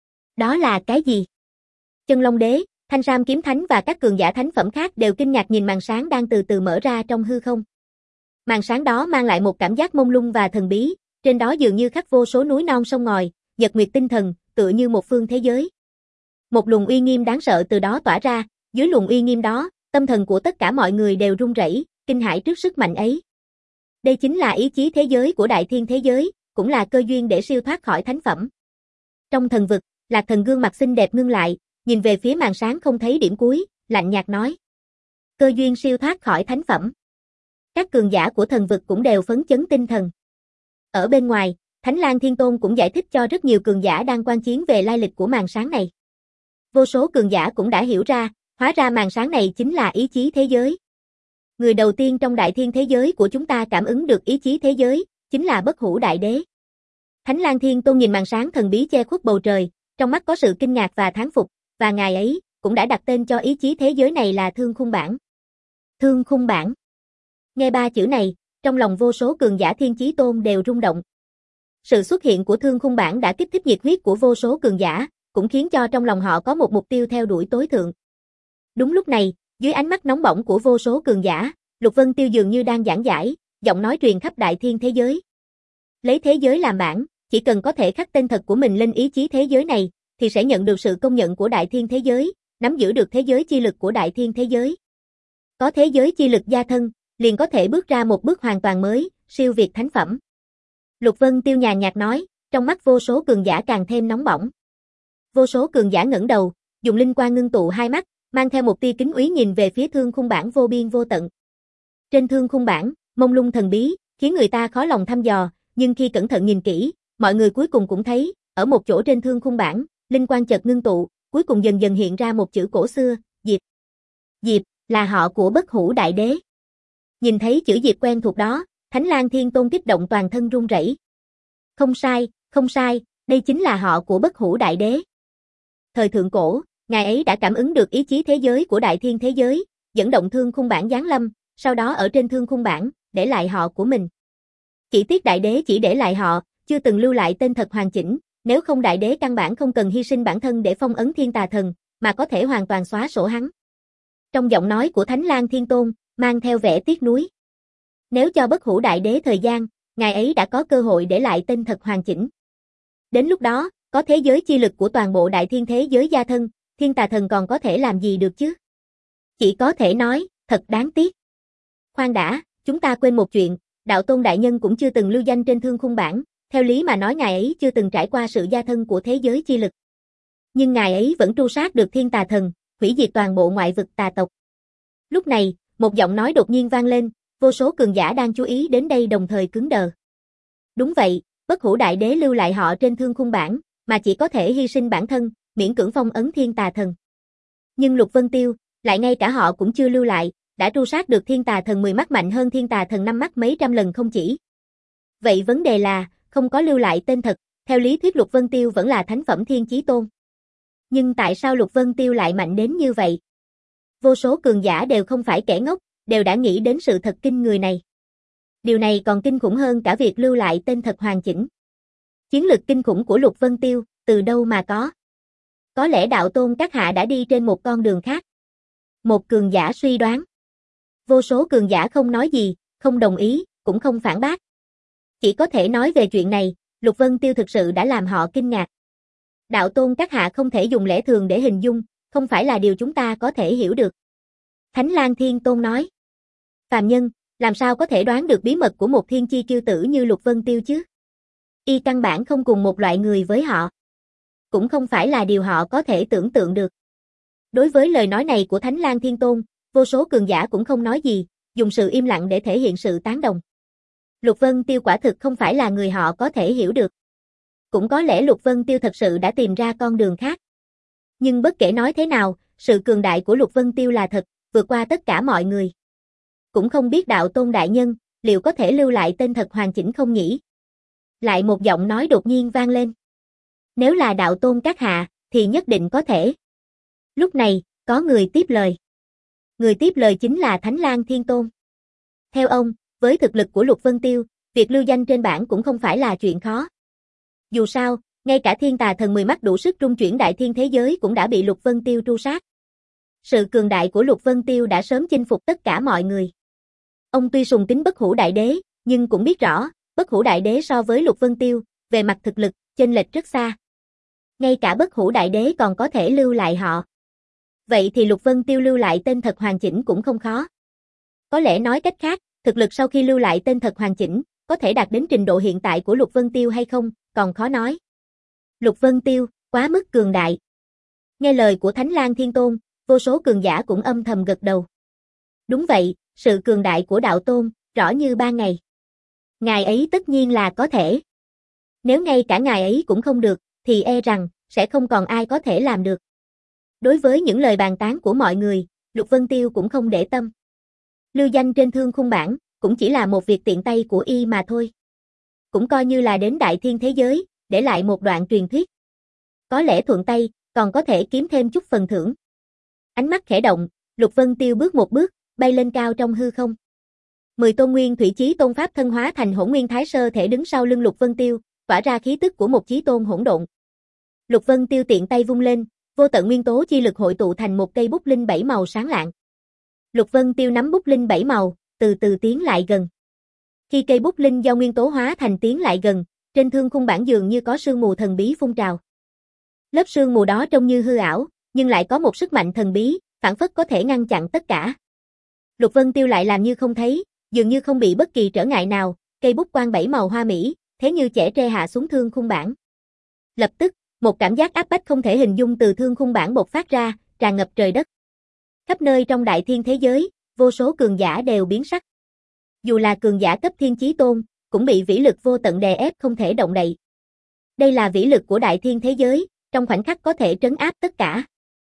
Đó là cái gì? Chân Long Đế, Thanh Sam Kiếm Thánh và các cường giả thánh phẩm khác đều kinh ngạc nhìn màn sáng đang từ từ mở ra trong hư không. Màn sáng đó mang lại một cảm giác mông lung và thần bí, trên đó dường như khắc vô số núi non sông ngòi, nhật nguyệt tinh thần, tựa như một phương thế giới. Một luồng uy nghiêm đáng sợ từ đó tỏa ra, dưới luồng uy nghiêm đó, tâm thần của tất cả mọi người đều run rẩy, kinh hãi trước sức mạnh ấy. Đây chính là ý chí thế giới của đại thiên thế giới, cũng là cơ duyên để siêu thoát khỏi thánh phẩm. Trong thần vực, Lạc Thần gương mặt xinh đẹp ngưng lại, nhìn về phía màn sáng không thấy điểm cuối, lạnh nhạt nói. Cơ duyên siêu thoát khỏi thánh phẩm. Các cường giả của thần vực cũng đều phấn chấn tinh thần. Ở bên ngoài, Thánh Lang Thiên Tôn cũng giải thích cho rất nhiều cường giả đang quan chiến về lai lịch của màn sáng này. Vô số cường giả cũng đã hiểu ra, hóa ra màn sáng này chính là ý chí thế giới. Người đầu tiên trong đại thiên thế giới của chúng ta cảm ứng được ý chí thế giới, chính là Bất Hủ Đại Đế. Thánh Lang Thiên Tôn nhìn màn sáng thần bí che khuất bầu trời, trong mắt có sự kinh ngạc và thán phục, và ngài ấy cũng đã đặt tên cho ý chí thế giới này là Thương Khung Bản. Thương Khung Bản. Nghe ba chữ này, trong lòng vô số cường giả Thiên Chí Tôn đều rung động. Sự xuất hiện của Thương Khung Bản đã kích thích nhiệt huyết của vô số cường giả, cũng khiến cho trong lòng họ có một mục tiêu theo đuổi tối thượng. Đúng lúc này, dưới ánh mắt nóng bỏng của vô số cường giả, Lục Vân Tiêu dường như đang giảng giải, giọng nói truyền khắp đại thiên thế giới. Lấy thế giới làm bản, chỉ cần có thể khắc tên thật của mình lên ý chí thế giới này, thì sẽ nhận được sự công nhận của đại thiên thế giới, nắm giữ được thế giới chi lực của đại thiên thế giới. Có thế giới chi lực gia thân, liền có thể bước ra một bước hoàn toàn mới, siêu việt thánh phẩm. Lục Vân Tiêu nhàn nhạt nói, trong mắt vô số cường giả càng thêm nóng bỏng. Vô số cường giả ngẩng đầu, dùng linh quang ngưng tụ hai mắt, mang theo một tia kính úy nhìn về phía Thương Khung Bản vô biên vô tận. Trên Thương Khung Bản, mông lung thần bí, khiến người ta khó lòng thăm dò, nhưng khi cẩn thận nhìn kỹ, mọi người cuối cùng cũng thấy, ở một chỗ trên Thương Khung Bản, linh quang chợt ngưng tụ, cuối cùng dần dần hiện ra một chữ cổ xưa, Diệp. Diệp, là họ của Bất Hủ Đại Đế. Nhìn thấy chữ Diệp quen thuộc đó, Thánh Lang Thiên Tôn kích động toàn thân run rẩy. Không sai, không sai, đây chính là họ của Bất Hủ Đại Đế. Thời thượng cổ, ngài ấy đã cảm ứng được ý chí thế giới của đại thiên thế giới, dẫn động Thương Khung Bản giáng lâm, sau đó ở trên Thương Khung Bản, để lại họ của mình. Chỉ tiếc Đại Đế chỉ để lại họ, chưa từng lưu lại tên thật hoàn chỉnh, nếu không Đại Đế căn bản không cần hy sinh bản thân để phong ấn Thiên Tà Thần, mà có thể hoàn toàn xóa sổ hắn. Trong giọng nói của Thánh Lang Thiên Tôn, mang theo vẻ tiếc nuối. Nếu cho Bất Hủ Đại Đế thời gian, ngài ấy đã có cơ hội để lại tên thật hoàn chỉnh. Đến lúc đó, có thế giới chi lực của toàn bộ đại thiên thế giới gia thân, Thiên Tà Thần còn có thể làm gì được chứ? Chỉ có thể nói, thật đáng tiếc. Khoan đã, chúng ta quên một chuyện, Đạo Tôn Đại Nhân cũng chưa từng lưu danh trên Thương Khung Bản, theo lý mà nói ngài ấy chưa từng trải qua sự gia thân của thế giới chi lực. Nhưng ngài ấy vẫn tru sát được Thiên Tà Thần, hủy diệt toàn bộ ngoại vực tà tộc. Lúc này, một giọng nói đột nhiên vang lên, vô số cường giả đang chú ý đến đây đồng thời cứng đờ. Đúng vậy, Bất Hủ Đại Đế lưu lại họ trên Thương Khung Bản, mà chỉ có thể hy sinh bản thân, miễn cưỡng phong ấn Thiên Tà Thần. Nhưng Lục Vân Tiêu, lại ngay cả họ cũng chưa lưu lại, đã tru sát được Thiên Tà Thần mười mắt mạnh hơn Thiên Tà Thần năm mắt mấy trăm lần không chỉ. Vậy vấn đề là, không có lưu lại tên thật, theo lý thuyết Lục Vân Tiêu vẫn là thánh phẩm Thiên Chí Tôn. Nhưng tại sao Lục Vân Tiêu lại mạnh đến như vậy? Vô số cường giả đều không phải kẻ ngốc, đều đã nghĩ đến sự thật kinh người này. Điều này còn kinh khủng hơn cả việc lưu lại tên thật hoàn chỉnh. Chiến lực kinh khủng của Lục Vân Tiêu, từ đâu mà có? Có lẽ Đạo Tôn các hạ đã đi trên một con đường khác. Một cường giả suy đoán. Vô số cường giả không nói gì, không đồng ý, cũng không phản bác. Chỉ có thể nói về chuyện này, Lục Vân Tiêu thực sự đã làm họ kinh ngạc. Đạo Tôn các hạ không thể dùng lẽ thường để hình dung, không phải là điều chúng ta có thể hiểu được. Thánh Lang Thiên Tôn nói. Phàm nhân, làm sao có thể đoán được bí mật của một thiên chi kiêu tử như Lục Vân Tiêu chứ? Y căn bản không cùng một loại người với họ. cũng không phải là điều họ có thể tưởng tượng được. Đối với lời nói này của Thánh Lang Thiên Tôn, vô số cường giả cũng không nói gì, dùng sự im lặng để thể hiện sự tán đồng. Lục Vân Tiêu quả thực không phải là người họ có thể hiểu được. Cũng có lẽ Lục Vân Tiêu thật sự đã tìm ra con đường khác. Nhưng bất kể nói thế nào, sự cường đại của Lục Vân Tiêu là thật, vượt qua tất cả mọi người. Cũng không biết đạo tôn đại nhân, liệu có thể lưu lại tên thật hoàn chỉnh không nhỉ? Lại một giọng nói đột nhiên vang lên. Nếu là đạo tôn các hạ, thì nhất định có thể. Lúc này, có người tiếp lời. Người tiếp lời chính là Thánh Lang Thiên Tôn. Theo ông, với thực lực của Lục Vân Tiêu, việc lưu danh trên bảng cũng không phải là chuyện khó. Dù sao, ngay cả thiên tà thần mười mắt đủ sức trung chuyển đại thiên thế giới cũng đã bị Lục Vân Tiêu tru sát. Sự cường đại của Lục Vân Tiêu đã sớm chinh phục tất cả mọi người. Ông tuy sùng kính Bất Hủ Đại Đế, nhưng cũng biết rõ, Bất Hủ Đại Đế so với Lục Vân Tiêu, về mặt thực lực, chênh lệch rất xa. Ngay cả Bất Hủ Đại Đế còn có thể lưu lại họ. Vậy thì Lục Vân Tiêu lưu lại tên thật hoàn chỉnh cũng không khó. Có lẽ nói cách khác, thực lực sau khi lưu lại tên thật hoàn chỉnh, có thể đạt đến trình độ hiện tại của Lục Vân Tiêu hay không, còn khó nói. Lục Vân Tiêu, quá mức cường đại. Nghe lời của Thánh Lang Thiên Tôn, vô số cường giả cũng âm thầm gật đầu. Đúng vậy, sự cường đại của đạo tôn, rõ như ban ngày. Ngài ấy tất nhiên là có thể. Nếu ngay cả ngài ấy cũng không được, thì e rằng, sẽ không còn ai có thể làm được. Đối với những lời bàn tán của mọi người, Lục Vân Tiêu cũng không để tâm. Lưu danh trên thương khung bảng, cũng chỉ là một việc tiện tay của y mà thôi. Cũng coi như là đến đại thiên thế giới, để lại một đoạn truyền thuyết. Có lẽ thuận tay, còn có thể kiếm thêm chút phần thưởng. Ánh mắt khẽ động, Lục Vân Tiêu bước một bước, bay lên cao trong hư không. Mười tôn nguyên thủy chí tôn pháp thân hóa thành Hỗn Nguyên Thái Sơ thể đứng sau lưng Lục Vân Tiêu, tỏa ra khí tức của một chí tôn hỗn độn. Lục Vân Tiêu tiện tay vung lên, vô tận nguyên tố chi lực hội tụ thành một cây bút linh bảy màu sáng lạng. Lục Vân Tiêu nắm bút linh bảy màu, từ từ tiến lại gần. Khi cây bút linh do nguyên tố hóa thành tiến lại gần, trên thương khung bảng dường như có sương mù thần bí phun trào. Lớp sương mù đó trông như hư ảo, nhưng lại có một sức mạnh thần bí, phảng phất có thể ngăn chặn tất cả. Lục Vân Tiêu lại làm như không thấy, dường như không bị bất kỳ trở ngại nào, cây bút quang bảy màu hoa mỹ, thế như chẻ tre hạ xuống thương khung bảng. Lập tức, một cảm giác áp bách không thể hình dung từ thương khung bảng bộc phát ra, tràn ngập trời đất. Khắp nơi trong đại thiên thế giới, vô số cường giả đều biến sắc. Dù là cường giả cấp thiên chí tôn, cũng bị vĩ lực vô tận đè ép không thể động đậy. Đây là vĩ lực của đại thiên thế giới, trong khoảnh khắc có thể trấn áp tất cả.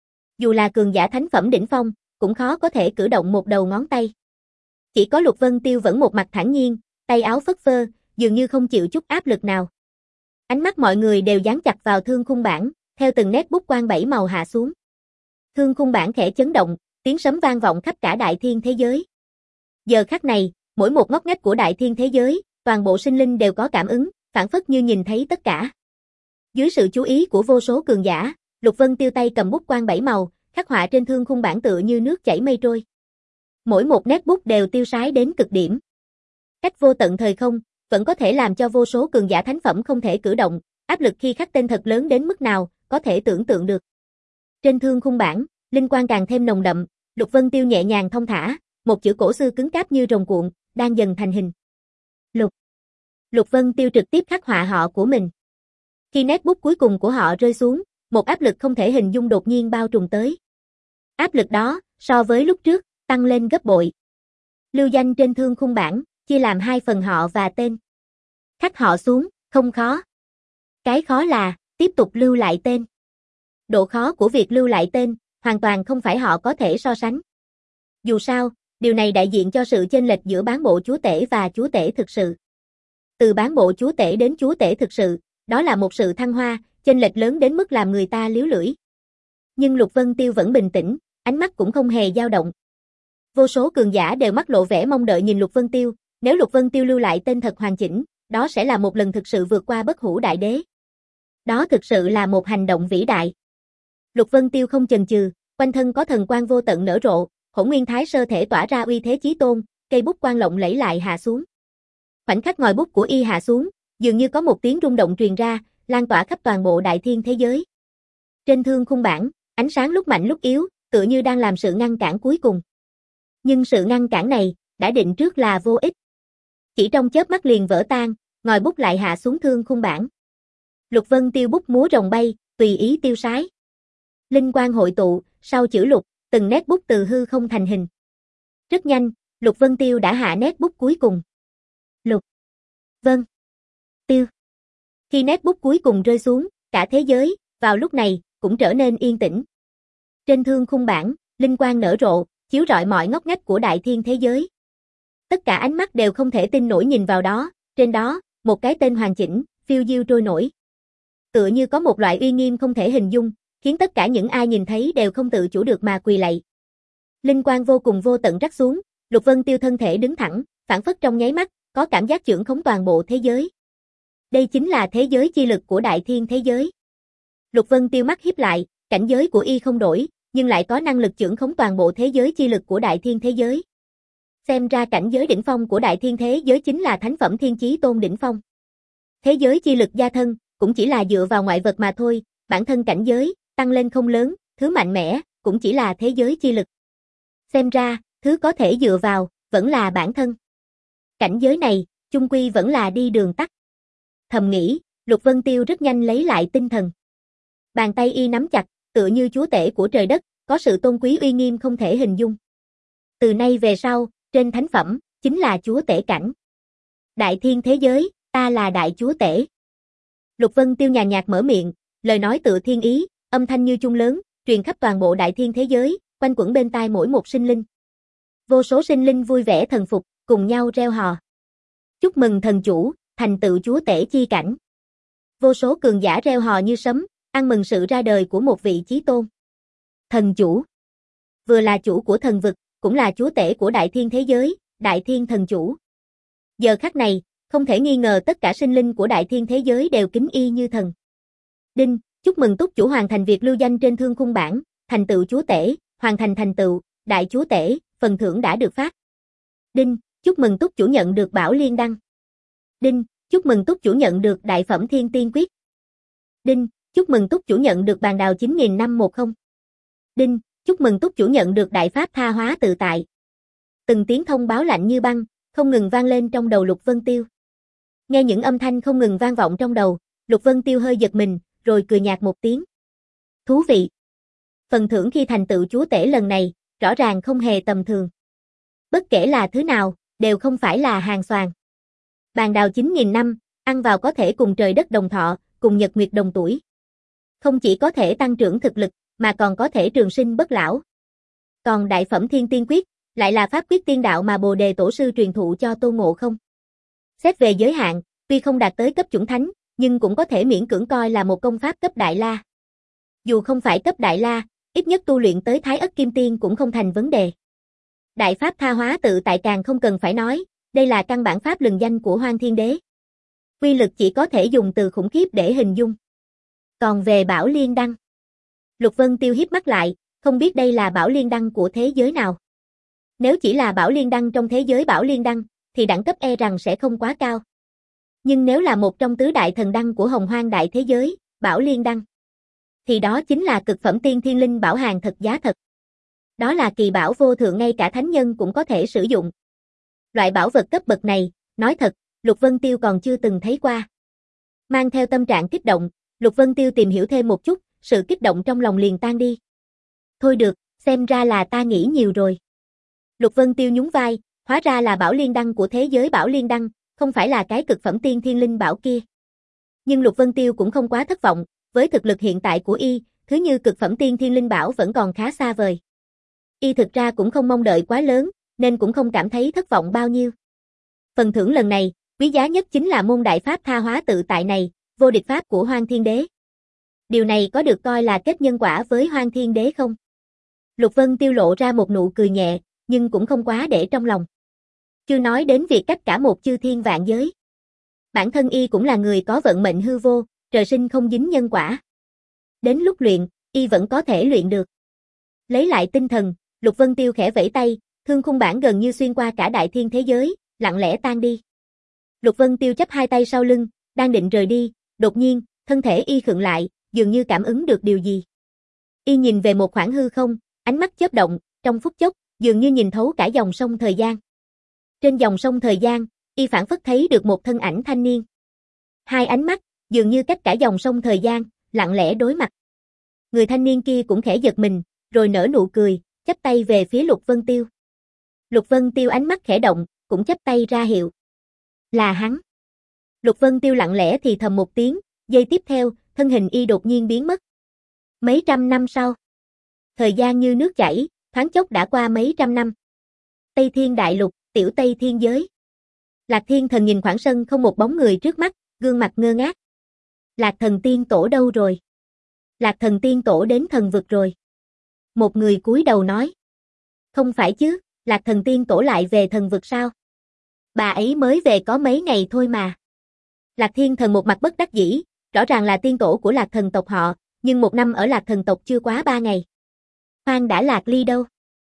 Dù là cường giả thánh phẩm đỉnh phong, cũng khó có thể cử động một đầu ngón tay. Chỉ có Lục Vân Tiêu vẫn một mặt thản nhiên, tay áo phất phơ, dường như không chịu chút áp lực nào. Ánh mắt mọi người đều dán chặt vào thương khung bảng, theo từng nét bút quang bảy màu hạ xuống. Thương khung bảng khẽ chấn động, tiếng sấm vang vọng khắp cả đại thiên thế giới. Giờ khắc này, mỗi một ngóc ngách của đại thiên thế giới, toàn bộ sinh linh đều có cảm ứng, phảng phất như nhìn thấy tất cả. Dưới sự chú ý của vô số cường giả, Lục Vân Tiêu tay cầm bút quang bảy màu, khắc họa trên thương khung bảng tựa như nước chảy mây trôi. Mỗi một nét bút đều tiêu sái đến cực điểm. Cách vô tận thời không, vẫn có thể làm cho vô số cường giả thánh phẩm không thể cử động, áp lực khi khắc tên thật lớn đến mức nào, có thể tưởng tượng được. Trên thương khung bảng, linh quang càng thêm nồng đậm, Lục Vân Tiêu nhẹ nhàng thong thả, một chữ cổ xưa cứng cáp như rồng cuộn, đang dần thành hình. Lục. Lục Vân Tiêu trực tiếp khắc họa họ của mình. Khi nét bút cuối cùng của họ rơi xuống, một áp lực không thể hình dung đột nhiên bao trùm tới. Áp lực đó, so với lúc trước, tăng lên gấp bội. Lưu danh trên thương khung bảng, chia làm hai phần họ và tên. Khắc họ xuống, không khó. Cái khó là, tiếp tục lưu lại tên. Độ khó của việc lưu lại tên, hoàn toàn không phải họ có thể so sánh. Dù sao, điều này đại diện cho sự chênh lệch giữa bán bộ chúa tể và chúa tể thực sự. Từ bán bộ chúa tể đến chúa tể thực sự, đó là một sự thăng hoa, chênh lệch lớn đến mức làm người ta liếu lưỡi. Nhưng Lục Vân Tiêu vẫn bình tĩnh, ánh mắt cũng không hề dao động. Vô số cường giả đều mắt lộ vẻ mong đợi nhìn Lục Vân Tiêu, nếu Lục Vân Tiêu lưu lại tên thật hoàn chỉnh, đó sẽ là một lần thực sự vượt qua Bất Hủ Đại Đế. Đó thực sự là một hành động vĩ đại. Lục Vân Tiêu không chần chừ, quanh thân có thần quang vô tận nở rộ, Hỗn Nguyên Thái Sơ thể tỏa ra uy thế chí tôn, cây bút quang lộng lẫy lại hạ xuống. Khoảnh khắc ngòi bút của y hạ xuống, dường như có một tiếng rung động truyền ra, lan tỏa khắp toàn bộ đại thiên thế giới. Trên thương khung bảng, ánh sáng lúc mạnh lúc yếu, tựa như đang làm sự ngăn cản cuối cùng. Nhưng sự ngăn cản này, đã định trước là vô ích. Chỉ trong chớp mắt liền vỡ tan, ngòi bút lại hạ xuống thương khung bảng. Lục Vân Tiêu bút múa rồng bay, tùy ý tiêu sái. Linh quang hội tụ, sau chữ lục, từng nét bút từ hư không thành hình. Rất nhanh, Lục Vân Tiêu đã hạ nét bút cuối cùng. Lục, Vân, Tiêu. Khi nét bút cuối cùng rơi xuống, cả thế giới, vào lúc này, cũng trở nên yên tĩnh. Trên thương khung bảng, linh quang nở rộ, chiếu rọi mọi ngóc ngách của đại thiên thế giới. Tất cả ánh mắt đều không thể tin nổi nhìn vào đó, trên đó, một cái tên hoàn chỉnh, phiêu diêu trôi nổi. Tựa như có một loại uy nghiêm không thể hình dung, khiến tất cả những ai nhìn thấy đều không tự chủ được mà quỳ lạy. Linh quang vô cùng vô tận rắc xuống, Lục Vân Tiêu thân thể đứng thẳng, phảng phất trong nháy mắt, có cảm giác chưởng khống toàn bộ thế giới. Đây chính là thế giới chi lực của đại thiên thế giới. Lục Vân Tiêu mắt híp lại, cảnh giới của y không đổi, nhưng lại có năng lực chưởng khống toàn bộ thế giới chi lực của đại thiên thế giới. Xem ra cảnh giới đỉnh phong của đại thiên thế giới chính là thánh phẩm thiên chí tôn đỉnh phong. Thế giới chi lực gia thân, cũng chỉ là dựa vào ngoại vật mà thôi, bản thân cảnh giới, tăng lên không lớn, thứ mạnh mẽ, cũng chỉ là thế giới chi lực. Xem ra, thứ có thể dựa vào, vẫn là bản thân. Cảnh giới này, chung quy vẫn là đi đường tắt. Thầm nghĩ, Lục Vân Tiêu rất nhanh lấy lại tinh thần. Bàn tay y nắm chặt, tựa như chúa tể của trời đất, có sự tôn quý uy nghiêm không thể hình dung. Từ nay về sau, trên thánh phẩm, chính là chúa tể cảnh. Đại thiên thế giới, ta là đại chúa tể. Lục Vân Tiêu nhàn nhạt mở miệng, lời nói tự thiên ý, âm thanh như chuông lớn, truyền khắp toàn bộ đại thiên thế giới, quanh quẩn bên tai mỗi một sinh linh. Vô số sinh linh vui vẻ thần phục, cùng nhau reo hò. Chúc mừng thần chủ, thành tựu chúa tể chi cảnh. Vô số cường giả reo hò như sấm, ăn mừng sự ra đời của một vị chí tôn. Thần chủ. Vừa là chủ của thần vực, cũng là chúa tể của đại thiên thế giới, đại thiên thần chủ. Giờ khắc này, không thể nghi ngờ tất cả sinh linh của đại thiên thế giới đều kính y như thần. Đinh, chúc mừng túc chủ hoàn thành việc lưu danh trên thương khung bảng, thành tựu chúa tể, hoàn thành thành tựu, đại chúa tể, phần thưởng đã được phát. Đinh, chúc mừng túc chủ nhận được bảo liên đăng. Đinh, chúc mừng túc chủ nhận được đại phẩm thiên tiên quyết. Đinh, chúc mừng túc chủ nhận được bàn đào chín nghìn năm trăm mười. Đinh, chúc mừng túc chủ nhận được đại pháp tha hóa tự tại. Từng tiếng thông báo lạnh như băng, không ngừng vang lên trong đầu Lục Vân Tiêu. Nghe những âm thanh không ngừng vang vọng trong đầu, Lục Vân Tiêu hơi giật mình, rồi cười nhạt một tiếng. Thú vị. Phần thưởng khi thành tựu chúa tể lần này, rõ ràng không hề tầm thường. Bất kể là thứ nào, đều không phải là hàng xoàn. Bàn đào chín nghìn năm, ăn vào có thể cùng trời đất đồng thọ, cùng nhật nguyệt đồng tuổi. Không chỉ có thể tăng trưởng thực lực, mà còn có thể trường sinh bất lão. Còn đại phẩm thiên tiên quyết, lại là pháp quyết tiên đạo mà Bồ Đề Tổ sư truyền thụ cho Tôn Ngộ Không. Xét về giới hạn, tuy không đạt tới cấp chuẩn thánh, nhưng cũng có thể miễn cưỡng coi là một công pháp cấp đại la. Dù không phải cấp đại la, ít nhất tu luyện tới Thái Ất Kim Tiên cũng không thành vấn đề. Đại pháp tha hóa tự tại càng không cần phải nói, đây là căn bản pháp lừng danh của Hoang Thiên Đế. Quy lực chỉ có thể dùng từ khủng khiếp để hình dung. Còn về Bảo Liên Đăng, Lục Vân Tiêu hiếp mắt lại, không biết đây là Bảo Liên Đăng của thế giới nào. Nếu chỉ là Bảo Liên Đăng trong thế giới Bảo Liên Đăng, thì đẳng cấp e rằng sẽ không quá cao. Nhưng nếu là một trong tứ đại thần đăng của Hồng Hoang đại thế giới, Bảo Liên Đăng, thì đó chính là cực phẩm tiên thiên linh bảo hàng thật giá thật. Đó là kỳ bảo vô thượng, ngay cả thánh nhân cũng có thể sử dụng. Loại bảo vật cấp bậc này, nói thật, Lục Vân Tiêu còn chưa từng thấy qua. Mang theo tâm trạng kích động, Lục Vân Tiêu tìm hiểu thêm một chút, sự kích động trong lòng liền tan đi. Thôi được, xem ra là ta nghĩ nhiều rồi. Lục Vân Tiêu nhún vai, hóa ra là Bảo Liên Đăng của thế giới Bảo Liên Đăng, không phải là cái cực phẩm tiên thiên linh bảo kia. Nhưng Lục Vân Tiêu cũng không quá thất vọng, với thực lực hiện tại của y, thứ như cực phẩm tiên thiên linh bảo vẫn còn khá xa vời. Y thực ra cũng không mong đợi quá lớn, nên cũng không cảm thấy thất vọng bao nhiêu. Phần thưởng lần này, quý giá nhất chính là môn đại pháp tha hóa tự tại này, vô địch pháp của Hoang Thiên Đế. Điều này có được coi là kết nhân quả với Hoang Thiên Đế không? Lục Vân Tiêu lộ ra một nụ cười nhẹ, nhưng cũng không quá để trong lòng. Chưa nói đến việc cách cả một chư thiên vạn giới. Bản thân y cũng là người có vận mệnh hư vô, trời sinh không dính nhân quả. Đến lúc luyện, y vẫn có thể luyện được. Lấy lại tinh thần, Lục Vân Tiêu khẽ vẫy tay, thương khung bảng gần như xuyên qua cả đại thiên thế giới, lặng lẽ tan đi. Lục Vân Tiêu chắp hai tay sau lưng, đang định rời đi, đột nhiên, thân thể y khựng lại, dường như cảm ứng được điều gì. Y nhìn về một khoảng hư không, ánh mắt chớp động, trong phút chốc, dường như nhìn thấu cả dòng sông thời gian. Trên dòng sông thời gian, y phảng phất thấy được một thân ảnh thanh niên. Hai ánh mắt, dường như cách cả dòng sông thời gian, lặng lẽ đối mặt. Người thanh niên kia cũng khẽ giật mình, rồi nở nụ cười, chắp tay về phía Lục Vân Tiêu. Lục Vân Tiêu ánh mắt khẽ động, cũng chắp tay ra hiệu. Là hắn. Lục Vân Tiêu lặng lẽ thì thầm một tiếng, giây tiếp theo, thân hình y đột nhiên biến mất. Mấy trăm năm sau. Thời gian như nước chảy, thoáng chốc đã qua mấy trăm năm. Tây Thiên Đại Lục, tiểu Tây Thiên giới. Lạc Thiên Thần nhìn khoảng sân không một bóng người trước mắt, gương mặt ngơ ngác. Lạc Thần Tiên Tổ đâu rồi? Lạc Thần Tiên Tổ đến thần vực rồi. Một người cúi đầu nói. Không phải chứ, Lạc Thần Tiên Tổ lại về thần vực sao? Bà ấy mới về có mấy ngày thôi mà. Lạc Thiên Thần một mặt bất đắc dĩ, rõ ràng là tiên tổ của Lạc Thần tộc họ, nhưng một năm ở Lạc Thần tộc chưa quá ba ngày. Khoan đã, Lạc Ly đâu?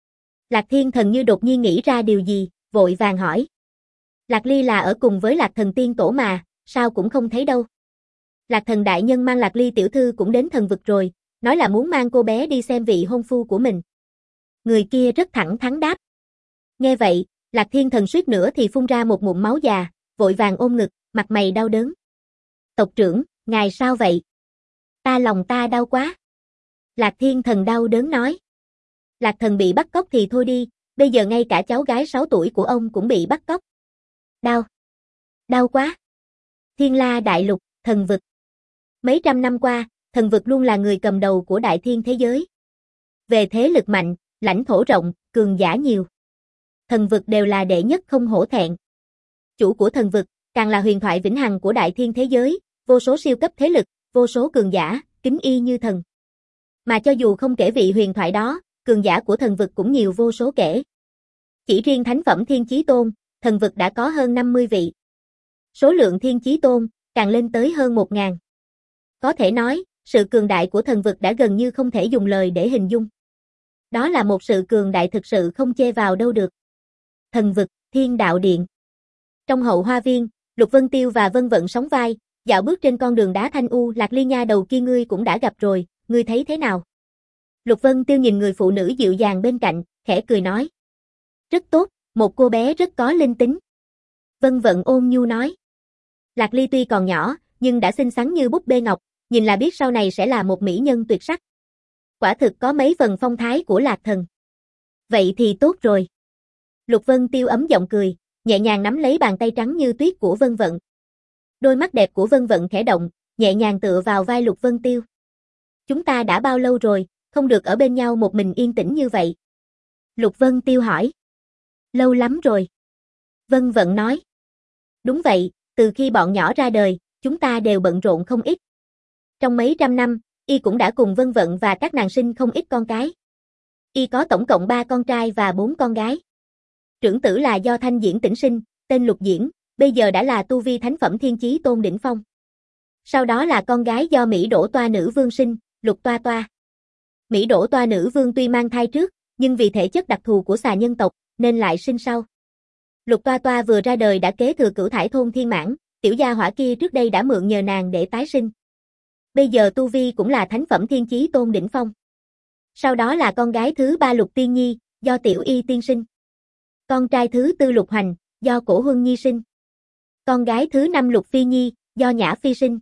Lạc Thiên Thần như đột nhiên nghĩ ra điều gì, vội vàng hỏi. Lạc Ly là ở cùng với Lạc Thần Tiên Tổ mà, sao cũng không thấy đâu. Lạc Thần đại nhân mang Lạc Ly tiểu thư cũng đến thần vực rồi, nói là muốn mang cô bé đi xem vị hôn phu của mình. Người kia rất thẳng thắn đáp. Nghe vậy, Lạc Thiên Thần suýt nữa thì phun ra một ngụm máu già, vội vàng ôm ngực, mặt mày đau đớn. Tộc trưởng, ngài sao vậy? Ta lòng ta đau quá. Lạc Thiên Thần đau đớn nói. Lạc Thần bị bắt cóc thì thôi đi, bây giờ ngay cả cháu gái sáu tuổi của ông cũng bị bắt cóc. Đau. Đau quá. Thiên La Đại Lục, thần vực. Mấy trăm năm qua, thần vực luôn là người cầm đầu của đại thiên thế giới. Về thế lực mạnh, lãnh thổ rộng, cường giả nhiều. Thần vực đều là đệ nhất không hổ thẹn. Chủ của thần vực, càng là huyền thoại vĩnh hằng của đại thiên thế giới, vô số siêu cấp thế lực, vô số cường giả, kính y như thần. Mà cho dù không kể vị huyền thoại đó, cường giả của thần vực cũng nhiều vô số kể. Chỉ riêng thánh phẩm Thiên Chí Tôn, thần vực đã có hơn năm mươi vị. Số lượng Thiên Chí Tôn càng lên tới hơn một ngàn. Có thể nói, sự cường đại của thần vực đã gần như không thể dùng lời để hình dung. Đó là một sự cường đại thực sự không chê vào đâu được. Thần vực, Thiên Đạo Điện. Trong hậu hoa viên, Lục Vân Tiêu và Vân Vận sóng vai, dạo bước trên con đường đá thanh u. Lạc Ly nha đầu kia ngươi cũng đã gặp rồi, ngươi thấy thế nào? Lục Vân Tiêu nhìn người phụ nữ dịu dàng bên cạnh, khẽ cười nói. Rất tốt, một cô bé rất có linh tính. Vân Vận ôn nhu nói. Lạc Ly tuy còn nhỏ, nhưng đã xinh xắn như búp bê ngọc, nhìn là biết sau này sẽ là một mỹ nhân tuyệt sắc. Quả thực có mấy phần phong thái của Lạc Thần. Vậy thì tốt rồi. Lục Vân Tiêu ấm giọng cười, nhẹ nhàng nắm lấy bàn tay trắng như tuyết của Vân Vận. Đôi mắt đẹp của Vân Vận khẽ động, nhẹ nhàng tựa vào vai Lục Vân Tiêu. Chúng ta đã bao lâu rồi, không được ở bên nhau một mình yên tĩnh như vậy? Lục Vân Tiêu hỏi. Lâu lắm rồi. Vân Vận nói. Đúng vậy, từ khi bọn nhỏ ra đời, chúng ta đều bận rộn không ít. Trong mấy trăm năm, y cũng đã cùng Vân Vận và các nàng sinh không ít con cái. Y có tổng cộng ba con trai và bốn con gái. Trưởng tử là do Thanh Diễn Tĩnh sinh, tên Lục Diễn, bây giờ đã là tu vi thánh phẩm Thiên Chí Tôn đỉnh phong. Sau đó là con gái do Mỹ Đỗ Toa Nữ Vương sinh, Lục Toa Toa. Mỹ Đỗ Toa Nữ Vương tuy mang thai trước, nhưng vì thể chất đặc thù của xà nhân tộc, nên lại sinh sau. Lục Toa Toa vừa ra đời đã kế thừa Cửu Thải Thôn Thiên Mãn, tiểu gia hỏa kia trước đây đã mượn nhờ nàng để tái sinh. Bây giờ tu vi cũng là thánh phẩm Thiên Chí Tôn đỉnh phong. Sau đó là con gái thứ ba Lục Tiên Nhi, do Tiểu Y tiên sinh. Con trai thứ tư Lục Hoành, do Cổ Huân Nhi sinh. Con gái thứ năm Lục Phi Nhi, do Nhã Phi sinh.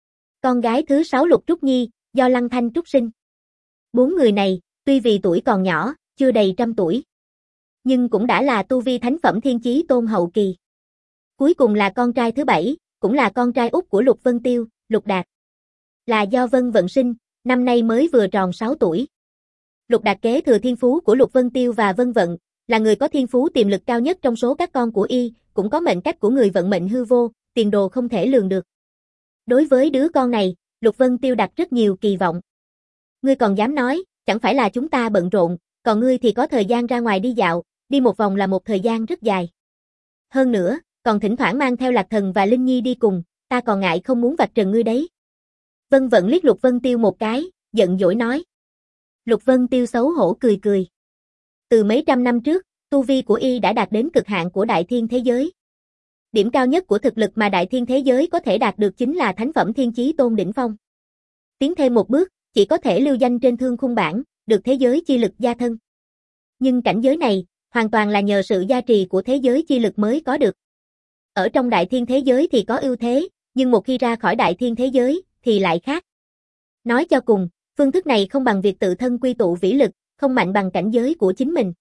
Con gái thứ sáu Lục Trúc Nhi, do Lăng Thanh Trúc sinh. Bốn người này, tuy vì tuổi còn nhỏ, chưa đầy trăm tuổi, nhưng cũng đã là tu vi thánh phẩm Thiên Chí Tôn hậu kỳ. Cuối cùng là con trai thứ bảy, cũng là con trai út của Lục Vân Tiêu, Lục Đạt. Là do Vân Vận sinh, năm nay mới vừa tròn sáu tuổi. Lục Đạt kế thừa thiên phú của Lục Vân Tiêu và Vân Vận, là người có thiên phú tiềm lực cao nhất trong số các con của y, cũng có mệnh cách của người vận mệnh hư vô, tiền đồ không thể lường được. Đối với đứa con này, Lục Vân Tiêu đặt rất nhiều kỳ vọng. Ngươi còn dám nói, chẳng phải là chúng ta bận rộn, còn ngươi thì có thời gian ra ngoài đi dạo, đi một vòng là một thời gian rất dài. Hơn nữa, còn thỉnh thoảng mang theo Lạc Thần và Linh Nhi đi cùng, ta còn ngại không muốn vạch trần ngươi đấy. Vân Vận liếc Lục Vân Tiêu một cái, giận dỗi nói. Lục Vân Tiêu xấu hổ cười cười. Từ mấy trăm năm trước, tu vi của y đã đạt đến cực hạn của đại thiên thế giới. Điểm cao nhất của thực lực mà đại thiên thế giới có thể đạt được chính là thánh phẩm Thiên Chí Tôn đỉnh phong. Tiến thêm một bước, chỉ có thể lưu danh trên thương khung bảng, được thế giới chi lực gia thân. Nhưng cảnh giới này, hoàn toàn là nhờ sự gia trì của thế giới chi lực mới có được. Ở trong đại thiên thế giới thì có ưu thế, nhưng một khi ra khỏi đại thiên thế giới, thì lại khác. Nói cho cùng, phương thức này không bằng việc tự thân quy tụ vĩ lực, không mạnh bằng cảnh giới của chính mình.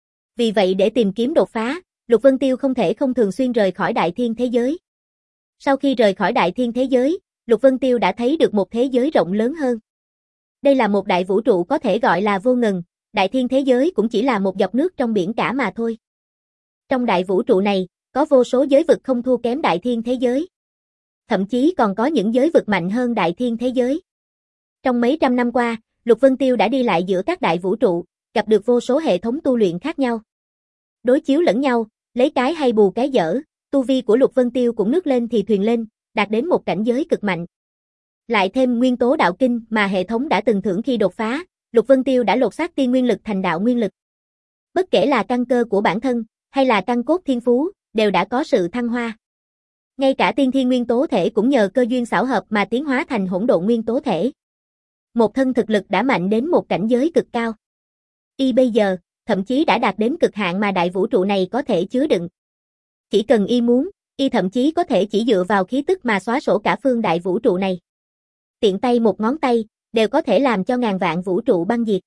Vì vậy để tìm kiếm đột phá, Lục Vân Tiêu không thể không thường xuyên rời khỏi đại thiên thế giới. Sau khi rời khỏi đại thiên thế giới, Lục Vân Tiêu đã thấy được một thế giới rộng lớn hơn. Đây là một đại vũ trụ có thể gọi là vô ngần, đại thiên thế giới cũng chỉ là một giọt nước trong biển cả mà thôi. Trong đại vũ trụ này, có vô số giới vực không thua kém đại thiên thế giới. Thậm chí còn có những giới vực mạnh hơn đại thiên thế giới. Trong mấy trăm năm qua, Lục Vân Tiêu đã đi lại giữa các đại vũ trụ, gặp được vô số hệ thống tu luyện khác nhau. Đối chiếu lẫn nhau, lấy cái hay bù cái dở, tu vi của Lục Vân Tiêu cũng nước lên thì thuyền lên, đạt đến một cảnh giới cực mạnh. Lại thêm nguyên tố đạo kinh mà hệ thống đã từng thưởng khi đột phá, Lục Vân Tiêu đã lột xác tiên nguyên lực thành đạo nguyên lực. Bất kể là căn cơ của bản thân, hay là căn cốt thiên phú, đều đã có sự thăng hoa. Ngay cả tiên thiên nguyên tố thể cũng nhờ cơ duyên xảo hợp mà tiến hóa thành hỗn độn nguyên tố thể. Một thân thực lực đã mạnh đến một cảnh giới cực cao. Y bây giờ, thậm chí đã đạt đến cực hạn mà đại vũ trụ này có thể chứa đựng. Chỉ cần Y muốn, Y thậm chí có thể chỉ dựa vào khí tức mà xóa sổ cả phương đại vũ trụ này. Tiện tay một ngón tay, đều có thể làm cho ngàn vạn vũ trụ băng diệt.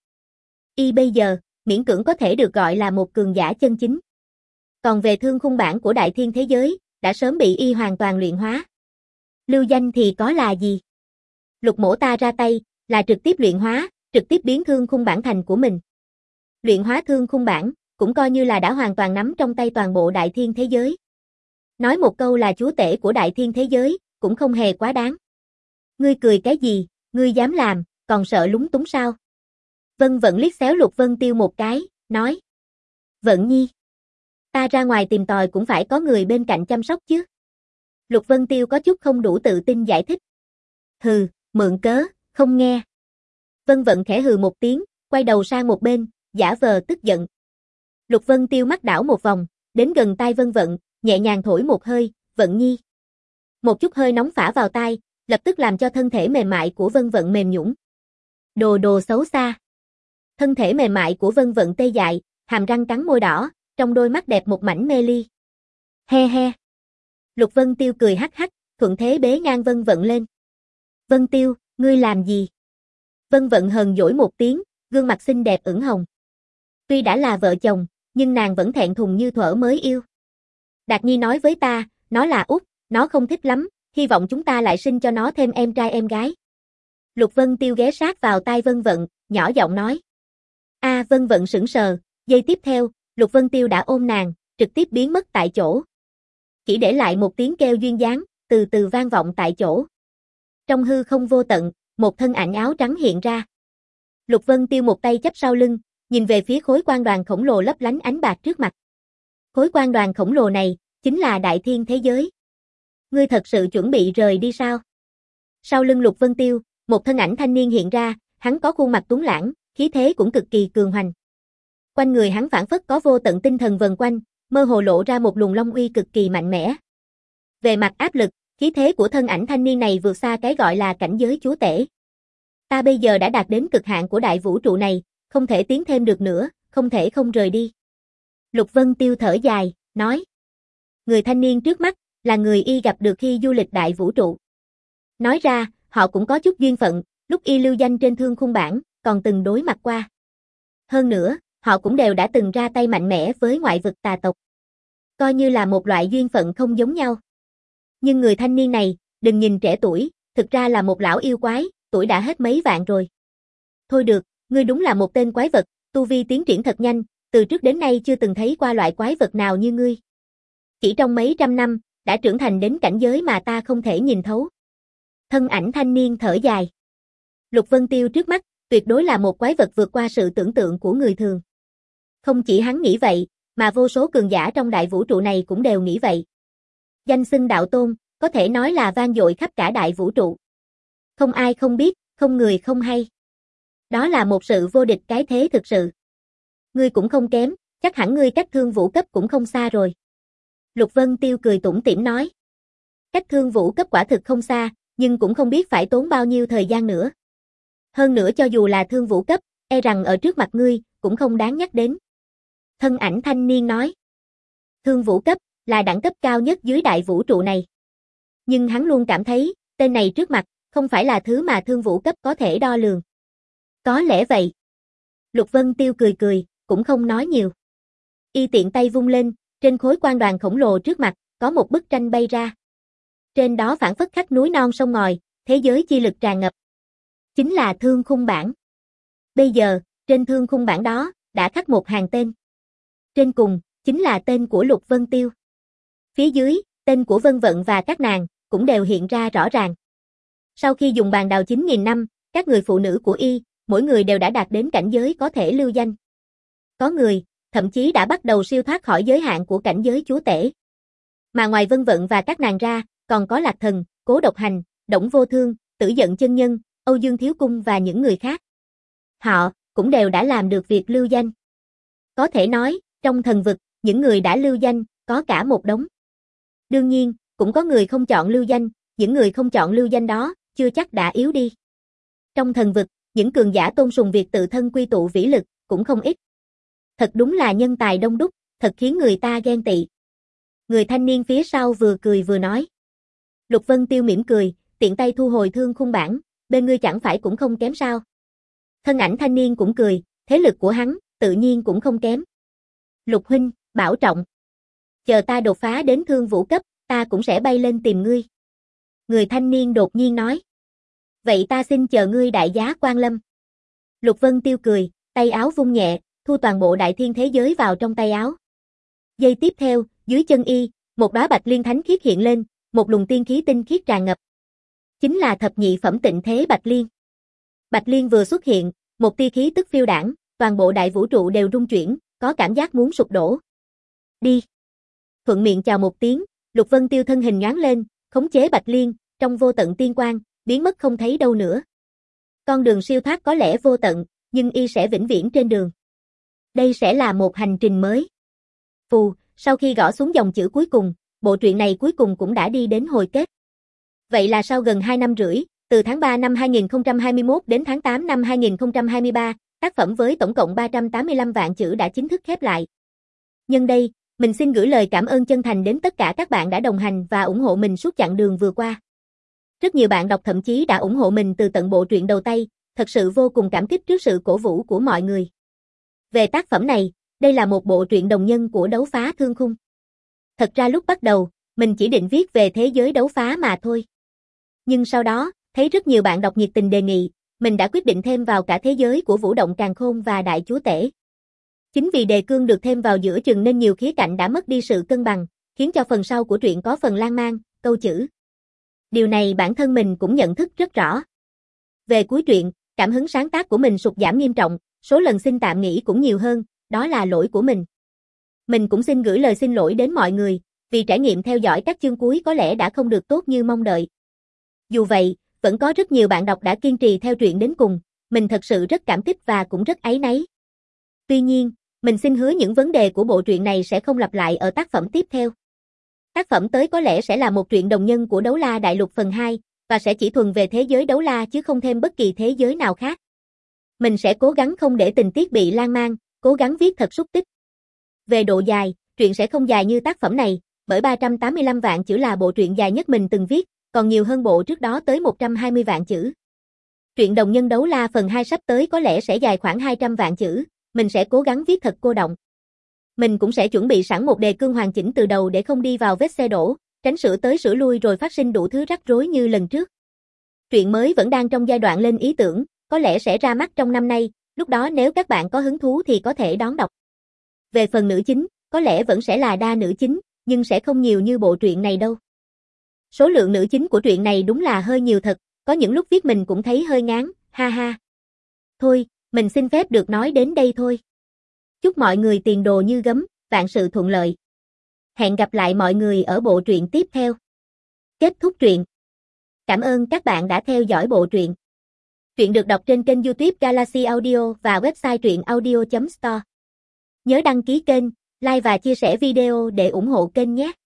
Y bây giờ, miễn cưỡng có thể được gọi là một cường giả chân chính. Còn về thương khung bản của đại thiên thế giới, đã sớm bị Y hoàn toàn luyện hóa. Lưu danh thì có là gì? Lục Mỗ ta ra tay, là trực tiếp luyện hóa, trực tiếp biến thương khung bản thành của mình. Luyện hóa thương khung bản, cũng coi như là đã hoàn toàn nắm trong tay toàn bộ đại thiên thế giới. Nói một câu là chúa tể của đại thiên thế giới, cũng không hề quá đáng. Ngươi cười cái gì, ngươi dám làm, còn sợ lúng túng sao? Vân Vận liếc xéo Lục Vân Tiêu một cái, nói. Vận Nhi, ta ra ngoài tìm tòi cũng phải có người bên cạnh chăm sóc chứ. Lục Vân Tiêu có chút không đủ tự tin giải thích. Hừ, mượn cớ, không nghe. Vân Vận khẽ hừ một tiếng, quay đầu sang một bên, giả vờ tức giận. Lục Vân Tiêu mắt đảo một vòng, đến gần tai Vân Vận, nhẹ nhàng thổi một hơi, Vận Nhi. Một chút hơi nóng phả vào tai, lập tức làm cho thân thể mềm mại của Vân Vận mềm nhũn. Đồ đồ xấu xa. Thân thể mềm mại của Vân Vận tê dại, hàm răng cắn môi đỏ, trong đôi mắt đẹp một mảnh mê ly. He he. Lục Vân Tiêu cười hắc hắc, thuận thế bế ngang Vân Vận lên. Vân Tiêu, ngươi làm gì? Vân Vận hờn dỗi một tiếng, gương mặt xinh đẹp ửng hồng. Tuy đã là vợ chồng, nhưng nàng vẫn thẹn thùng như thuở mới yêu. Đạt Nhi nói với ta, nó là út, nó không thích lắm, hy vọng chúng ta lại sinh cho nó thêm em trai em gái. Lục Vân Tiêu ghé sát vào tai Vân Vận, nhỏ giọng nói. A à, Vân Vận sững sờ, giây tiếp theo, Lục Vân Tiêu đã ôm nàng, trực tiếp biến mất tại chỗ. Chỉ để lại một tiếng kêu duyên dáng, từ từ vang vọng tại chỗ. Trong hư không vô tận, một thân ảnh áo trắng hiện ra. Lục Vân Tiêu một tay chắp sau lưng, nhìn về phía khối quan đoàn khổng lồ lấp lánh ánh bạc trước mặt. Khối quan đoàn khổng lồ này, chính là đại thiên thế giới. Ngươi thật sự chuẩn bị rời đi sao? Sau lưng Lục Vân Tiêu, một thân ảnh thanh niên hiện ra, hắn có khuôn mặt tuấn lãng, khí thế cũng cực kỳ cường hoành. Quanh người hắn phảng phất có vô tận tinh thần vần quanh, mơ hồ lộ ra một luồng long uy cực kỳ mạnh mẽ. Về mặt áp lực, khí thế của thân ảnh thanh niên này vượt xa cái gọi là cảnh giới chúa tể. Ta bây giờ đã đạt đến cực hạn của đại vũ trụ này, không thể tiến thêm được nữa, không thể không rời đi. Lục Vân Tiêu thở dài, nói. Người thanh niên trước mắt, là người Y gặp được khi du lịch đại vũ trụ. Nói ra, họ cũng có chút duyên phận, lúc Y lưu danh trên thương khung bản, còn từng đối mặt qua. Hơn nữa, họ cũng đều đã từng ra tay mạnh mẽ với ngoại vực tà tộc. Coi như là một loại duyên phận không giống nhau. Nhưng người thanh niên này, đừng nhìn trẻ tuổi, thực ra là một lão yêu quái, tuổi đã hết mấy vạn rồi. Thôi được, ngươi đúng là một tên quái vật, tu vi tiến triển thật nhanh, từ trước đến nay chưa từng thấy qua loại quái vật nào như ngươi. Chỉ trong mấy trăm năm, đã trưởng thành đến cảnh giới mà ta không thể nhìn thấu. Thân ảnh thanh niên thở dài. Lục Vân Tiêu trước mắt, tuyệt đối là một quái vật vượt qua sự tưởng tượng của người thường. Không chỉ hắn nghĩ vậy, mà vô số cường giả trong đại vũ trụ này cũng đều nghĩ vậy. Danh xưng đạo tôn, có thể nói là vang dội khắp cả đại vũ trụ. Không ai không biết, không người không hay. Đó là một sự vô địch cái thế thực sự. Ngươi cũng không kém, chắc hẳn ngươi cách thương vũ cấp cũng không xa rồi. Lục Vân Tiêu cười tủm tỉm nói. Cách thương vũ cấp quả thực không xa, nhưng cũng không biết phải tốn bao nhiêu thời gian nữa. Hơn nữa cho dù là thương vũ cấp, e rằng ở trước mặt ngươi, cũng không đáng nhắc đến. Thân ảnh thanh niên nói. Thương vũ cấp, là đẳng cấp cao nhất dưới đại vũ trụ này. Nhưng hắn luôn cảm thấy, tên này trước mặt, không phải là thứ mà thương vũ cấp có thể đo lường. Có lẽ vậy. Lục Vân Tiêu cười cười, cũng không nói nhiều. Y tiện tay vung lên, trên khối quan đoàn khổng lồ trước mặt, có một bức tranh bay ra. Trên đó phảng phất khắc núi non sông ngòi, thế giới chi lực tràn ngập. Chính là thương khung bản. Bây giờ, trên thương khung bản đó, đã khắc một hàng tên. Trên cùng, chính là tên của Lục Vân Tiêu. Phía dưới, tên của Vân Vận và các nàng, cũng đều hiện ra rõ ràng. Sau khi dùng bàn đào chín nghìn năm, các người phụ nữ của y, mỗi người đều đã đạt đến cảnh giới có thể lưu danh. Có người, thậm chí đã bắt đầu siêu thoát khỏi giới hạn của cảnh giới chúa tể. Mà ngoài Vân Vận và các nàng ra, còn có Lạc Thần, Cố Độc Hành, Đổng Vô Thương, Tử Giận Chân Nhân, Âu Dương Thiếu Cung và những người khác. Họ, cũng đều đã làm được việc lưu danh. Có thể nói, trong thần vực, những người đã lưu danh, có cả một đống. Đương nhiên, cũng có người không chọn lưu danh, những người không chọn lưu danh đó, chưa chắc đã yếu đi. Trong thần vực, những cường giả tôn sùng việc tự thân quy tụ vĩ lực, cũng không ít. Thật đúng là nhân tài đông đúc, thật khiến người ta ghen tị. Người thanh niên phía sau vừa cười vừa nói. Lục Vân Tiêu mỉm cười, tiện tay thu hồi thương khung bản, bên ngươi chẳng phải cũng không kém sao. Thân ảnh thanh niên cũng cười, thế lực của hắn, tự nhiên cũng không kém. Lục huynh, bảo trọng. Chờ ta đột phá đến thương vũ cấp, ta cũng sẽ bay lên tìm ngươi. Người thanh niên đột nhiên nói. Vậy ta xin chờ ngươi đại giá quan lâm. Lục Vân Tiêu cười, tay áo vung nhẹ, thu toàn bộ đại thiên thế giới vào trong tay áo. Giây tiếp theo, dưới chân y, một đóa bạch liên thánh khiết hiện lên, một luồng tiên khí tinh khiết tràn ngập. Chính là thập nhị phẩm tịnh thế bạch liên. Bạch liên vừa xuất hiện, một tia khí tức phiêu đãng, toàn bộ đại vũ trụ đều rung chuyển, có cảm giác muốn sụp đổ. Đi. Thuận miệng chào một tiếng, Lục Vân Tiêu thân hình nhoáng lên, khống chế bạch liên, trong vô tận tiên quang, biến mất không thấy đâu nữa. Con đường siêu thoát có lẽ vô tận, nhưng y sẽ vĩnh viễn trên đường. Đây sẽ là một hành trình mới. Phù, sau khi gõ xuống dòng chữ cuối cùng, bộ truyện này cuối cùng cũng đã đi đến hồi kết. Vậy là sau gần hai năm rưỡi, từ tháng ba năm hai nghìn không trăm hai mươi mốt đến tháng tám năm hai nghìn không trăm hai mươi ba, tác phẩm với tổng cộng ba trăm tám mươi lăm vạn chữ đã chính thức khép lại. Nhân đây, mình xin gửi lời cảm ơn chân thành đến tất cả các bạn đã đồng hành và ủng hộ mình suốt chặng đường vừa qua. Rất nhiều bạn đọc thậm chí đã ủng hộ mình từ tận bộ truyện đầu tay, thật sự vô cùng cảm kích trước sự cổ vũ của mọi người. Về tác phẩm này, đây là một bộ truyện đồng nhân của đấu phá thương khung. Thật ra lúc bắt đầu, mình chỉ định viết về thế giới đấu phá mà thôi. Nhưng sau đó, thấy rất nhiều bạn đọc nhiệt tình đề nghị, mình đã quyết định thêm vào cả thế giới của Vũ Động Càn Khôn và Đại Chúa Tể. Chính vì đề cương được thêm vào giữa chừng nên nhiều khía cạnh đã mất đi sự cân bằng, khiến cho phần sau của truyện có phần lan man, câu chữ. Điều này bản thân mình cũng nhận thức rất rõ. Về cuối truyện, cảm hứng sáng tác của mình sụt giảm nghiêm trọng, số lần xin tạm nghỉ cũng nhiều hơn, đó là lỗi của mình. Mình cũng xin gửi lời xin lỗi đến mọi người, vì trải nghiệm theo dõi các chương cuối có lẽ đã không được tốt như mong đợi. Dù vậy, vẫn có rất nhiều bạn đọc đã kiên trì theo truyện đến cùng, mình thật sự rất cảm kích và cũng rất áy náy. Tuy nhiên, mình xin hứa những vấn đề của bộ truyện này sẽ không lặp lại ở tác phẩm tiếp theo. Tác phẩm tới có lẽ sẽ là một truyện đồng nhân của Đấu La Đại Lục phần hai, và sẽ chỉ thuần về thế giới đấu la chứ không thêm bất kỳ thế giới nào khác. Mình sẽ cố gắng không để tình tiết bị lan man, cố gắng viết thật xúc tích. Về độ dài, truyện sẽ không dài như tác phẩm này, bởi ba trăm tám mươi lăm vạn chữ là bộ truyện dài nhất mình từng viết, còn nhiều hơn bộ trước đó tới một trăm hai mươi vạn chữ. Truyện đồng nhân Đấu La phần hai sắp tới có lẽ sẽ dài khoảng hai trăm vạn chữ, mình sẽ cố gắng viết thật cô đọng. Mình cũng sẽ chuẩn bị sẵn một đề cương hoàn chỉnh từ đầu để không đi vào vết xe đổ, tránh sửa tới sửa lui rồi phát sinh đủ thứ rắc rối như lần trước. Truyện mới vẫn đang trong giai đoạn lên ý tưởng, có lẽ sẽ ra mắt trong năm nay, lúc đó nếu các bạn có hứng thú thì có thể đón đọc. Về phần nữ chính, có lẽ vẫn sẽ là đa nữ chính, nhưng sẽ không nhiều như bộ truyện này đâu. Số lượng nữ chính của truyện này đúng là hơi nhiều thật, có những lúc viết mình cũng thấy hơi ngán, ha ha. Thôi, mình xin phép được nói đến đây thôi. Chúc mọi người tiền đồ như gấm, vạn sự thuận lợi. Hẹn gặp lại mọi người ở bộ truyện tiếp theo. Kết thúc truyện. Cảm ơn các bạn đã theo dõi bộ truyện. Truyện được đọc trên kênh YouTube Galaxy Audio và website truyện audio chấm store. Nhớ đăng ký kênh, like và chia sẻ video để ủng hộ kênh nhé.